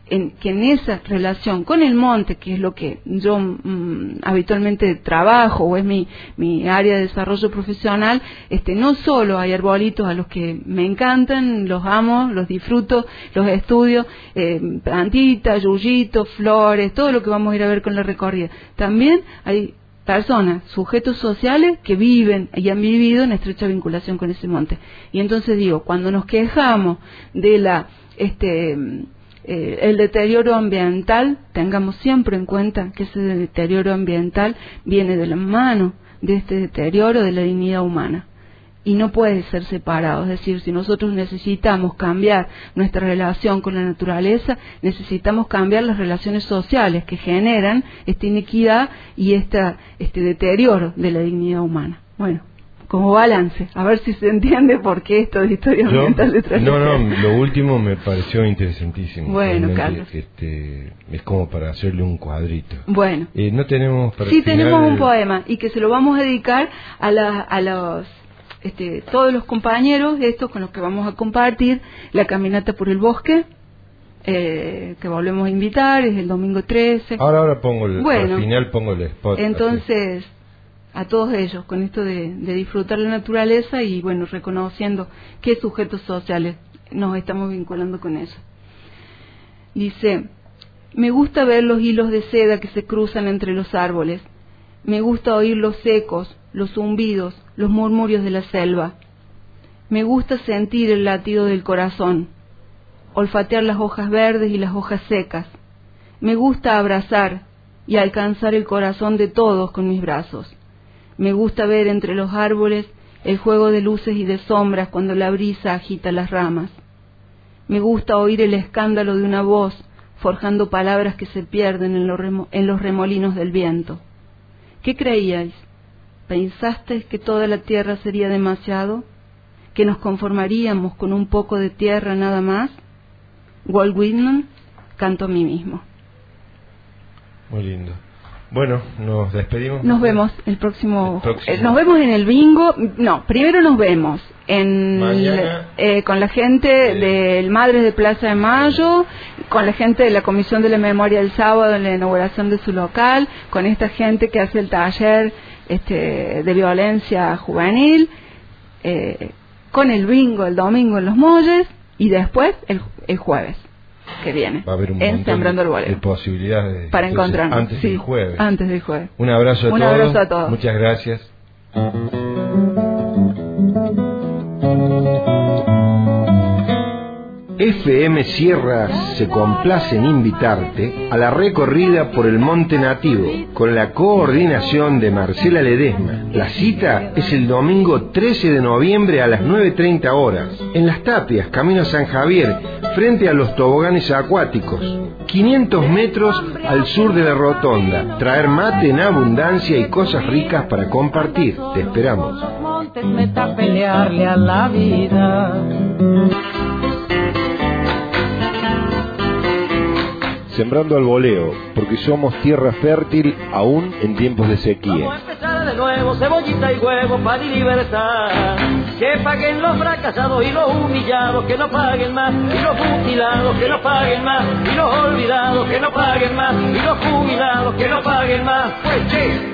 en, que en esa relación con el monte, que es lo que yo mm, habitualmente trabajo o es mi, mi área de desarrollo profesional, este, no solo hay arbolitos a los que me encantan, los amo, los disfruto, los estudio, eh, plantitas, yuyitos, flores, todo lo que vamos a ir a ver con la recorrida. También hay personas, sujetos sociales que viven y han vivido en estrecha vinculación con ese monte. Y entonces digo, cuando nos quejamos de la este eh, el deterioro ambiental, tengamos siempre en cuenta que ese deterioro ambiental viene de la mano de este deterioro de la dignidad humana y no puede ser separado. Es decir, si nosotros necesitamos cambiar nuestra relación con la naturaleza, necesitamos cambiar las relaciones sociales que generan esta inequidad y esta, este deterioro de la dignidad humana. Bueno, como balance, a ver si se entiende por qué esto de historia Yo, ambiental de No, no, lo último me pareció interesantísimo. Bueno, realmente, Carlos. Este, es como para hacerle un cuadrito. Bueno. Eh, no tenemos para Sí, el final tenemos un el... poema y que se lo vamos a dedicar a, la, a los... Este, todos los compañeros estos con los que vamos a compartir la caminata por el bosque, eh, que volvemos a invitar, es el domingo trece. Ahora, ahora pongo el, bueno, al final pongo el spot. Entonces, así. A todos ellos, con esto de, de disfrutar la naturaleza y, bueno, reconociendo qué sujetos sociales nos estamos vinculando con eso. Dice, me gusta ver los hilos de seda que se cruzan entre los árboles. Me gusta oír los ecos, los zumbidos, los murmurios de la selva. Me gusta sentir el latido del corazón, olfatear las hojas verdes y las hojas secas. Me gusta abrazar y alcanzar el corazón de todos con mis brazos. Me gusta ver entre los árboles el juego de luces y de sombras cuando la brisa agita las ramas. Me gusta oír el escándalo de una voz forjando palabras que se pierden en los, remo- en los remolinos del viento. ¿Qué creíais? ¿Pensasteis que toda la tierra sería demasiado? ¿Que nos conformaríamos con un poco de tierra nada más? Walt Whitman, canto a mí mismo. Muy lindo. Bueno, nos despedimos. Nos vemos el próximo, el próximo. Eh, nos vemos en el bingo. No, primero nos vemos en Mañana, eh, con la gente sí. del Madres de Plaza de Mayo, con la gente de la Comisión de la Memoria del Sábado en la inauguración de su local, con esta gente que hace el taller este, de violencia juvenil, eh, con el bingo el domingo en Los Molles y después el, el jueves que viene va a haber un en montón Sembrando el de, Bolero de posibilidades para entonces, encontrarnos antes sí, del jueves. Antes del jueves. Un abrazo a un todos. abrazo a todos. Muchas gracias. F M Sierra se complace en invitarte a la recorrida por el Monte Nativo con la coordinación de Marcela Ledesma. La cita es el domingo trece de noviembre a las nueve treinta horas en Las Tapias, camino San Javier, frente a los toboganes acuáticos, quinientos metros al sur de la rotonda. Traer mate en abundancia y cosas ricas para compartir. Te esperamos. Meta pelearle a la vida. Sembrando al voleo, porque somos tierra fértil aún en tiempos de sequía. Vamos a empezar de nuevo, cebollita y huevo para mi libertad. Que paguen los fracasados y los humillados, que no paguen más. Y los mutilados, que no paguen más. Y los olvidados, que no paguen más. Y los jubilados, que no paguen más. Pues che.